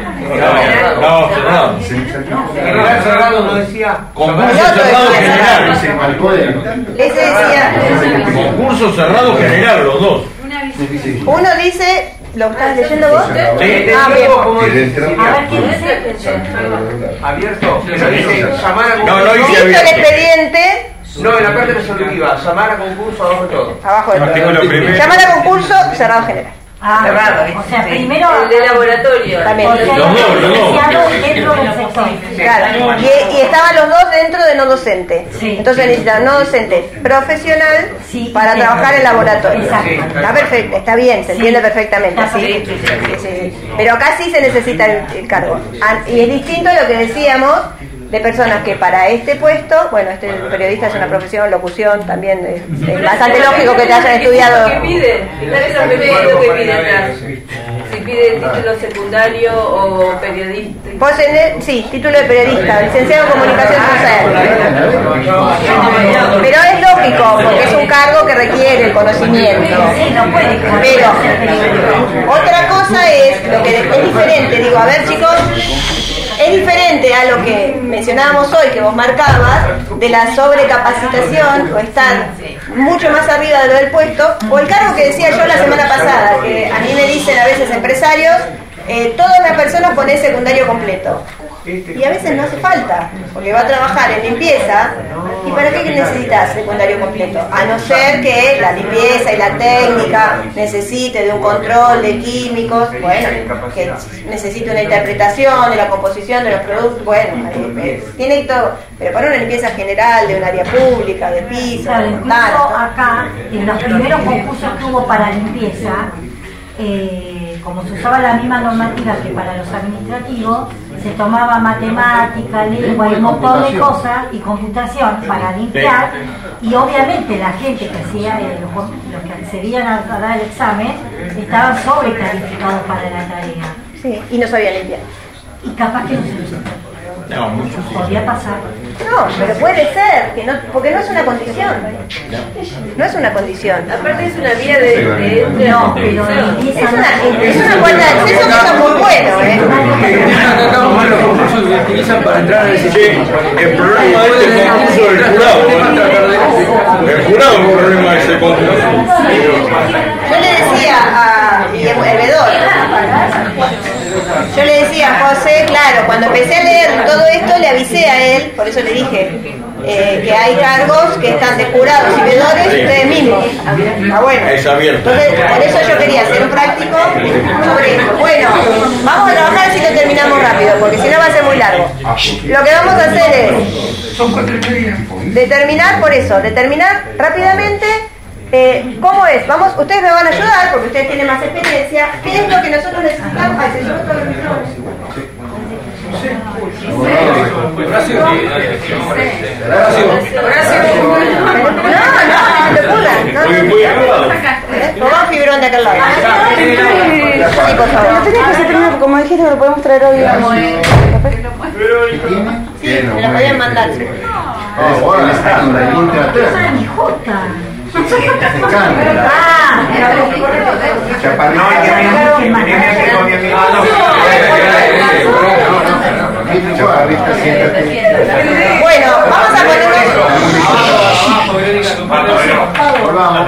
No, cerrado. General cerrado no decía. Concurso cerrado general. Ese decía. Concurso cerrado general, los dos. Uno dice, ¿lo estás leyendo vos? Sí. Bien. A ver, ¿qué dice? Abierto. Pero dice llamar a No dice Visto el abierto. expediente. No, en la parte resolutiva, llamar a concurso abajo de todo. Abajo de Artículo todo. primero. Llamar a concurso cerrado general. Cerrado, O sea, primero. el de laboratorio. También. Porque hay Los dos. licenciados dentro del sector. Claro. Y estaban los dos dentro de no docente. Sí. Entonces necesitan no docente profesional Sí, para sí. trabajar en laboratorio. Exacto. Está perfecto, está bien, se entiende perfectamente. Está Sí. perfecto. Sí. Pero acá sí se necesita el cargo. Y es distinto a lo que decíamos de personas que para este puesto, bueno, este periodista es una profesión, locución, también es bastante lógico que te hayan estudiado. ¿Qué pide? ¿Qué pide atrás? Si pide título secundario o periodista. Vos tenés, sí, título de periodista, licenciado en comunicación social. Pero es lógico, porque es un cargo que requiere el conocimiento. Pero otra cosa es, lo que es diferente, digo, a ver chicos, es diferente a lo que mencionábamos hoy, que vos marcabas, de la sobrecapacitación, o estar mucho más arriba de lo del puesto, o el cargo que decía yo la semana pasada, que a mí me dicen a veces empresarios, todas las personas con el secundario completo. Y a veces no hace falta, porque va a trabajar en limpieza, ¿y para qué necesitas secundario completo? A no ser que la limpieza y la técnica necesite de un control de químicos, bueno, que necesite una interpretación de la composición de los productos, bueno, tiene todo, pero para una limpieza general de un área pública, de piso, Claro, de incluso acá, en los primeros concursos que hubo para limpieza, como se usaba la misma normativa que para los administrativos, se tomaba matemática, lengua y un montón de cosas y computación para limpiar, y obviamente la gente que hacía, los que accedían a dar el examen, estaban sobrecalificados para la tarea. Sí, y no sabía limpiar. Y capaz que no se lo No, muchos sí. podía pasar. No, pero puede ser, que no, porque no es una condición. No es una condición. Aparte es una vía de No, pero es una puerta de acceso que está muy bueno, Los concursos se utilizan para entrar en el sistema. El problema de este concurso es el jurado. El jurado es el problema de ese concurso. Yo le decía a el vedor, yo le decía a José, claro, cuando empecé a leer todo esto le avisé a él, por eso le dije que hay cargos que están de jurados y vedores ustedes mismos. Ah, bueno. Es abierto. Entonces, por eso yo quería hacer un práctico sobre esto. Bueno, vamos a trabajar si lo terminamos rápido, porque si no va a ser muy largo. Lo que vamos a hacer es determinar rápidamente. ¿Cómo es? Vamos, ustedes me van a ayudar porque ustedes tienen más experiencia. ¿Qué es lo que nosotros necesitamos? Ay, se llevó todo el micrófono. No te pulan. Tomá fibrón de aquel lado. Sí, por favor. No tenés que hacer primero, porque como dijiste que lo podemos traer hoy. Sí, me lo podían mandar. Bueno, vamos a ponernos.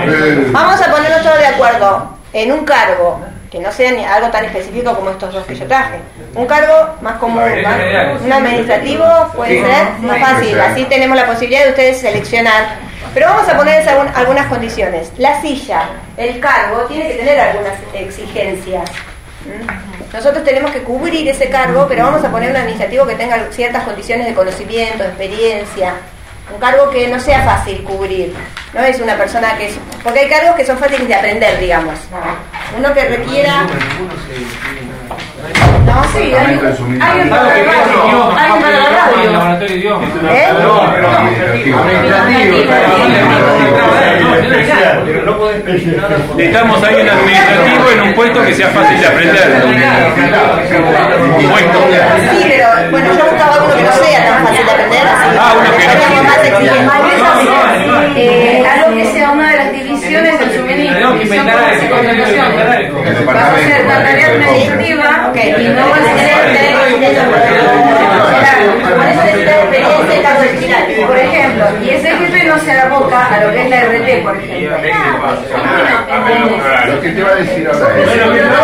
vamos a ponernos todos de acuerdo en un cargo que no sea ni algo tan específico como estos dos que yo traje. Un cargo más común, un administrativo puede ser más fácil, así tenemos la posibilidad de ustedes seleccionar. Pero vamos a poner algunas condiciones. La silla, el cargo, tiene que tener algunas exigencias. Nosotros tenemos que cubrir ese cargo, pero vamos a poner un administrativo que tenga ciertas condiciones de conocimiento, de experiencia. Un cargo que no sea fácil cubrir. No es una persona que es... Porque hay cargos que son fáciles de aprender, digamos. Uno que requiera... No, sí, hay un para la radio. Hay un para la radio. Necesitamos ahí un administrativo en un puesto que sea fácil de aprender. Un puesto. Sí, pero bueno, yo buscaba uno que no sea tan fácil de aprender, así uno que más exigente. Algo que sea una de las divisiones del suministro, que son cosas y contrataciones. Vas a hacer la tarea administrativa, y no vas a tener por ejemplo, y ese jefe no se aboca a lo que es la RT, por ejemplo. Lo que te va a decir ahora es...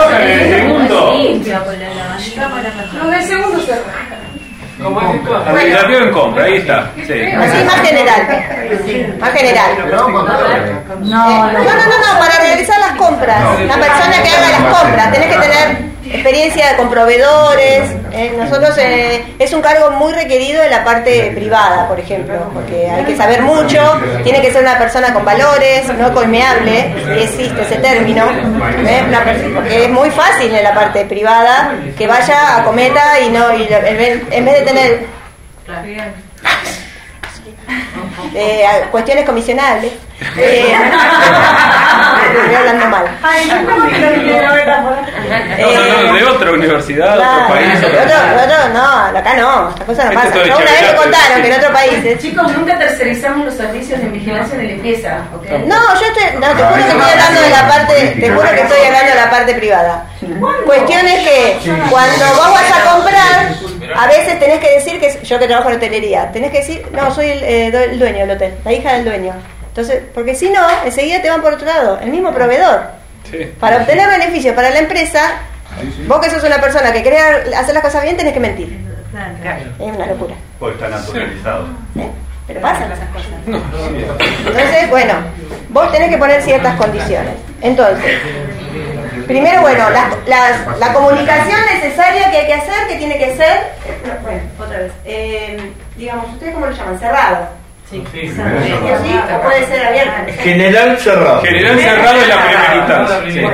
No, del segundo se... Administrativo en compra, ahí está. Sí. Así más general. Más general. No, para realizar las compras. La persona que haga las compras, tenés que tener experiencia con proveedores. Nosotros es un cargo muy requerido en la parte privada, por ejemplo, porque hay que saber mucho, tiene que ser una persona con valores, no coimeable, si existe ese término, porque es muy fácil en la parte privada que vaya a cometa y no, y en vez de tener cuestiones comisionables, estoy hablando mal. No, de otra universidad, otro país. No, acá no, estas cosas no pasan. Yo una vez me contaron que en otro país. Chicos, nunca tercerizamos los servicios de vigilancia de limpieza, ¿ok? No, te juro que estoy hablando de la parte, te juro que estoy hablando de la parte privada. Cuestión es que cuando vos vas a comprar, a veces tenés que decir que yo que trabajo en hotelería, tenés que decir, no, soy el dueño del hotel, la hija del dueño. Entonces, porque si no, enseguida te van por otro lado, el mismo proveedor. Sí. Para obtener beneficios para la empresa, vos que sos una persona que querés hacer las cosas bien, tenés que mentir. Es una locura. Pues está naturalizado. Pero pasan esas cosas. Entonces, bueno, vos tenés que poner ciertas condiciones. Entonces, primero, bueno, la comunicación necesaria que hay que hacer, que tiene que ser, bueno, otra vez, digamos, ¿ustedes cómo lo llaman? Cerrado. Sí, o puede ser abierto. General cerrado. General cerrado es la primera instancia.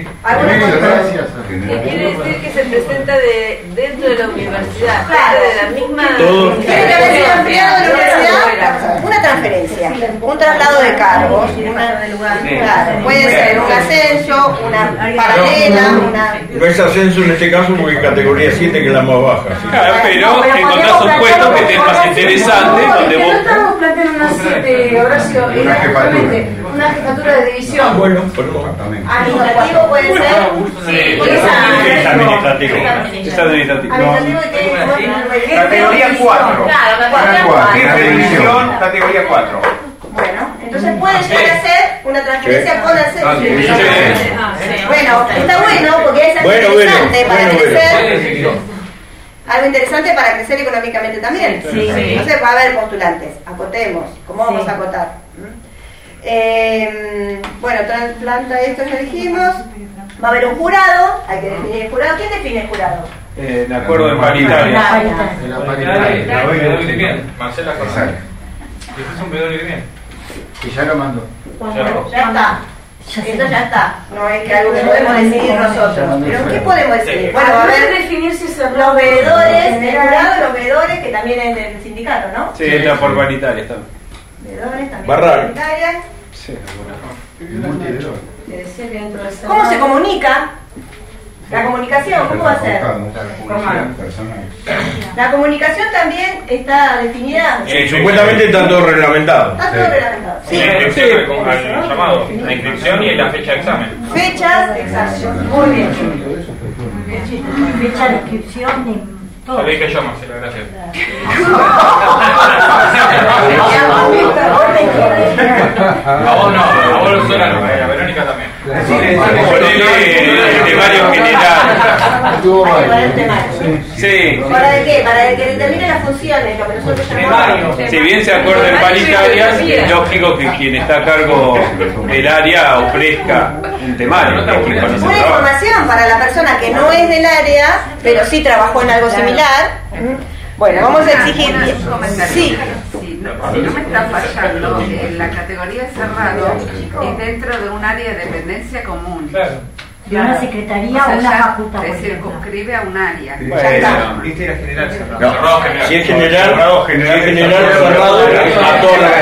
¿Qué quiere decir que se presenta dentro de la universidad? Claro. De la misma. Tiene que haber sido ampliado de la universidad. Una transferencia, un traslado de cargos. Claro, puede ser un ascenso, una paralela, una. No es ascenso en este caso porque es categoría 7, que es la más baja. ¿Sí? Claro, pero encontrás un puesto que te es más interesante, donde vos. Plantean una Horacio, una jefatura de división. Bueno, administrativo puede ser. Sí, es administrativo. Es administrativo. Categoría 4. Claro, Jefe de división, categoría 4. Bueno, entonces puede llegar a ser una transferencia con ascenso. Bueno, está bueno porque es algo interesante para crecer. Algo interesante para crecer económicamente también. Entonces va a haber postulantes. Acotemos. ¿Cómo vamos a acotar? Bueno, planta esto ya dijimos. Va a haber un jurado. Hay que definir el jurado. ¿Quién define el jurado? De acuerdo en paritaria. Marcela González. Es un pedón bien. Y ya lo mandó. Ya está. Esto ya está. No es que algo que podemos decidir nosotros. ¿Pero qué podemos decidir? Bueno, va a haber definir si se los veedores, el jurado, los veedores, que también es del sindicato, ¿no? Sí, está por paritaria también. Veedores también. Barral. Sí, ¿Cómo se comunica? La comunicación, ¿cómo va a ser? La comunicación también está definida. Supuestamente está todo reglamentado. Está todo reglamentado. Sí, la inscripción con el llamado, la inscripción y la fecha de examen. Fechas, exacto. Muy bien. Fecha de inscripción y todo. Lo dije yo, Marcela, gracias. A vos no, a vos sola no. también. De varios generales. Sí. ¿Para de qué? Para que determine las funciones, lo que nosotros llamamos. Si bien se acuerda en paritarias, es lógico que quien está a cargo del área ofrezca un temario. Una información para la persona que no es del área, pero sí trabajó en algo similar. Bueno, vamos a exigir. Sí. Si no me está fallando, la categoría cerrado es dentro de un área de dependencia común. De una secretaría o una facultad. Se circunscribe a un área. Bueno, viste la general cerrado. No, si es general cerrado a toda la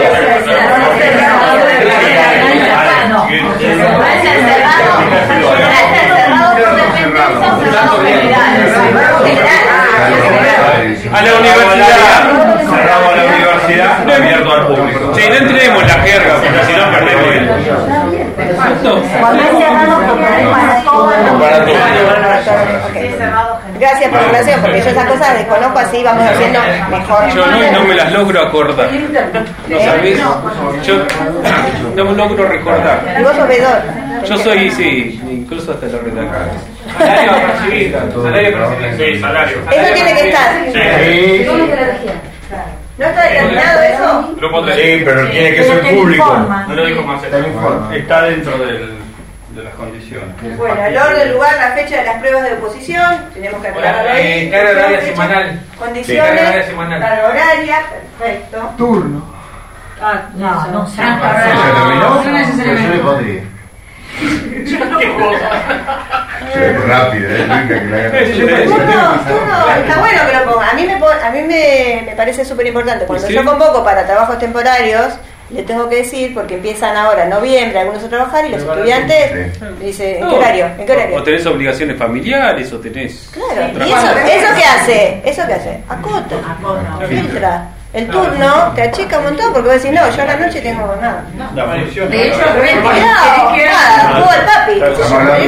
a la universidad. Cerramos a la universidad, abierto al público. Sí, no entremos en la jerga, porque si no perdemos el. Gracias por la aclaración, porque yo esas cosas desconozco, así vamos haciendo mejor. Yo no me las logro acordar. ¿No sabés? Yo no me logro recordar. Y vos sos vedor. Yo soy, sí, incluso hasta la redacción. Salario percibido. Sí, salario. Eso tiene que estar. Sí. ¿No está determinado eso? Sí, pero tiene que ser público. No lo dijo Marcelo. Está dentro de las condiciones. Bueno, el orden, lugar, la fecha de las pruebas de oposición, tenemos que aclararlo ahí. Carga horaria semanal. Condiciones, Carga horaria semanal. carga horaria, perfecto. Turno. No sé. No necesariamente. Rápido, Está bueno que lo ponga. A mí me parece súper importante. Cuando yo convoco para trabajos temporarios, le tengo que decir, porque empiezan ahora en noviembre algunos a trabajar y los estudiantes dicen, ¿en qué horario? ¿En qué horario? O tenés obligaciones familiares, o tenés. Claro, ¿y eso qué hace? ¿Eso qué hace? Acota, filtra. El turno te achica un montón porque vos decís, no, yo a la noche tengo nada. De hecho, jugó el papi.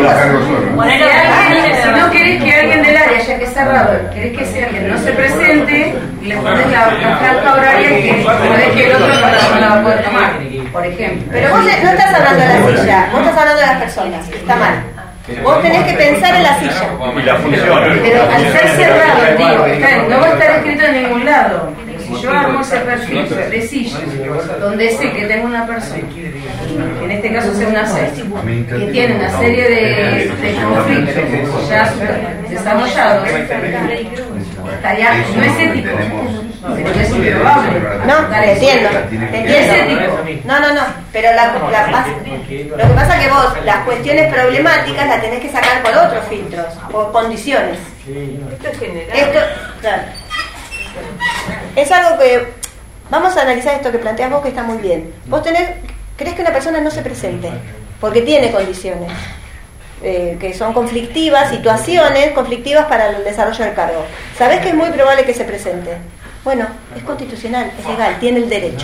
Si no querés que alguien del área, ya que es cerrado, querés que sea alguien no se presente, le pones la franja horaria que podés que el otro no la va a poder tomar, por ejemplo. Pero vos no estás hablando de la silla, vos estás hablando de las personas, está mal. Vos tenés que pensar en la silla. Y la función. Pero al ser cerrado, digo, no va a estar escrito en ningún lado. Si yo armo ese perfil de silla, donde sé que tengo una persona, que en este caso sea una C, que tiene una serie de conflictos ya desarrollados, estaría, no es ético, pero es improbable. No, te entiendo. Es ético. No, pero lo que pasa es que vos las cuestiones problemáticas las tenés que sacar por otros filtros, por condiciones. Esto es general. Esto, claro. Es algo que vamos a analizar esto que planteas vos, que está muy bien. Vos crees que una persona no se presente porque tiene condiciones que son conflictivas, situaciones conflictivas para el desarrollo del cargo. ¿Sabés que es muy probable que se presente? Bueno, es constitucional, es legal, tiene el derecho.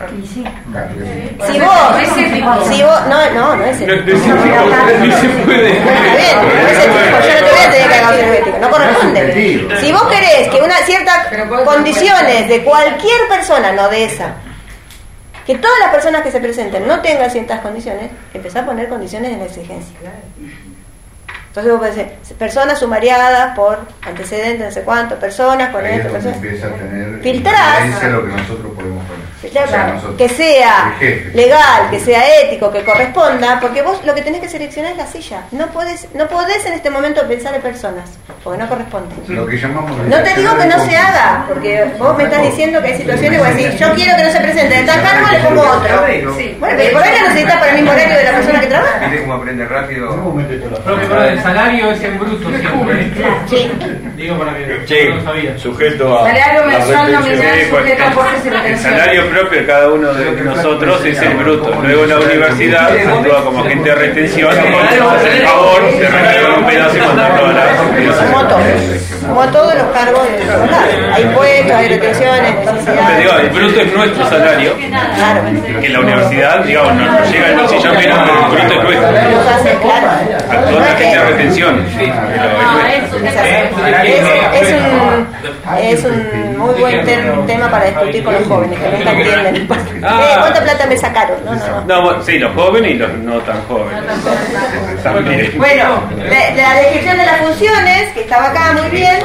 Si vos, no es ético, no es ético. No se puede. Bien, no es ético, yo no te voy a tener que hacer algo ético, no corresponde. Si vos querés que una cierta condiciones de cualquier persona, no de esa, que todas las personas que se presenten no tengan ciertas condiciones, empezá a poner condiciones en la exigencia. Entonces vos decís, personas sumariadas por antecedentes, no sé cuánto, personas con esto, personas. Empieza a tener filtrás lo que nosotros podemos poner. Que sea legal, que sea ético, que corresponda, porque vos lo que tenés que seleccionar es la silla. No podés en este momento pensar en personas, porque no corresponde. Lo que llamamos no te digo que no se haga, porque vos me estás diciendo que hay situaciones where decís, yo quiero que no se presente de tal cargo, le pongo otro. Sí. Bueno, pero por ahí lo necesitas para el mismo horario de la persona que trabaja. ¿Viste cómo aprende rápido? El salario es en bruto siempre. Sí. Digo para que no sabía. Sujeto a. Salario mensual nominal, sujeto a aportes y El retenciones. salario propio de cada uno de nosotros es el bruto. Luego la universidad actúa como agente de retención y hace el favor de retener un pedazo y mandarlo a la. Como todos los cargos del escolar. Hay impuestos, hay retenciones, necesidades. Digo, el bruto es nuestro salario. Claro. Que la universidad, digamos, no llega al bolsillo menos, pero el bruto es nuestro. Actúa la agente de retención. Sí, pero es nuestro. Es un muy buen tema para discutir con los jóvenes, que nunca entienden. ¿Cuánta plata me sacaron? No, sí, los jóvenes y los no tan jóvenes. También. Bueno, la descripción de las funciones, que estaba acá muy bien.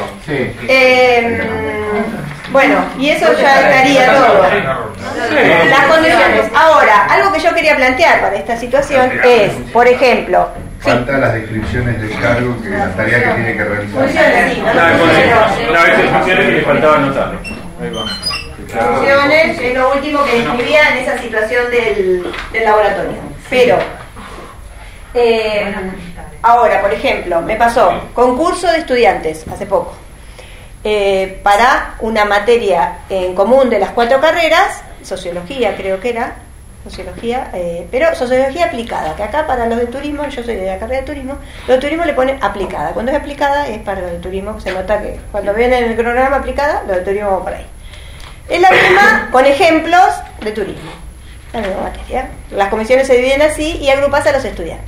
Bueno, y eso ya estaría todo. Las condiciones. Ahora, algo que yo quería plantear para esta situación es, por ejemplo, faltan las descripciones del cargo, que la tarea que tiene que realizar. Funciones que le faltaba anotar. Ahí va. Funciones es lo último que describía en esa situación del laboratorio. Pero, ahora, por ejemplo, me pasó concurso de estudiantes hace poco. Para una materia en común de las 4 carreras, sociología creo que era, pero sociología aplicada, que acá para los de turismo, yo soy de la carrera de turismo, los de turismo le ponen aplicada. Cuando es aplicada es para los de turismo, se nota que cuando ven en el cronograma aplicada, los de turismo van por ahí. Es la misma con ejemplos de turismo, la misma materia. Las comisiones se dividen así y agrupas a los estudiantes.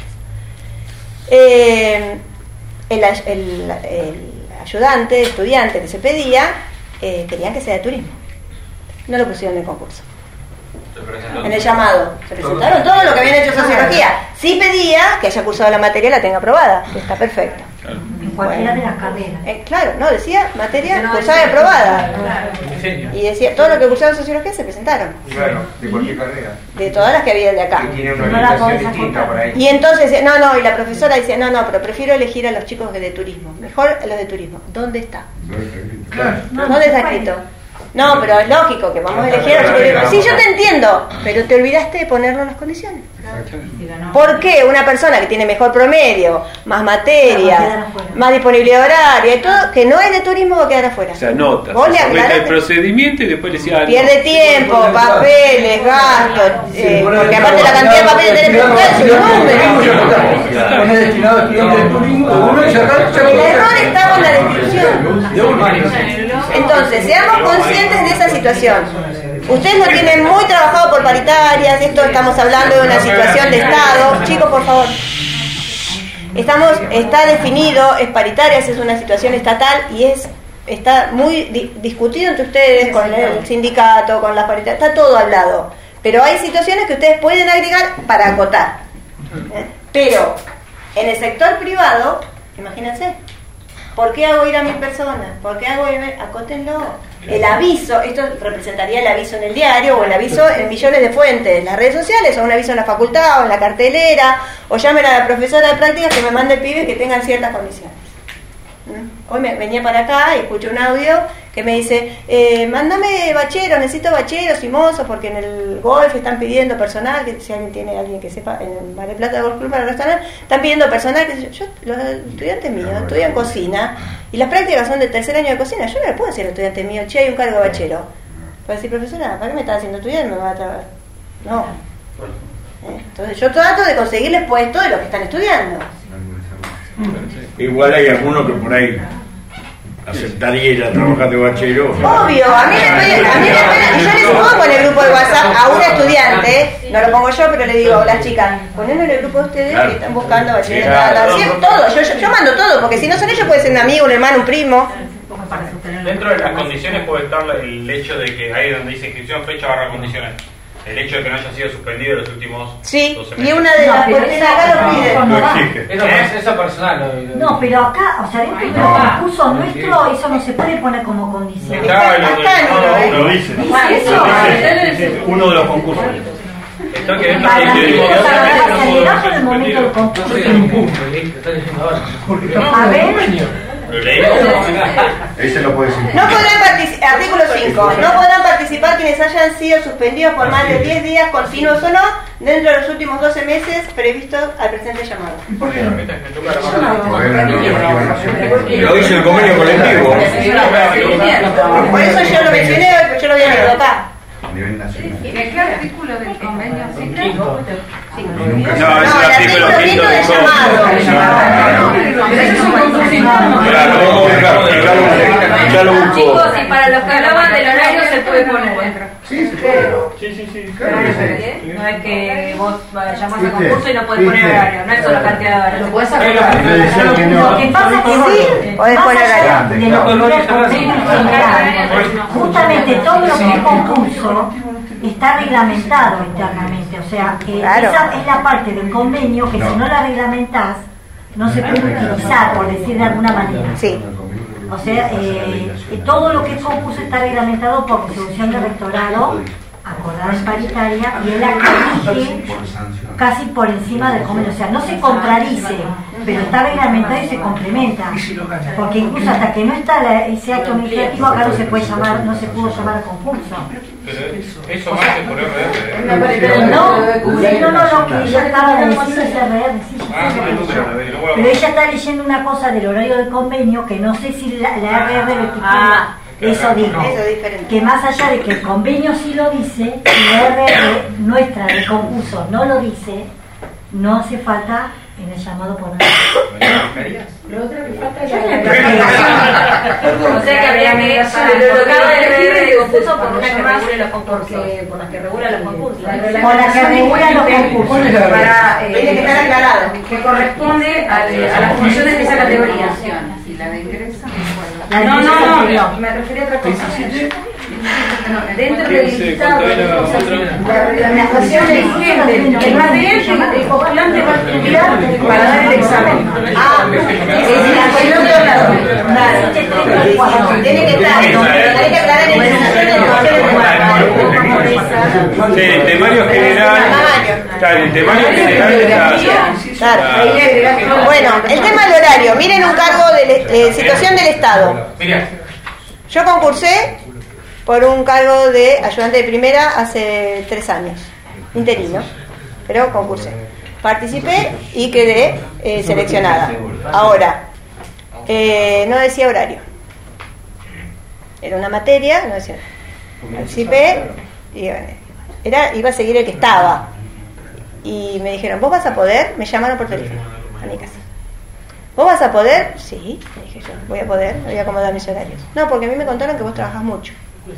El ayudante, estudiante que se pedía, querían que sea de turismo. No lo pusieron en el concurso. En el llamado. Se presentaron todo lo que habían hecho sociología. Sí pedía que haya cursado la materia y la tenga aprobada. Está perfecto. En cualquiera de las carreras. Claro, no, decía materia cursada y aprobada. Y decía, todo lo que cursaron sociología se presentaron. Claro, de cualquier carrera. De todas las que había de acá. Que tiene una orientación distinta por ahí. Y entonces, y la profesora decía, pero prefiero elegir a los chicos de turismo. Mejor a los de turismo. ¿Dónde está? Claro. ¿Dónde está escrito? No, pero es lógico que vamos a elegir a los chicos. Sí, yo te entiendo, pero te olvidaste de ponerlo en las condiciones. ¿Por qué una persona que tiene mejor promedio, más materia, más disponibilidad horaria y todo, que no es de turismo, va a quedar afuera? Se anota, ¿Vos le se somete aclaraste? el procedimiento y después le decía algo. Pierde tiempo, papeles, gastos, porque aparte la cantidad de papeles que tenés que buscar es un número. Pone destinado a estudiantes de turismo, El error estaba en la descripción. Entonces, seamos conscientes de esa situación. Ustedes lo tienen muy trabajado por paritarias, esto estamos hablando de una situación de Estado. Chicos, por favor. Está definido, es paritarias, es una situación estatal y está muy discutido entre ustedes, con el sindicato, con las paritarias, está todo hablado. Pero hay situaciones que ustedes pueden agregar para acotar. Pero en el sector privado, imagínense, ¿por qué hago ir a 1000 personas? ¿Por qué hago ir a... Acótenlo. El aviso, esto representaría el aviso en el diario o el aviso en millones de fuentes, las redes sociales, o un aviso en la facultad o en la cartelera, o llamen a la profesora de prácticas que me mande pibes que tengan ciertas condiciones. Hoy venía para acá y escuché un audio que me dice, mándame bacheros, necesito bacheros y mozos porque en el golf están pidiendo personal, que si alguien tiene alguien que sepa, en el Mar del Plata Golf Club para el restaurante, están pidiendo personal, que los estudiantes míos estudian cocina y las prácticas son de tercer año de cocina, yo no le puedo decir al estudiante mío, che, hay un cargo de bachero. Puedo decir, profesora, ¿para qué me estás haciendo estudiar? Me va a trabajar. No. Entonces yo trato de conseguirles puestos de los que están estudiando. Igual hay algunos que por ahí aceptaría ir a trabajar de bachero. Obvio, a mí me pena, y yo les pongo en el grupo de WhatsApp a una estudiante, no lo pongo yo, pero le digo a las chicas, ponenlo en el grupo de ustedes que están buscando bachiller, todo, yo mando todo, porque si no son ellos puede ser un amigo, un hermano, un primo. Dentro de las condiciones puede estar el hecho de que ahí donde dice inscripción, fecha / condiciones. El hecho de que no haya sido suspendido en los últimos 12 meses. Y una de las porque acá lo pide. Eso personal. No, pero acá, o sea, dentro del concurso nuestro, eso no se puede poner como condición. Lo dice. Uno de los concursos. Esto que Para acelerar por el momento del concurso. A ver. Ese lo puede decir. No podrán participar, artículo 5, no podrán participar quienes hayan sido suspendidos por más de 10 días continuos o no dentro de los últimos 12 meses previstos al presente llamado. ¿Por qué? Lo dice el convenio colectivo. Por eso yo lo mencioné hoy, pero yo lo había leído acá. ¿De qué artículo del convenio cita? No, es el artículo 5 de llamado. Chicos, y para los que hablaban del horario se puede poner. Sí. No es que vos llamás al concurso y no podés poner horario, no es solo cantidad de Claro, lo puedes sacar. Lo que pasa es que sí, podés poner allá de lo que era el convenio general, justamente todo lo que es concurso está reglamentado internamente, o sea, esa es la parte del convenio que si no la reglamentás no se puede utilizar, por decir de alguna manera. Sí. O sea, todo lo que es concurso está reglamentado por resolución de rectorado acordada en paritaria y es la que rige casi por encima del convenio, o sea, no se contradice, pero está reglamentado y se complementa, porque incluso hasta que no está ese acto administrativo acá no se puede llamar, no se pudo llamar a concurso. Pero eso más que por RR. No, lo que ella acaba de decir es RR, pero ella está leyendo una cosa del horario del convenio que no sé si la RR lo estipula. Eso digo, que más allá de que el convenio sí lo dice, si la RR nuestra de concurso no lo dice, no hace falta en el llamado por Lo otro que falta es o sea que habría que de concurso por las que regula los concursos. Por las que regula los concursos. Por las que regula los concursos. Tiene que estar aclarado. Que corresponde a las funciones de esa categoría. Y la de ingreso. No, me refería a otra cosa. Dentro del listado de la actuación del vigente, el material que el postulante va a estudiar para dar el examen. El otro lado. Tiene que estar. Hay que aclarar el temario general. Claro, el temario general está. Bueno, el tema del horario. Miren un cargo de situación del Estado. Yo concursé por un cargo de ayudante de primera hace 3 años, interino, pero concursé. Participé y quedé seleccionada. Ahora, no decía horario. Era una materia, no decía. Participé y iba a seguir el que estaba. Y me dijeron, ¿vos vas a poder? Me llamaron por teléfono a mi casa. ¿Vos vas a poder? Sí, le dije yo, voy a poder, voy a acomodar mis horarios. No, porque a mí me contaron que vos trabajás mucho.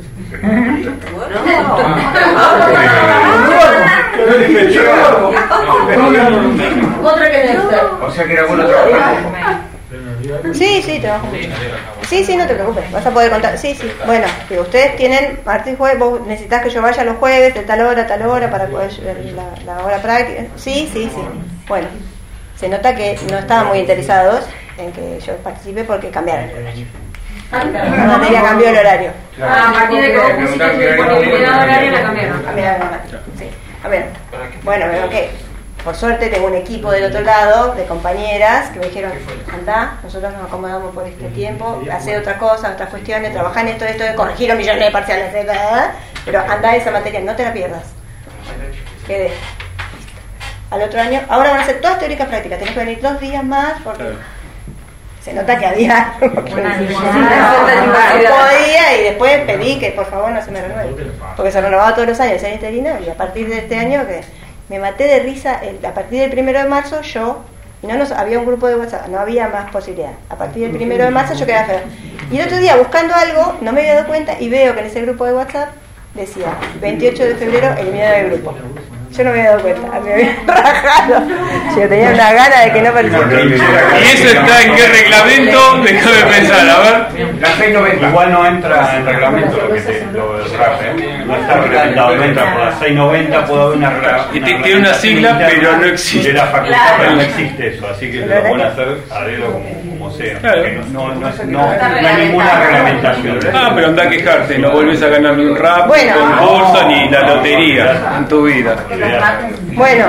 Otra que o sea que era bueno trabajar. Sí, trabajo mucho. Sí, no te preocupes, vas a poder contar. Sí, bueno, pero ustedes tienen martes y jueves, vos necesitas que yo vaya los jueves de tal hora a tal hora para poder ver la hora práctica. Sí. Bueno, se nota que no estaban muy interesados en que yo participe porque cambiaron el horario. La materia cambió el horario. A partir de que vos pusiste tu disponibilidad horaria la cambiaron. Sí, cambiaron. Bueno, ok. Por suerte tengo un equipo del otro lado de compañeras que me dijeron, andá, nosotros nos acomodamos por este tiempo, hacer otra cosa, otras cuestiones, trabajar en esto, corregir millones de parciales, pero andá esa materia, no te la pierdas. Quedé. Al otro año, ahora van a ser todas teóricas prácticas, tenés que venir 2 días más porque se nota que había no podía y después pedí que por favor no se me renueve, porque se renovaba todos los años, el interino, y a partir de este año que me maté de risa, a partir del 1 de marzo yo, había un grupo de WhatsApp, no había más posibilidad, a partir del 1 de marzo yo quedaba feo. Y el otro día buscando algo, no me había dado cuenta y veo que en ese grupo de WhatsApp decía 28 de febrero eliminado del grupo. Yo no me había dado cuenta, me había rajado. Yo tenía una gana de que no pareciera. ¿Y eso está en qué reglamento? Déjame pensar, a ver. La 690. Igual no entra en el reglamento lo del RAP, no está reglamentado, no entra por la 690, puede haber una tiene una sigla, pero no existe. De la facultad, pero no existe eso, así que lo pueden hacer a dedo como sea. No hay ninguna reglamentación. Pero anda a quejarte, no volvés a ganar ni un RAP, ni un concurso, ni la lotería en tu vida. Bueno,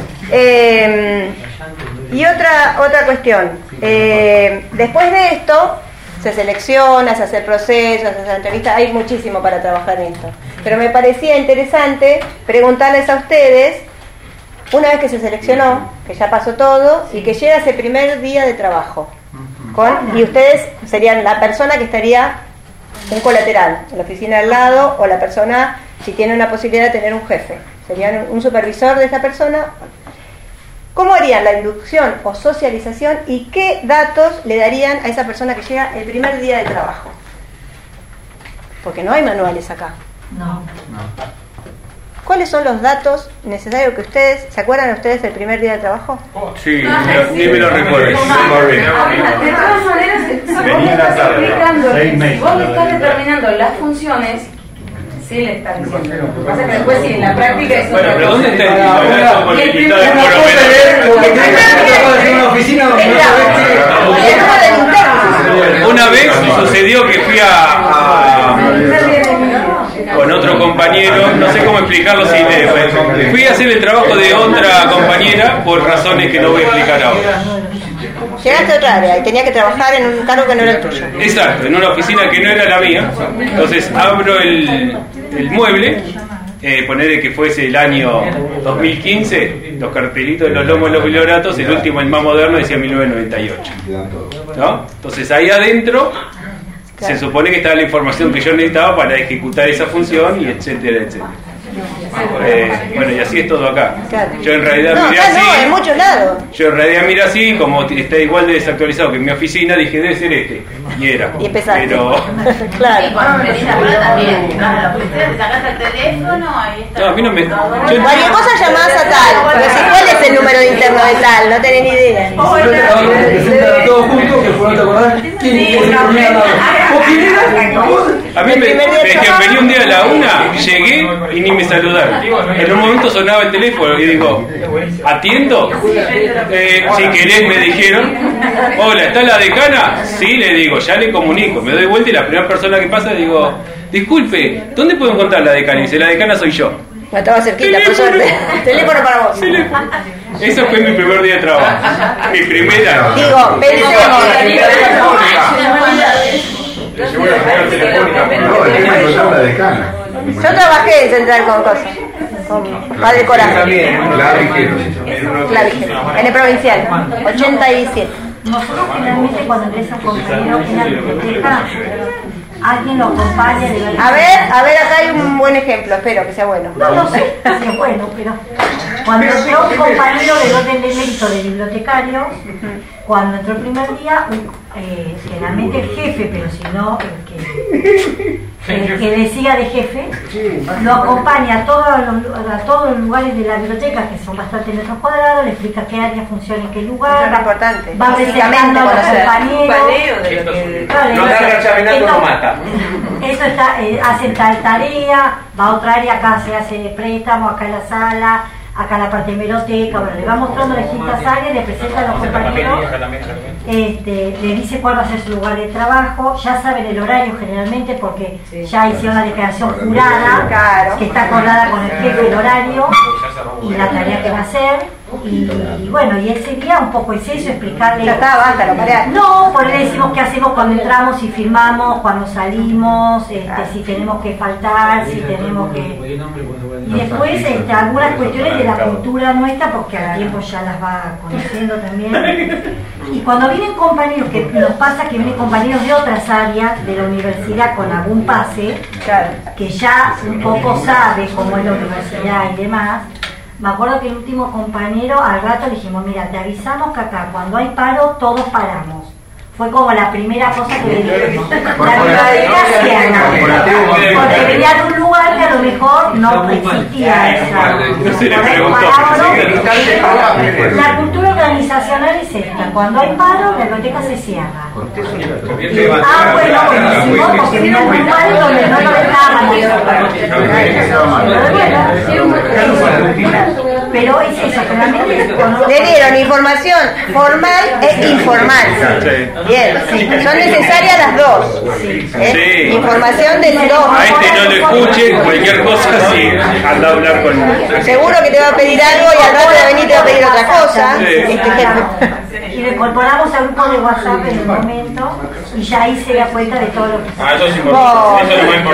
y otra cuestión. Después de esto, se selecciona, se hace el proceso, se hace la entrevista, hay muchísimo para trabajar en esto. Pero me parecía interesante preguntarles a ustedes, una vez que se seleccionó, que ya pasó todo, y que llega ese primer día de trabajo, y ustedes serían la persona que estaría un colateral, en la oficina al lado, o la persona, si tiene una posibilidad de tener un jefe. Serían un supervisor de esa persona. ¿Cómo harían la inducción o socialización y qué datos le darían a esa persona que llega el primer día de trabajo? Porque no hay manuales acá. No. ¿cuáles son los datos necesarios que ustedes, ¿se acuerdan ustedes del primer día de trabajo? Sí, ni me lo recuerdo. De todas maneras, si vos le estás explicando, si vos le estás determinando las funciones, sí le estás diciendo. Lo que pasa es que después sí, en la práctica es... Bueno, pero ¿dónde está el una oficina Una vez sucedió que fui con otro compañero, no sé cómo explicarlo sin fui a hacer el trabajo de otra compañera por razones que no voy a explicar ahora. Llegaste a otra área y tenía que trabajar en un cargo que no era el tuyo. Exacto, en una oficina que no era la mía. Entonces abro el mueble, ponerle que fuese el año 2015, los cartelitos de los lomos de los biblioratos, el último, el más moderno, decía 1998, ¿no? Entonces ahí adentro se supone que estaba la información que yo necesitaba para ejecutar esa función, y etcétera, etcétera. Bueno, y así es todo acá. Yo en realidad miré así. No, en muchos lados. Yo en realidad miré así, como está igual de desactualizado que en mi oficina, dije, debe ser este. Y era. Y empezaste. Pero... claro. Y cuando venís acá también, te sacaste el teléfono, ahí está. No, a mí no me... Cualquier cosa llamás a tal, pero si cuál es el número interno de tal, no tenés ni idea. Todos juntos, que no te acordás. A mí me venía un día a la 1, llegué y ni me saludaron. En un momento sonaba el teléfono y digo, ¿atiendo? Si querés, me dijeron. Hola, ¿está la decana? Sí, le digo, ya le comunico. Me doy vuelta y la primera persona que pasa digo, disculpe, ¿dónde puedo encontrar la decana? Y dice, la decana soy yo. No, estaba cerquita, por suerte. Teléfono para vos. Ese fue mi primer día de trabajo. Mi primera. Digo, pensemos. Yo trabajé en Central con cosas, con Padre Coraje. Clavijero, en el provincial, 87. Nosotros finalmente cuando ingresa un compañero en la biblioteca, alguien lo acompaña. A ver, acá hay un buen ejemplo, espero que sea bueno. No sé si es bueno, pero cuando entró un compañero de orden de mérito de bibliotecario, cuando entró el primer día, generalmente el jefe, pero si no el que decía de jefe, lo acompaña a todos los lugares de la biblioteca, que son bastante metros cuadrados, le explica qué área funciona en qué lugar, es importante, va presentando a los compañeros, no está chavinando, no mata. Eso está, hacen tal tarea, va a otra área, acá se hace préstamo, acá en la sala, acá en la parte de hemeroteca, bueno, le va mostrando las distintas áreas, le presenta a los compañeros, le dice cuál va a ser su lugar de trabajo, ya saben el horario generalmente porque ya hicieron la declaración jurada, que está acordada con el jefe el horario y la tarea que va a hacer. Y bueno, y ese día un poco es eso, explicarle. Ya está, basta, lo paré. No, por le decimos qué hacemos cuando entramos, si firmamos, cuando salimos, si tenemos que faltar, si tenemos que. Y después algunas cuestiones de la cultura nuestra, porque al tiempo ya las va conociendo también. Y cuando vienen compañeros, que nos pasa que vienen compañeros de otras áreas de la universidad con algún pase, que ya un poco sabe cómo es la universidad y demás. Me acuerdo que el último compañero al rato le dijimos, mira, te avisamos que acá cuando hay paro todos paramos. Fue como la primera cosa que le dijimos. La biblioteca cierra. Porque venía de un lugar que a lo mejor no existía esa. La cultura organizacional es esta. Cuando hay paro, la biblioteca se cierra. Bueno, buenísimo, porque vino un lugar donde no lo dejaban. Pero es eso, realmente le dieron información formal e informal. Bien, son necesarias las dos. Información de los dos. A este no le escuche, cualquier cosa, sí, anda a hablar con. Seguro que te va a pedir algo y al rato de venir te va a pedir otra cosa. Y lo incorporamos al grupo de WhatsApp en el momento y ya ahí se da cuenta de todo lo que está. Eso es importante. Eso es lo más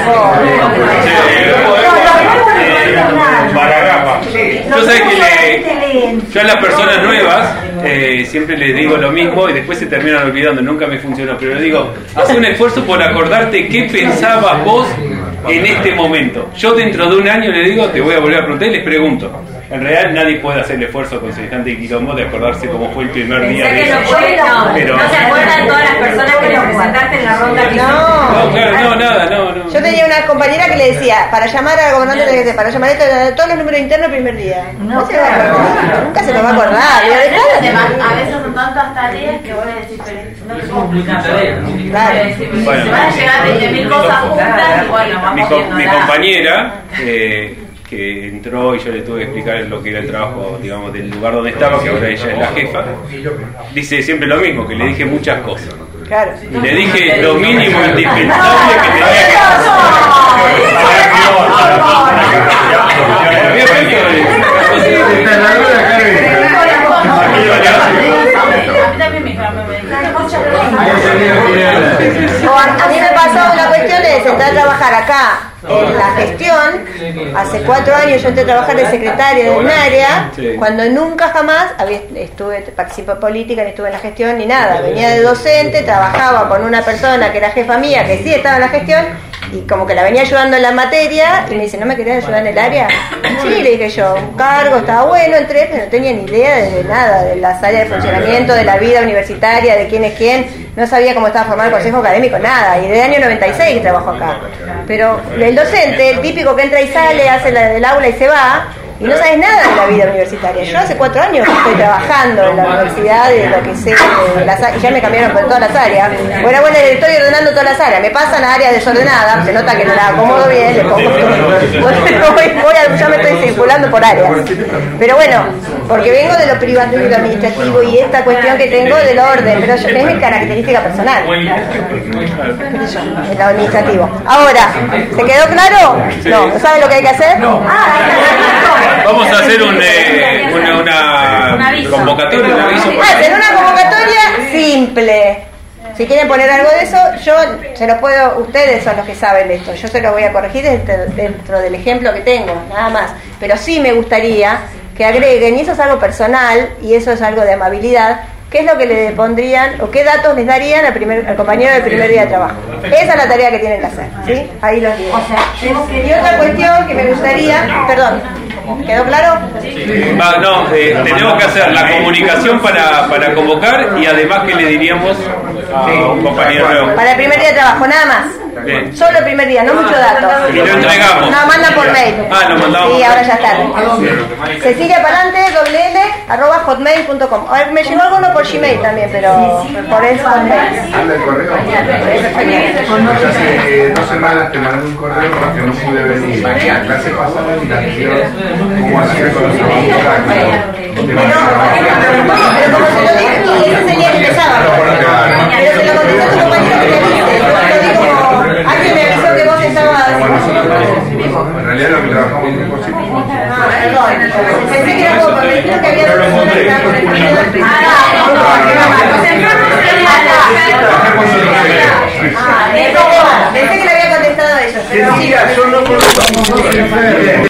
importante. Yo sé que yo a las personas nuevas siempre les digo lo mismo y después se terminan olvidando, nunca me funcionó, pero les digo, haz un esfuerzo por acordarte qué pensabas vos en este momento. Yo dentro de un año les digo, te voy a volver a preguntar y les pregunto, En realidad nadie puede hacer el esfuerzo con semejante quilombo de acordarse cómo fue el primer día de que eso. no se acuerdan todas las personas que le presentaste en la ronda que No. Yo tenía una compañera que le decía, para llamar al gobernante, para llamar a todos los números internos el primer día. No se va a acordar, nunca se lo va a acordar. A veces son tantas tareas que vos decís, pero no te puedo explicar. Bueno. Se van a llegar 20.000 cosas juntas y bueno, vamos viendo. Mi compañera, que entró y yo le tuve que explicar lo que era el trabajo, digamos, del lugar donde estaba, que ahora ella es la jefa, dice siempre lo mismo, que le dije muchas cosas. Claro. Y le dije lo mínimo indispensable que tenía que A mí me pasó una cuestión de sentar a trabajar acá en la gestión. Hace 4 años yo entré a trabajar de secretaria de un área, cuando nunca jamás participé política, ni estuve en la gestión, ni nada. Venía de docente, trabajaba con una persona que era jefa mía, que sí estaba en la gestión, y como que la venía ayudando en la materia, y me dice, ¿no me querés ayudar en el área? Sí, le dije yo, un cargo, estaba bueno, entré, pero no tenía ni idea de nada, de las áreas de funcionamiento, de la vida universitaria, de quién es quién, no sabía cómo estaba formado el consejo académico, nada, y desde el año 96 que trabajo acá. Pero el docente, el típico que entra y sale, hace la del aula y se va, y no sabes nada de la vida universitaria. Yo hace 4 años que estoy trabajando en la universidad y de lo que sé, y ya me cambiaron por todas las áreas. Bueno, estoy ordenando todas las áreas, me pasan a áreas desordenadas, se nota que no la acomodo bien, le pongo ya me estoy circulando por áreas. Pero bueno, porque vengo de lo privado y lo administrativo y esta cuestión que tengo del orden, pero es mi característica personal, en lo administrativo. Ahora, ¿se quedó claro? No, ¿no sabe lo que hay que hacer? Vamos a hacer una convocatoria, un aviso. Hacer una convocatoria simple. Si quieren poner algo de eso, yo se los puedo, ustedes son los que saben de esto, yo se los voy a corregir dentro del ejemplo que tengo, nada más. Pero sí me gustaría que agreguen, y eso es algo personal, y eso es algo de amabilidad, qué es lo que le pondrían, o qué datos les darían al compañero del primer día de trabajo. Esa es la tarea que tienen que hacer, ¿sí? Ahí los digo. Y otra cuestión que me gustaría, perdón, ¿quedó claro? Tenemos que hacer la comunicación para convocar, y además que le diríamos a un compañero nuevo. Para el primer día de trabajo, nada más. Bien. Solo el primer día, no muchos datos. Y lo entregamos. No, mandan por mail. Lo mandamos. Sí, ahora ya está. Cecilia Palante, @hotmail.com. Me llegó alguno por Gmail también, pero por eso Hotmail. ¿Anda el correo? Hace 2 semanas te mandé un correo porque no pude venir. La clase pasada y la anterior, cómo hacer con los trabajos prácticos. Pero como se lo dije, y ese es el día que empezaba. Pero se lo contestó tu compañero que te avise. Alguien me avisó que vos estabas. En realidad lo que trabajamos en grupo sí. Perdón. Pensé que era poco, me dijeron que había 2 personas que estaban con el pensé que le había contestado a ellos. Pero sí, yo no conozco.